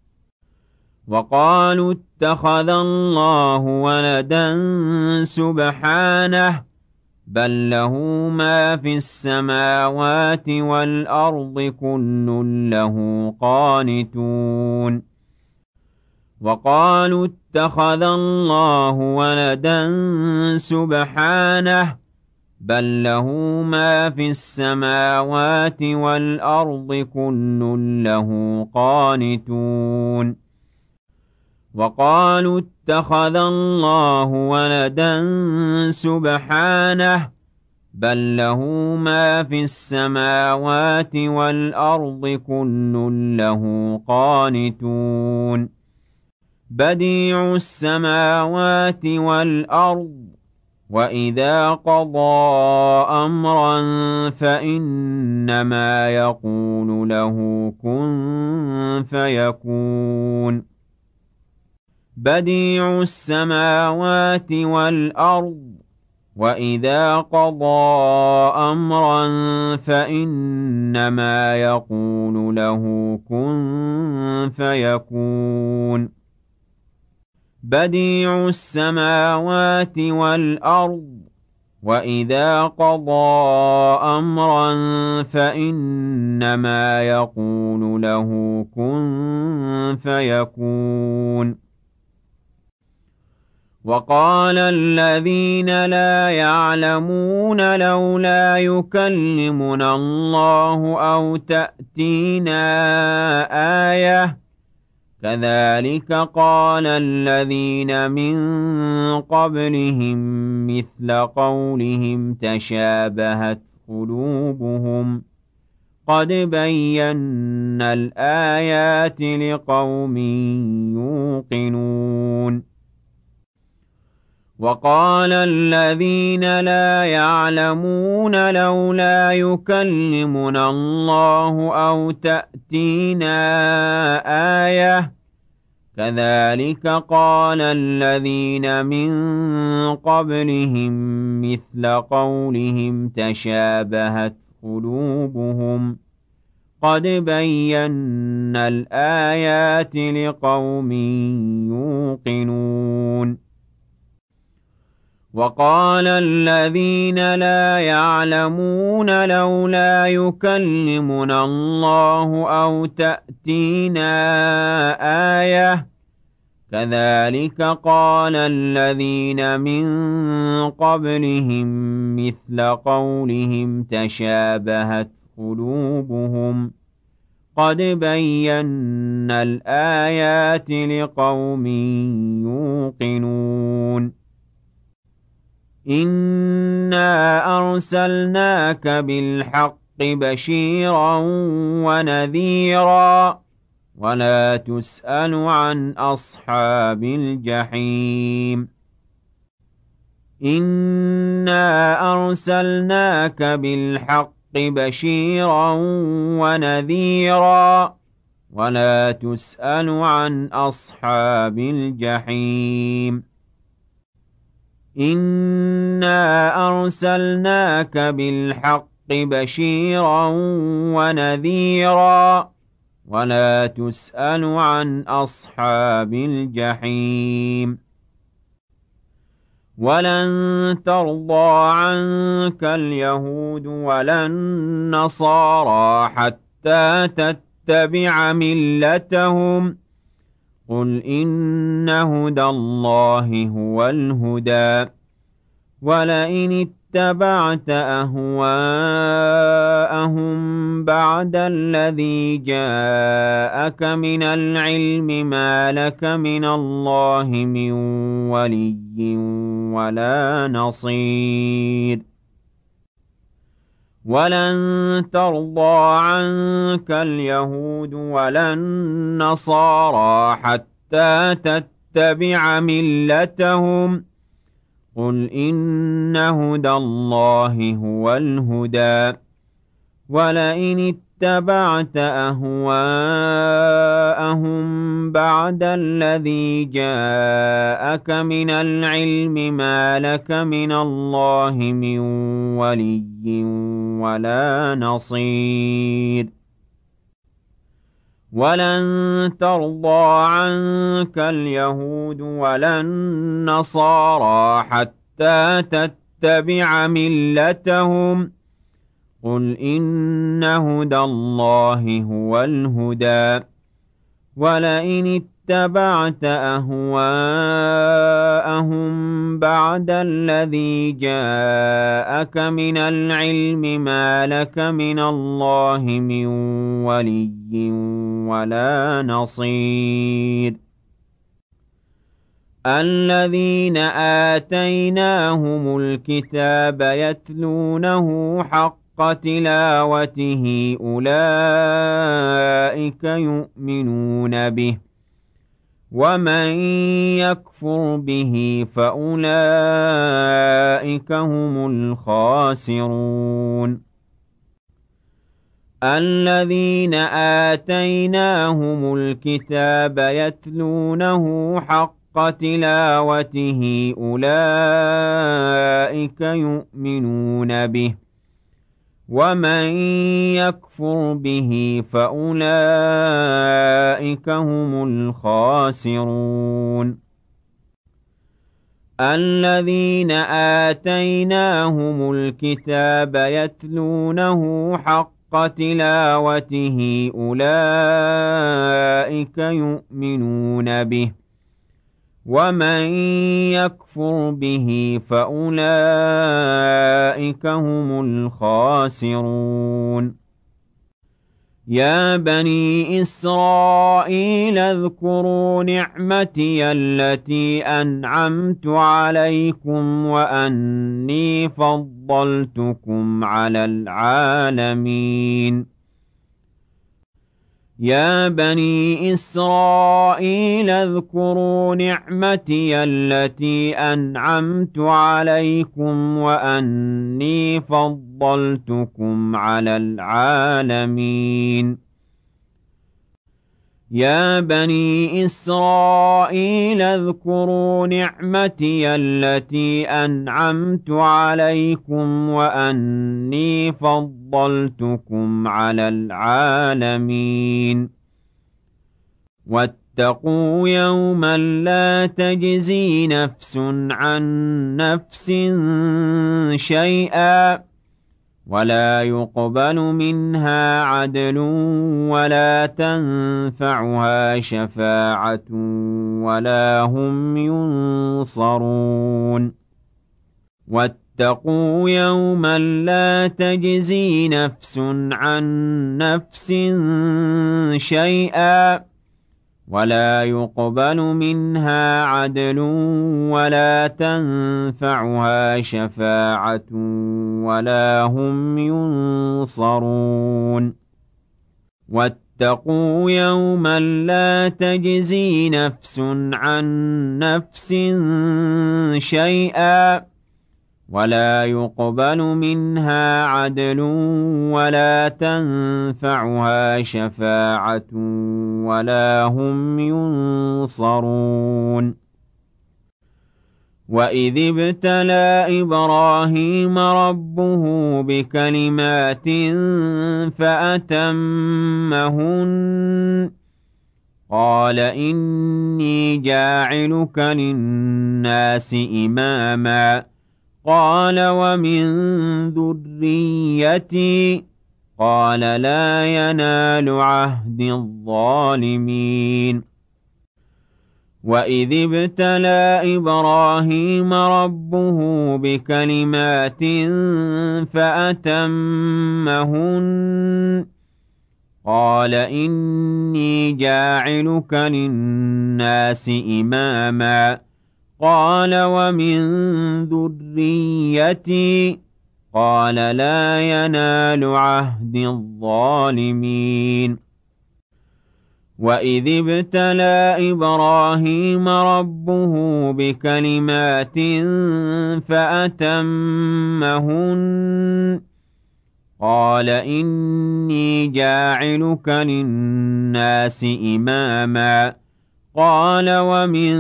وقالوا اتخذ الله ولدا سبحانه بل له ما في السماوات والأرض كل له قانتون وقالوا اتخذ الله ولدا سبحانه بل له ما في السماوات والأرض كل له قانتون وقالوا اتخذ الله ولدا سبحانه بل له ما في السماوات والأرض كل له قانتون بديع السماوات والأرض وإذا قضى أمرا فإنما يقول له كن فيكون بديع السماوات والأرض وَإِذَا قَضَىٰ أَمْرًا فَإِنَّمَا يَقُولُ لَهُ كُن فَيَكُونُ بَدِيعُ السَّمَاوَاتِ وَالْأَرْضِ وَإِذَا قَضَىٰ أَمْرًا فَإِنَّمَا يَقُولُ لَهُ كُن فَيَكُونُ وَقَالَ الَّذِينَ لَا يَعْلَمُونَ لَوْلَا يُكَلِّمُنَا اللَّهُ أَوْ تَأْتِينَا آيَةٌ كَذَٰلِكَ قَالَ الَّذِينَ مِن قَبْلِهِم مِّثْلَ قَوْلِهِمْ تَشَابَهَتْ قُلُوبُهُمْ قَدْ بَيَّنَّا الْآيَاتِ لِقَوْمٍ يُوقِنُونَ وَقَالَ الَّذِينَ لَا يَعْلَمُونَ لَوْلَا يُكَلِّمُنَا اللَّهُ أَوْ تَأْتِينَا آيَةٌ كَذَٰلِكَ قَالَ الَّذِينَ مِن قَبْلِهِم مِّثْلَ قَوْلِهِمْ تَشَابَهَتْ قُلُوبُهُمْ قَدْ بَيَّنَّا الْآيَاتِ لِقَوْمٍ يُوقِنُونَ وَقَالَ الَّذِينَ لَا يَعْلَمُونَ لَوْلَا يُكَلِّمُنَا اللَّهُ أَوْ تَأْتِينَا آيَةٌ كَذَٰلِكَ قَالَ الَّذِينَ مِن قَبْلِهِم مِّثْلَ قَوْلِهِمْ تَشَابَهَتْ قُلُوبُهُمْ قَدْ بَيَّنَّا الْآيَاتِ لِقَوْمٍ يُوقِنُونَ إِنَّا أَرْسَلْنَاكَ بِالْحَقِّ بَشِيرًا وَنَذِيرًا وَلَا تُسْأَلُ عَنْ أَصْحَابِ الْجَحِيمِ إِنَّا أَرْسَلْنَاكَ بِالْحَقِّ بَشِيرًا وَنَذِيرًا وَلَا تُسْأَلُ عَنْ أَصْحَابِ الْجَحِيمِ إِنَّا أَرْسَلْنَاكَ بِالْحَقِّ بَشِيرًا وَنَذِيرًا وَلَا تُسْأَلُ عَنْ أَصْحَابِ الْجَحِيمِ وَلَن تَرْضَىٰ عَنكَ الْيَهُودُ وَلَا النَّصَارَىٰ حَتَّىٰ تَتَّبِعَ مِلَّتَهُمْ قُلْ إِنَّ هُدَى اللَّهِ هُوَ الْهُدَىٰ وَلَئِنِ اتَّبَعْتَ أَهْوَاءَهُم بَعْدَ الَّذِي جَاءَكَ مِنَ الْعِلْمِ مَا لَكَ مِنَ اللَّهِ مِن وَلِيٍّ وَلَا نَصِيرٍ وَلَن تَرْضَىٰ عَنكَ الْيَهُودُ وَلَا النَّصَارَىٰ حَتَّىٰ تَتَّبِعَ مِلَّتَهُمْ قُلْ إِنَّ هُدَى اللَّهِ هُوَ الْهُدَىٰ وَلَئِنِ اتَّبَعْتَ أَهْوَاءَهُم بَعْدَ الَّذِي جَاءَكَ مِنَ الْعِلْمِ مَا لَكَ مِنَ اللَّهِ مِن وَلِيٍّ وَلَا نَصِيرٍ وَلَن تَرْضَىٰ عَنكَ الْيَهُودُ وَلَا النَّصَارَىٰ حَتَّىٰ تَتَّبِعَ مِلَّتَهُمْ قُلْ إِنَّ هُدَى اللَّهِ هُوَ الْهُدَىٰ وَلَئِنِ اتَّبَعْتَ أَهْوَاءَهُم بَعْدَ الَّذِي جَاءَكَ مِنَ الْعِلْمِ مَا لَكَ مِنَ اللَّهِ مِن وَلِيٍّ وَلَا نَصِيرٍ الَّذِينَ آتَيْنَاهُمُ الْكِتَابَ يَتْلُونَهُ حَقَّ تِلَاوَتِهِ أُولَٰئِكَ يُؤْمِنُونَ بِهِ وَمَن يَكْفُرْ بِهِ فَأُولَٰئِكَ هُمُ الْخَاسِرُونَ الَّذِينَ آتَيْنَاهُمُ الْكِتَابَ يَتْلُونَهُ حَقَّ تلاوته أولئك يؤمنون به ومن يكفر به فأولئك هم الخاسرون الذين آتيناهم الكتاب يتلونه حق تلاوته أولئك يؤمنون به ومن يكفر به فأولئك هم الخاسرون يا بني إسرائيل اذكروا نعمتي التي أنعمت عليكم وأني فضلتكم على العالمين يا بني إسرائيل اذكروا نعمتي التي أنعمت عليكم وأني فضلتكم على العالمين يا بني إسرائيل اذكروا نعمتي التي أنعمت عليكم وأني فضلتكم على العالمين واتقوا يوما لا تجزي نفس عن نفس شيئا ولا يقبل منها عدل ولا تنفعها شفاعة ولا هم ينصرون واتقوا يوما لا تجزي نفس عن نفس شيئا ولا يقبل منها عدل ولا تنفعها شفاعة ولا هم ينصرون واتقوا يوما لا تجزي نفس عن نفس شيئا ولا يقبل منها عدل ولا تنفعها شفاعة ولا هم ينصرون وإذ ابتلى إبراهيم ربه بكلمات فأتمهن قال إني جاعلك للناس إماما قال ومن ذريتي قال لا ينال عهد الظالمين وإذ ابتلى إبراهيم ربه بكلمات فأتمهن قال إني جاعلك للناس إماما قال ومن ذريتي قال لا ينال عهد الظالمين وإذ ابتلى إبراهيم ربه بكلمات فأتمهن قال إني جاعلك للناس إماما قال ومن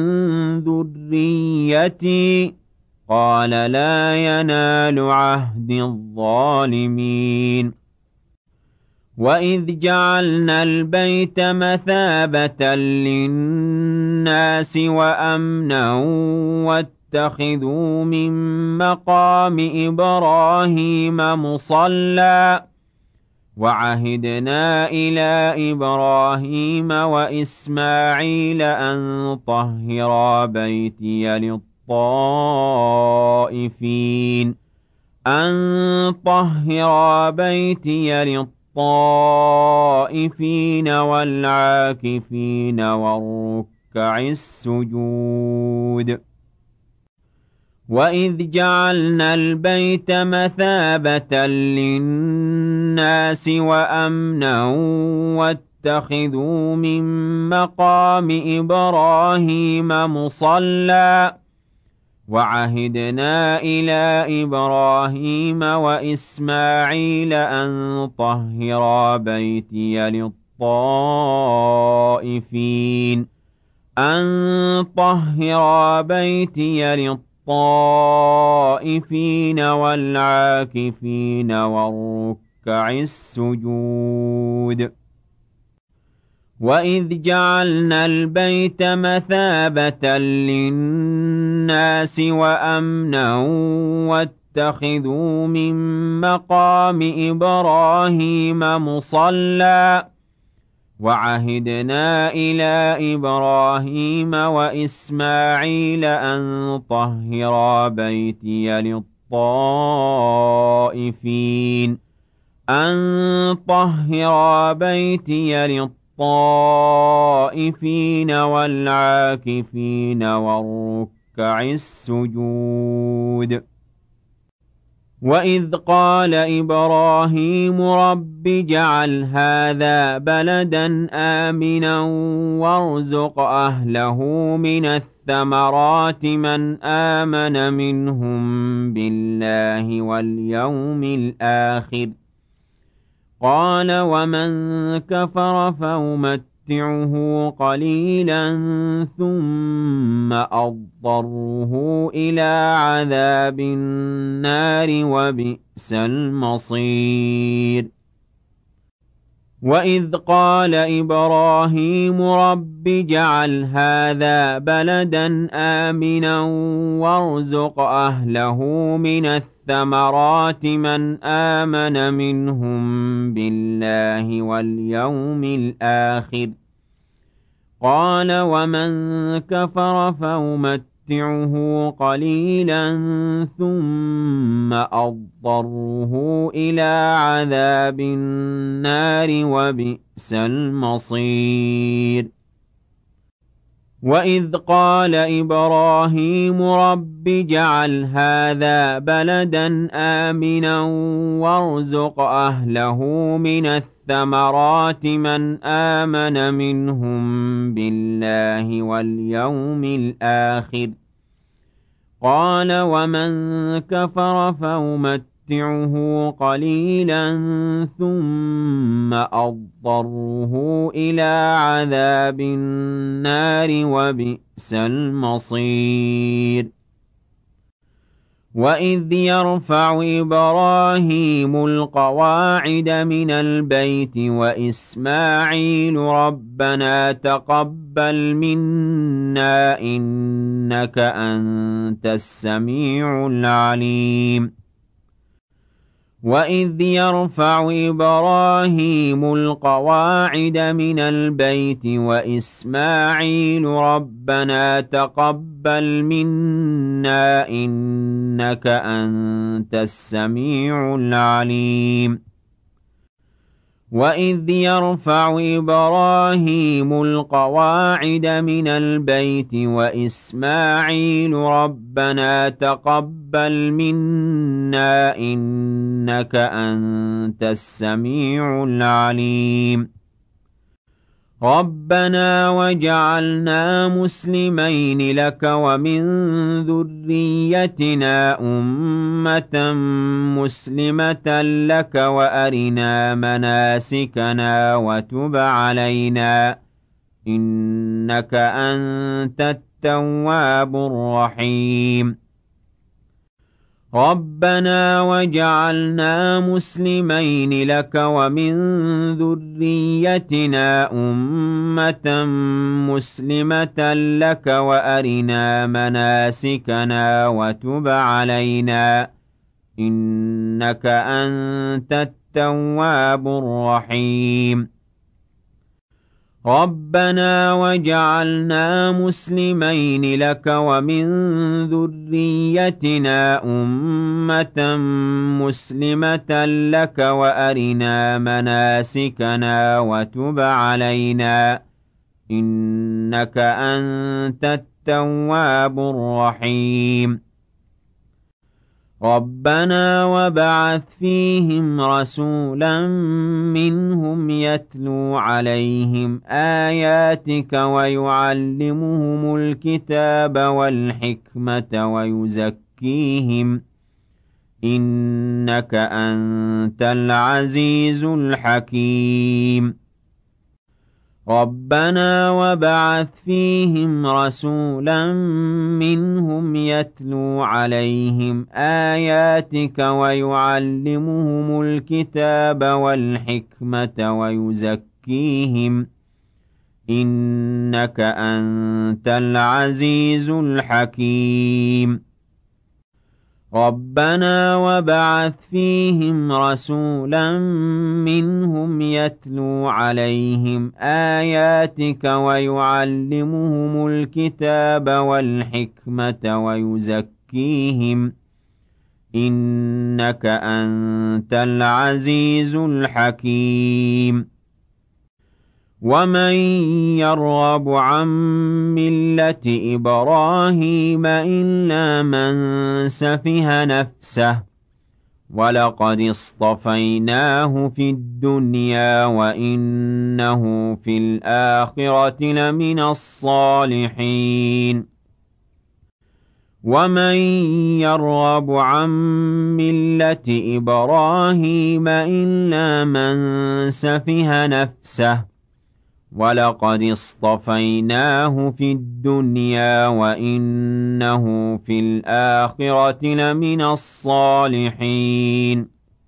ذريتي قال لا ينال عهد الظالمين وإذ جعلنا البيت مثابة للناس وأمنا واتخذوا من مقام إبراهيم مصلى وعهدنا إلى إبراهيم وإسماعيل أن طهرا بيتي للطائفين أن طهرا بيتي للطائفين والعاكفين والركع السجود وإذ جعلنا البيت مثابة للناس وأمنا واتخذوا من مقام إبراهيم مصلى وعهدنا إلى إبراهيم وإسماعيل أن طهرا بيتي للطائفين أن طهر بيتي للطائفين والعاكفين والركع السجود وإذ جعلنا البيت مثابة للناس وأمنا واتخذوا من مقام إبراهيم مصلى وعهدنا إلى إبراهيم وإسماعيل أن طهرا بيتي للطائفين أن طهرا بيتي للطائفين والعاكفين والركع السجود وإذ قال إبراهيم رب اجعل هذا بلدا آمنا وارزق أهله من الثمرات من آمن منهم بالله واليوم الآخر قال ومن كفر فأمتعه قليلا ثم أضطره إلى عذاب النار وبئس المصير وإذ قال إبراهيم رب اجعل هذا بلدا آمنا وارزق أهله من الثمرات من آمن منهم بالله واليوم الآخر قال ومن كفر فأمتعه قليلا ثم أضطره إلى عذاب النار وبئس المصير وإذ قال إبراهيم رب اجعل هذا بلدا آمنا وارزق أهله من الثمرات من آمن منهم بالله واليوم الآخر قال ومن كفر فأمتعه قليلا ثم أضطره إلى عذاب النار وبئس المصير وإذ يرفع إبراهيم القواعد من البيت وإسماعيل ربنا تقبل منا إنك أنت السميع العليم وإذ يرفع إبراهيم القواعد من البيت وإسماعيل ربنا تقبل منا إنك أنت السميع العليم وإذ يرفع إبراهيم القواعد من البيت وإسماعيل ربنا تقبل منا إنك أنت السميع العليم ربنا وجعلنا مسلمين لك ومن ذريتنا أمة مسلمة لك وأرنا مناسكنا وتب علينا إنك أنت التواب الرحيم ربنا وجعلنا مسلمين لك ومن ذريتنا أمة مسلمة لك وأرنا مناسكنا وتب علينا إنك أنت التواب الرحيم ربنا وجعلنا مسلمين لك ومن ذريتنا أمة مسلمة لك وأرنا مناسكنا وتب علينا إنك أنت التواب الرحيم ربنا وابعث فيهم رسولا منهم يتلو عليهم آياتك ويعلمهم الكتاب والحكمة ويزكيهم إنك أنت العزيز الحكيم رَبَّنَا وَابْعَثْ فِيهِمْ رَسُولًا مِّنْهُمْ يَتْلُو عَلَيْهِمْ آيَاتِكَ وَيُعَلِّمُهُمُ الْكِتَابَ وَالْحِكْمَةَ وَيُزَكِّيهِمْ ۚ إِنَّكَ أَنتَ الْعَزِيزُ الْحَكِيمُ رَبَّنَا وَابْعَثْ فِيهِمْ رَسُولًا مِّنْهُمْ يَتْلُو عَلَيْهِمْ آيَاتِكَ وَيُعَلِّمُهُمُ الْكِتَابَ وَالْحِكْمَةَ وَيُزَكِّيهِمْ ۚ إِنَّكَ أَنتَ الْعَزِيزُ الْحَكِيمُ وَمَن يَرْغَبُ عَن مِّلَّةِ إِبْرَاهِيمَ إِلَّا مَن سَفِهَ نَفْسَهُ وَلَقَدِ اصْطَفَيْنَاهُ فِي الدُّنْيَا وَإِنَّهُ فِي الْآخِرَةِ لَمِنَ الصَّالِحِينَ وَمَن يَرْغَبُ عَن مِّلَّةِ إِبْرَاهِيمَ إِلَّا مَن سَفِهَ نَفْسَهُ وَلَقَدِ اصْطَفَيْنَاهُ فِي الدُّنْيَا وَإِنَّهُ فِي الْآخِرَةِ لَمِنَ الصَّالِحِينَ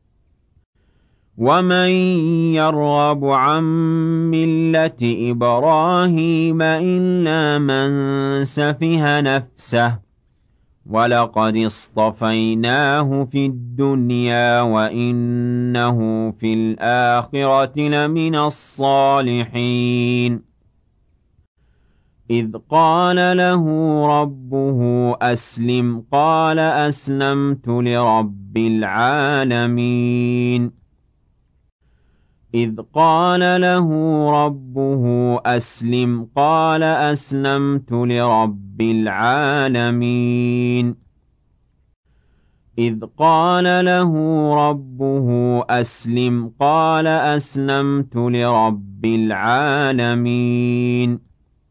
وَمَن يَرْغَبُ عَن مِّلَّةِ إِبْرَاهِيمَ إِلَّا مَن سَفِهَ نَفْسَهُ وَلَقَدِ اصْطَفَيْنَاهُ فِي الدُّنْيَا وَإِنَّهُ فِي الْآخِرَةِ لَمِنَ الصَّالِحِينَ إِذْ قَالَ لَهُ رَبُّهُ أَسْلِمْ قَالَ أَسْلَمْتُ لِرَبِّ الْعَالَمِينَ إِذْ قَالَ لَهُ رَبُّهُ أَسْلِمْ قَالَ أَسْلَمْتُ لِرَبِّ الْعَالَمِينَ إِذْ قَالَ لَهُ رَبُّهُ أَسْلِمْ قَالَ أَسْلَمْتُ لِرَبِّ الْعَالَمِينَ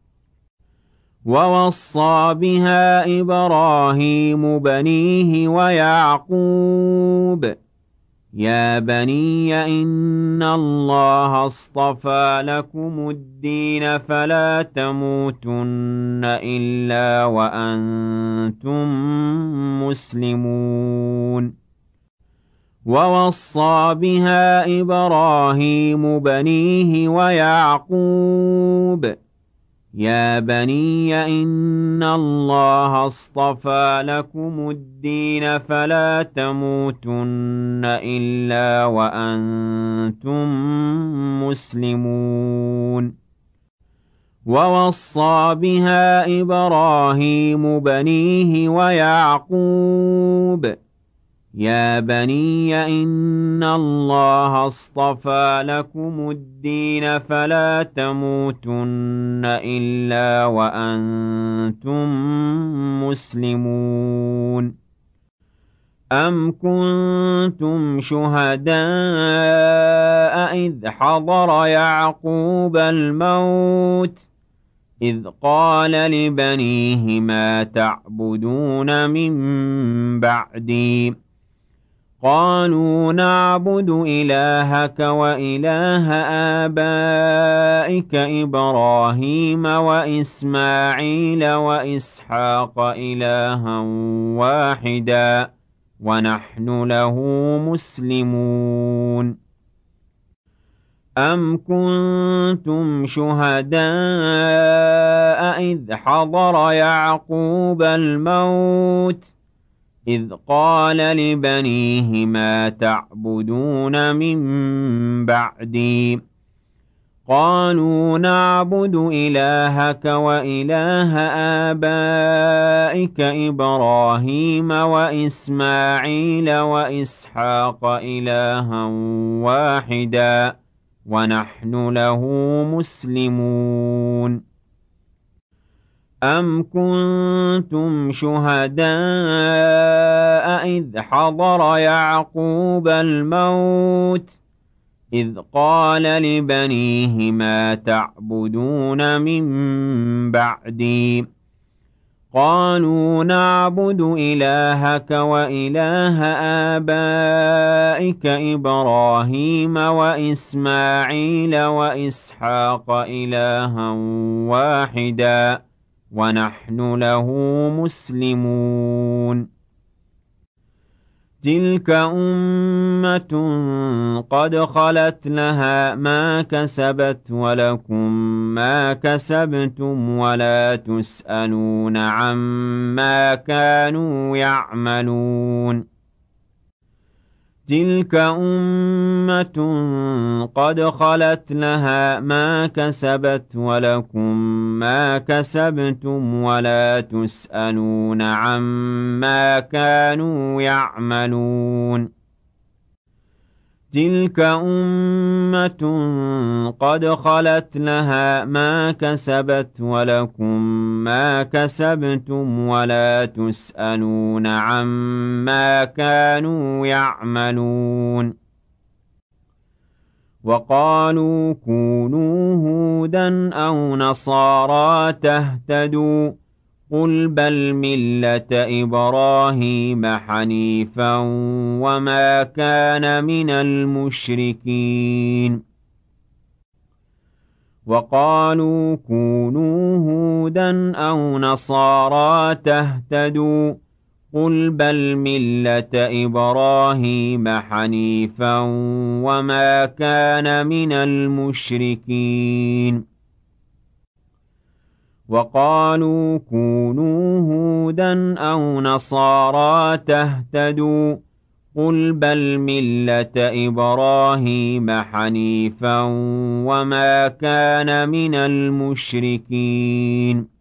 وَوَصَّى بِهَا إِبْرَاهِيمُ بَنِيهِ وَيَعْقُوبُ يَا بَنِيَّ إِنَّ اللَّهَ اصْطَفَىٰ لَكُمُ الدِّينَ فَلَا تَمُوتُنَّ إِلَّا وَأَنتُم مُّسْلِمُونَ وَوَصَّى بِهَا إِبْرَاهِيمُ بَنِيهِ وَيَعْقُوبُ يَا بَنِيَّ إِنَّ اللَّهَ اصْطَفَىٰ لَكُمُ الدِّينَ فَلَا تَمُوتُنَّ إِلَّا وَأَنتُم مُّسْلِمُونَ وَوَصَّى بِهَا إِبْرَاهِيمُ بَنِيهِ وَيَعْقُوبُ يَا بَنِيَّ إِنَّ اللَّهَ اصْطَفَىٰ لَكُمُ الدِّينَ فَلَا تَمُوتُنَّ إِلَّا وَأَنتُم مُّسْلِمُونَ أَمْ كُنتُمْ شُهَدَاءَ إِذْ حَضَرَ يَعْقُوبَ الْمَوْتُ إِذْ قَالَ لِبَنِيهِ مَا تَعْبُدُونَ مِن بَعْدِي قَالُوا نَعْبُدُ إِلَٰهَكَ وَإِلَٰهَ آبَائِكَ إِبْرَاهِيمَ وَإِسْمَاعِيلَ وَإِسْحَاقَ إِلَٰهًا وَاحِدًا وَنَحْنُ لَهُ مُسْلِمُونَ أَمْ كُنتُمْ شُهَدَاءَ إِذْ حَضَرَ يَعْقُوبَ الْمَوْتُ إِذْ قَالَ لِبَنِيهِ مَا تَعْبُدُونَ مِن بَعْدِي قَالُوا نَعْبُدُ إِلَٰهَكَ وَإِلَٰهَ آبَائِكَ إِبْرَاهِيمَ وَإِسْمَاعِيلَ وَإِسْحَاقَ إِلَٰهًا وَاحِدًا وَنَحْنُ لَهُ مُسْلِمُونَ أَمْ كُنتُمْ شُهَدَاءَ إِذْ حَضَرَ يَعْقُوبَ الْمَوْتُ إِذْ قَالَ لِبَنِيهِ مَا تَعْبُدُونَ مِن بَعْدِي قالوا نعبد إلهك وإله آبائك إبراهيم وإسماعيل وإسحاق إلها واحدا ونحن له مسلمون تلك أمة قد خلت لها ما كسبت ولكم ما كسبتم ولا تسألون عما كانوا يعملون تلك أمة قد خلت لها ما كسبت ولكم ما كسبتم ولا تسألون عما كانوا يعملون تلك أمة قد خلت لها ما كسبت ولكم ما كسبتم ولا تسألون عما كانوا يعملون وقالوا كونوا هودا أو نصارى تهتدوا قل بل ملة إبراهيم حنيفا وما كان من المشركين وقالوا كونوا هودا أو نصارى تهتدوا قل بل ملة إبراهيم حنيفا وما كان من المشركين وقالوا كونوا هودا أو نصارى تهتدوا قل بل ملة إبراهيم حنيفا وما كان من المشركين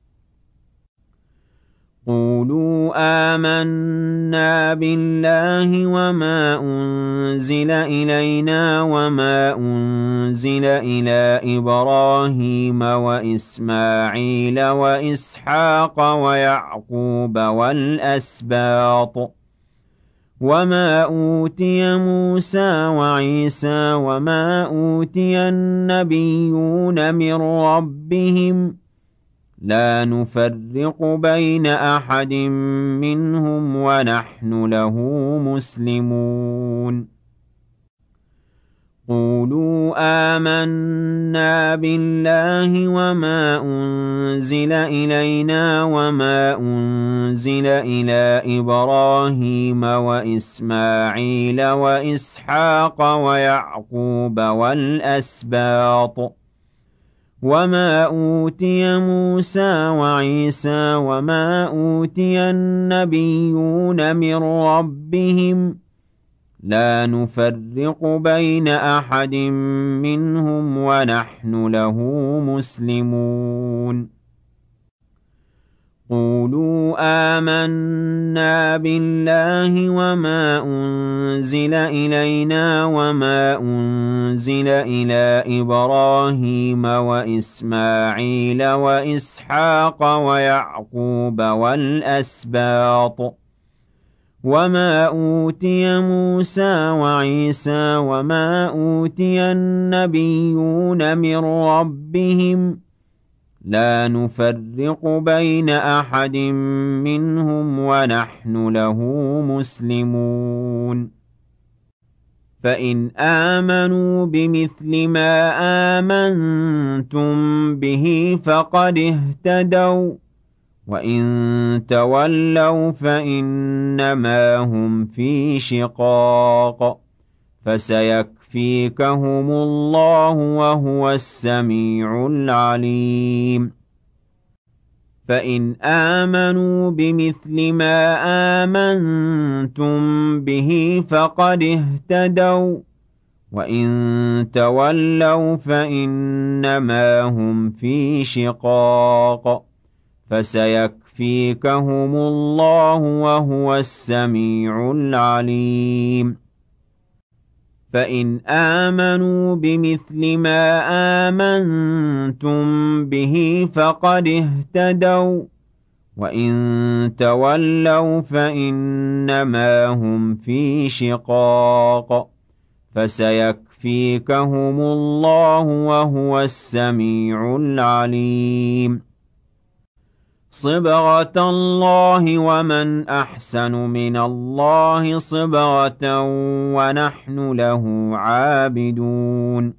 قولوا آمنا بالله وما أنزل إلينا وما أنزل إلى إبراهيم وإسماعيل وإسحاق ويعقوب والأسباط وما أوتي موسى وعيسى وما أوتي النبيون من ربهم لا نفرق بين أحد منهم ونحن له مسلمون قولوا آمنا بالله وما أنزل إلينا وما أنزل إلى إبراهيم وإسماعيل وإسحاق ويعقوب والأسباط وما أوتي موسى وعيسى وما أوتي النبيون من ربهم لا نفرق بين أحد منهم ونحن له مسلمون قولوا آمنا بالله وما أنزل إلينا وما أنزل إلى إبراهيم وإسماعيل وإسحاق ويعقوب والأسباط وما أوتي موسى وعيسى وما أوتي النبيون من ربهم لا نفرق بين أحد منهم ونحن له مسلمون فإن آمنوا بمثل ما آمنتم به فقد اهتدوا وإن تولوا فإنما هم في شقاق فسيكفيكهم الله وهو السميع العليم فإن آمنوا بمثل ما آمنتم به فقد اهتدوا وإن تولوا فإنما هم في شقاق فسيكفيكهم الله وهو السميع العليم فإن آمنوا بمثل ما آمنتم به فقد اهتدوا وإن تولوا فإنما هم في شقاق فسيكفيكهم الله وهو السميع العليم صبغة اللَّهِ وَمَنْ أَحْسَنُ مِنَ اللَّهِ صِبْغَةً وَنَحْنُ لَهُ عَابِدُونَ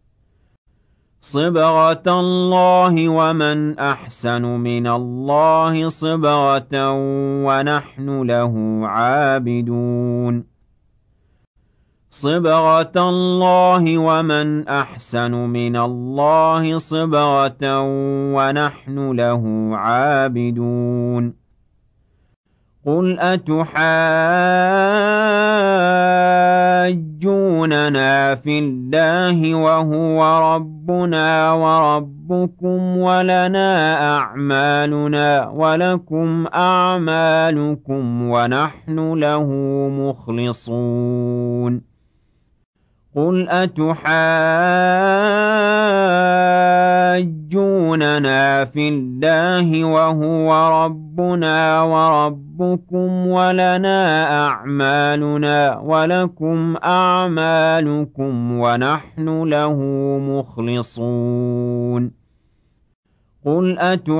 صِبْغَةَ اللَّهِ وَمَنْ أَحْسَنُ مِنَ اللَّهِ صِبْغَةً وَنَحْنُ لَهُ عَابِدُونَ صِبْغَةَ اللَّهِ وَمَنْ أَحْسَنُ مِنَ اللَّهِ صِبْغَةً وَنَحْنُ لَهُ عَابِدُونَ قُلْ أَتُحَاجُّونَنَا فِي اللَّهِ وَهُوَ رَبُّنَا وَرَبُّكُمْ وَلَنَا أَعْمَالُنَا وَلَكُمْ أَعْمَالُكُمْ وَنَحْنُ لَهُ مُخْلِصُونَ قُلْ أَتُحَاجُّونَنَا فِي اللَّهِ وَهُوَ رَبُّنَا وَرَبُّكُمْ وَلَنَا أَعْمَالُنَا وَلَكُمْ أَعْمَالُكُمْ وَنَحْنُ لَهُ مُخْلِصُونَ قُلْ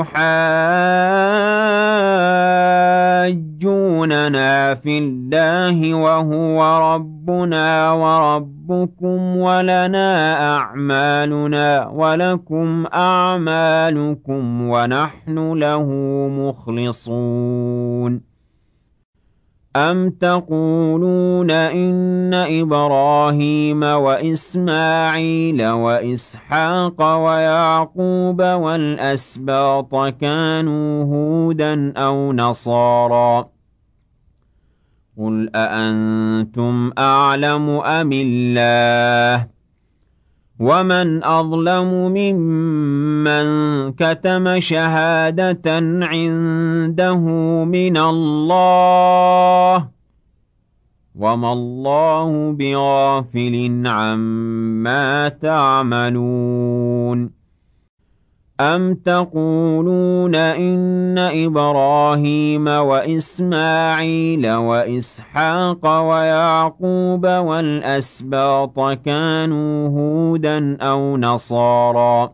أَتُحَاجُّونَنَا فِي اللَّهِ وَهُوَ رَبُّنَا وَرَبُّكُمْ وَلَنَا أَعْمَالُنَا وَلَكُمْ أَعْمَالُكُمْ وَنَحْنُ لَهُ مُخْلِصُونَ أَمْ تَقُولُونَ إِنَّ إِبْرَاهِيمَ وَإِسْمَاعِيلَ وَإِسْحَاقَ وَيَعْقُوبَ وَالْأَسْبَاطَ كَانُوا هُودًا أَوْ نَصَارَىٰ ۗ قُلْ أَأَنتُمْ أَعْلَمُ أَمِ اللَّهُ ۗ وَمَنْ أَظْلَمُ مِمَّن كَتَمَ شَهَادَةً عِندَهُ مِنَ اللَّهِ ۗ وَمَا اللَّهُ بِغَافِلٍ عَمَّا تَعْمَلُونَ أَمْ تَقُولُونَ إِنَّ إِبْرَاهِيمَ وَإِسْمَاعِيلَ وَإِسْحَاقَ وَيَعْقُوبَ وَالْأَسْبَاطَ كَانُوا هُودًا أَوْ نَصَارَىٰ ۗ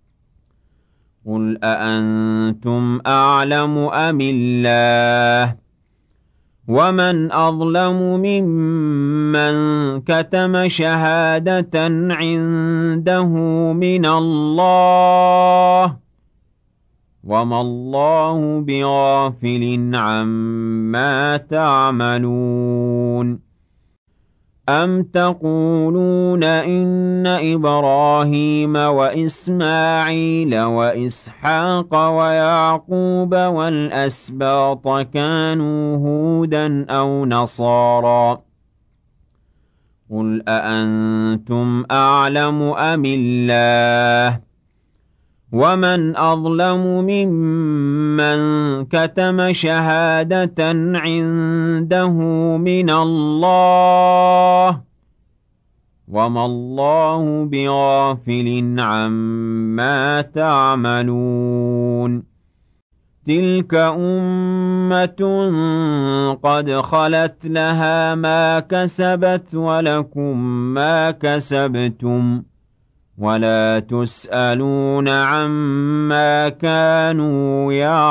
قُلْ أَأَنتُمْ أَعْلَمُ أَمِ اللَّهُ ۗ وَمَنْ أَظْلَمُ مِمَّن كَتَمَ شَهَادَةً عِندَهُ مِنَ اللَّهِ ۗ وَمَا اللَّهُ بِغَافِلٍ عَمَّا تَعْمَلُونَ أَمْ تَقُولُونَ إِنَّ إِبْرَاهِيمَ وَإِسْمَاعِيلَ وَإِسْحَاقَ وَيَعْقُوبَ وَالْأَسْبَاطَ كَانُوا هُودًا أَوْ نَصَارَىٰ ۗ قُلْ أَأَنتُمْ أَعْلَمُ أَمِ اللَّهُ ۗ وَمَنْ أَظْلَمُ مِمَّن كَتَمَ شَهَادَةً عِندَهُ مِنَ اللَّهِ ۗ وَمَا اللَّهُ بِغَافِلٍ عَمَّا تَعْمَلُونَ تِلْكَ أُمَّةٌ قَدْ خَلَتْ لَهَا مَا كَسَبَتْ وَلَكُم مَّا كَسَبْتُمْ وَلَا تُسْأَلُونَ عَمَّا كَانُوا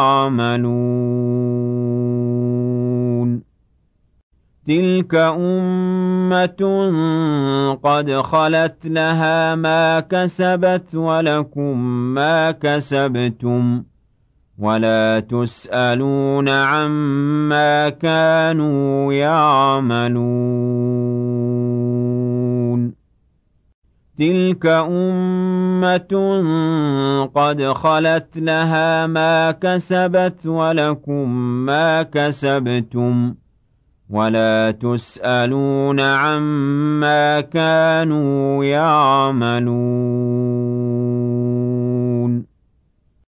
يَعْمَلُونَ تِلْكَ أُمَّةٌ قَدْ خَلَتْ لَهَا مَا كَسَبَتْ وَلَكُم مَّا كَسَبْتُمْ وَلَا تُسْأَلُونَ عَمَّا كَانُوا يَعْمَلُونَ تِلْكَ أُمَّةٌ قَدْ خَلَتْ لَهَا مَا كَسَبَتْ وَلَكُم مَّا كَسَبْتُمْ وَلَا تُسْأَلُونَ عَمَّا كَانُوا يَعْمَلُونَ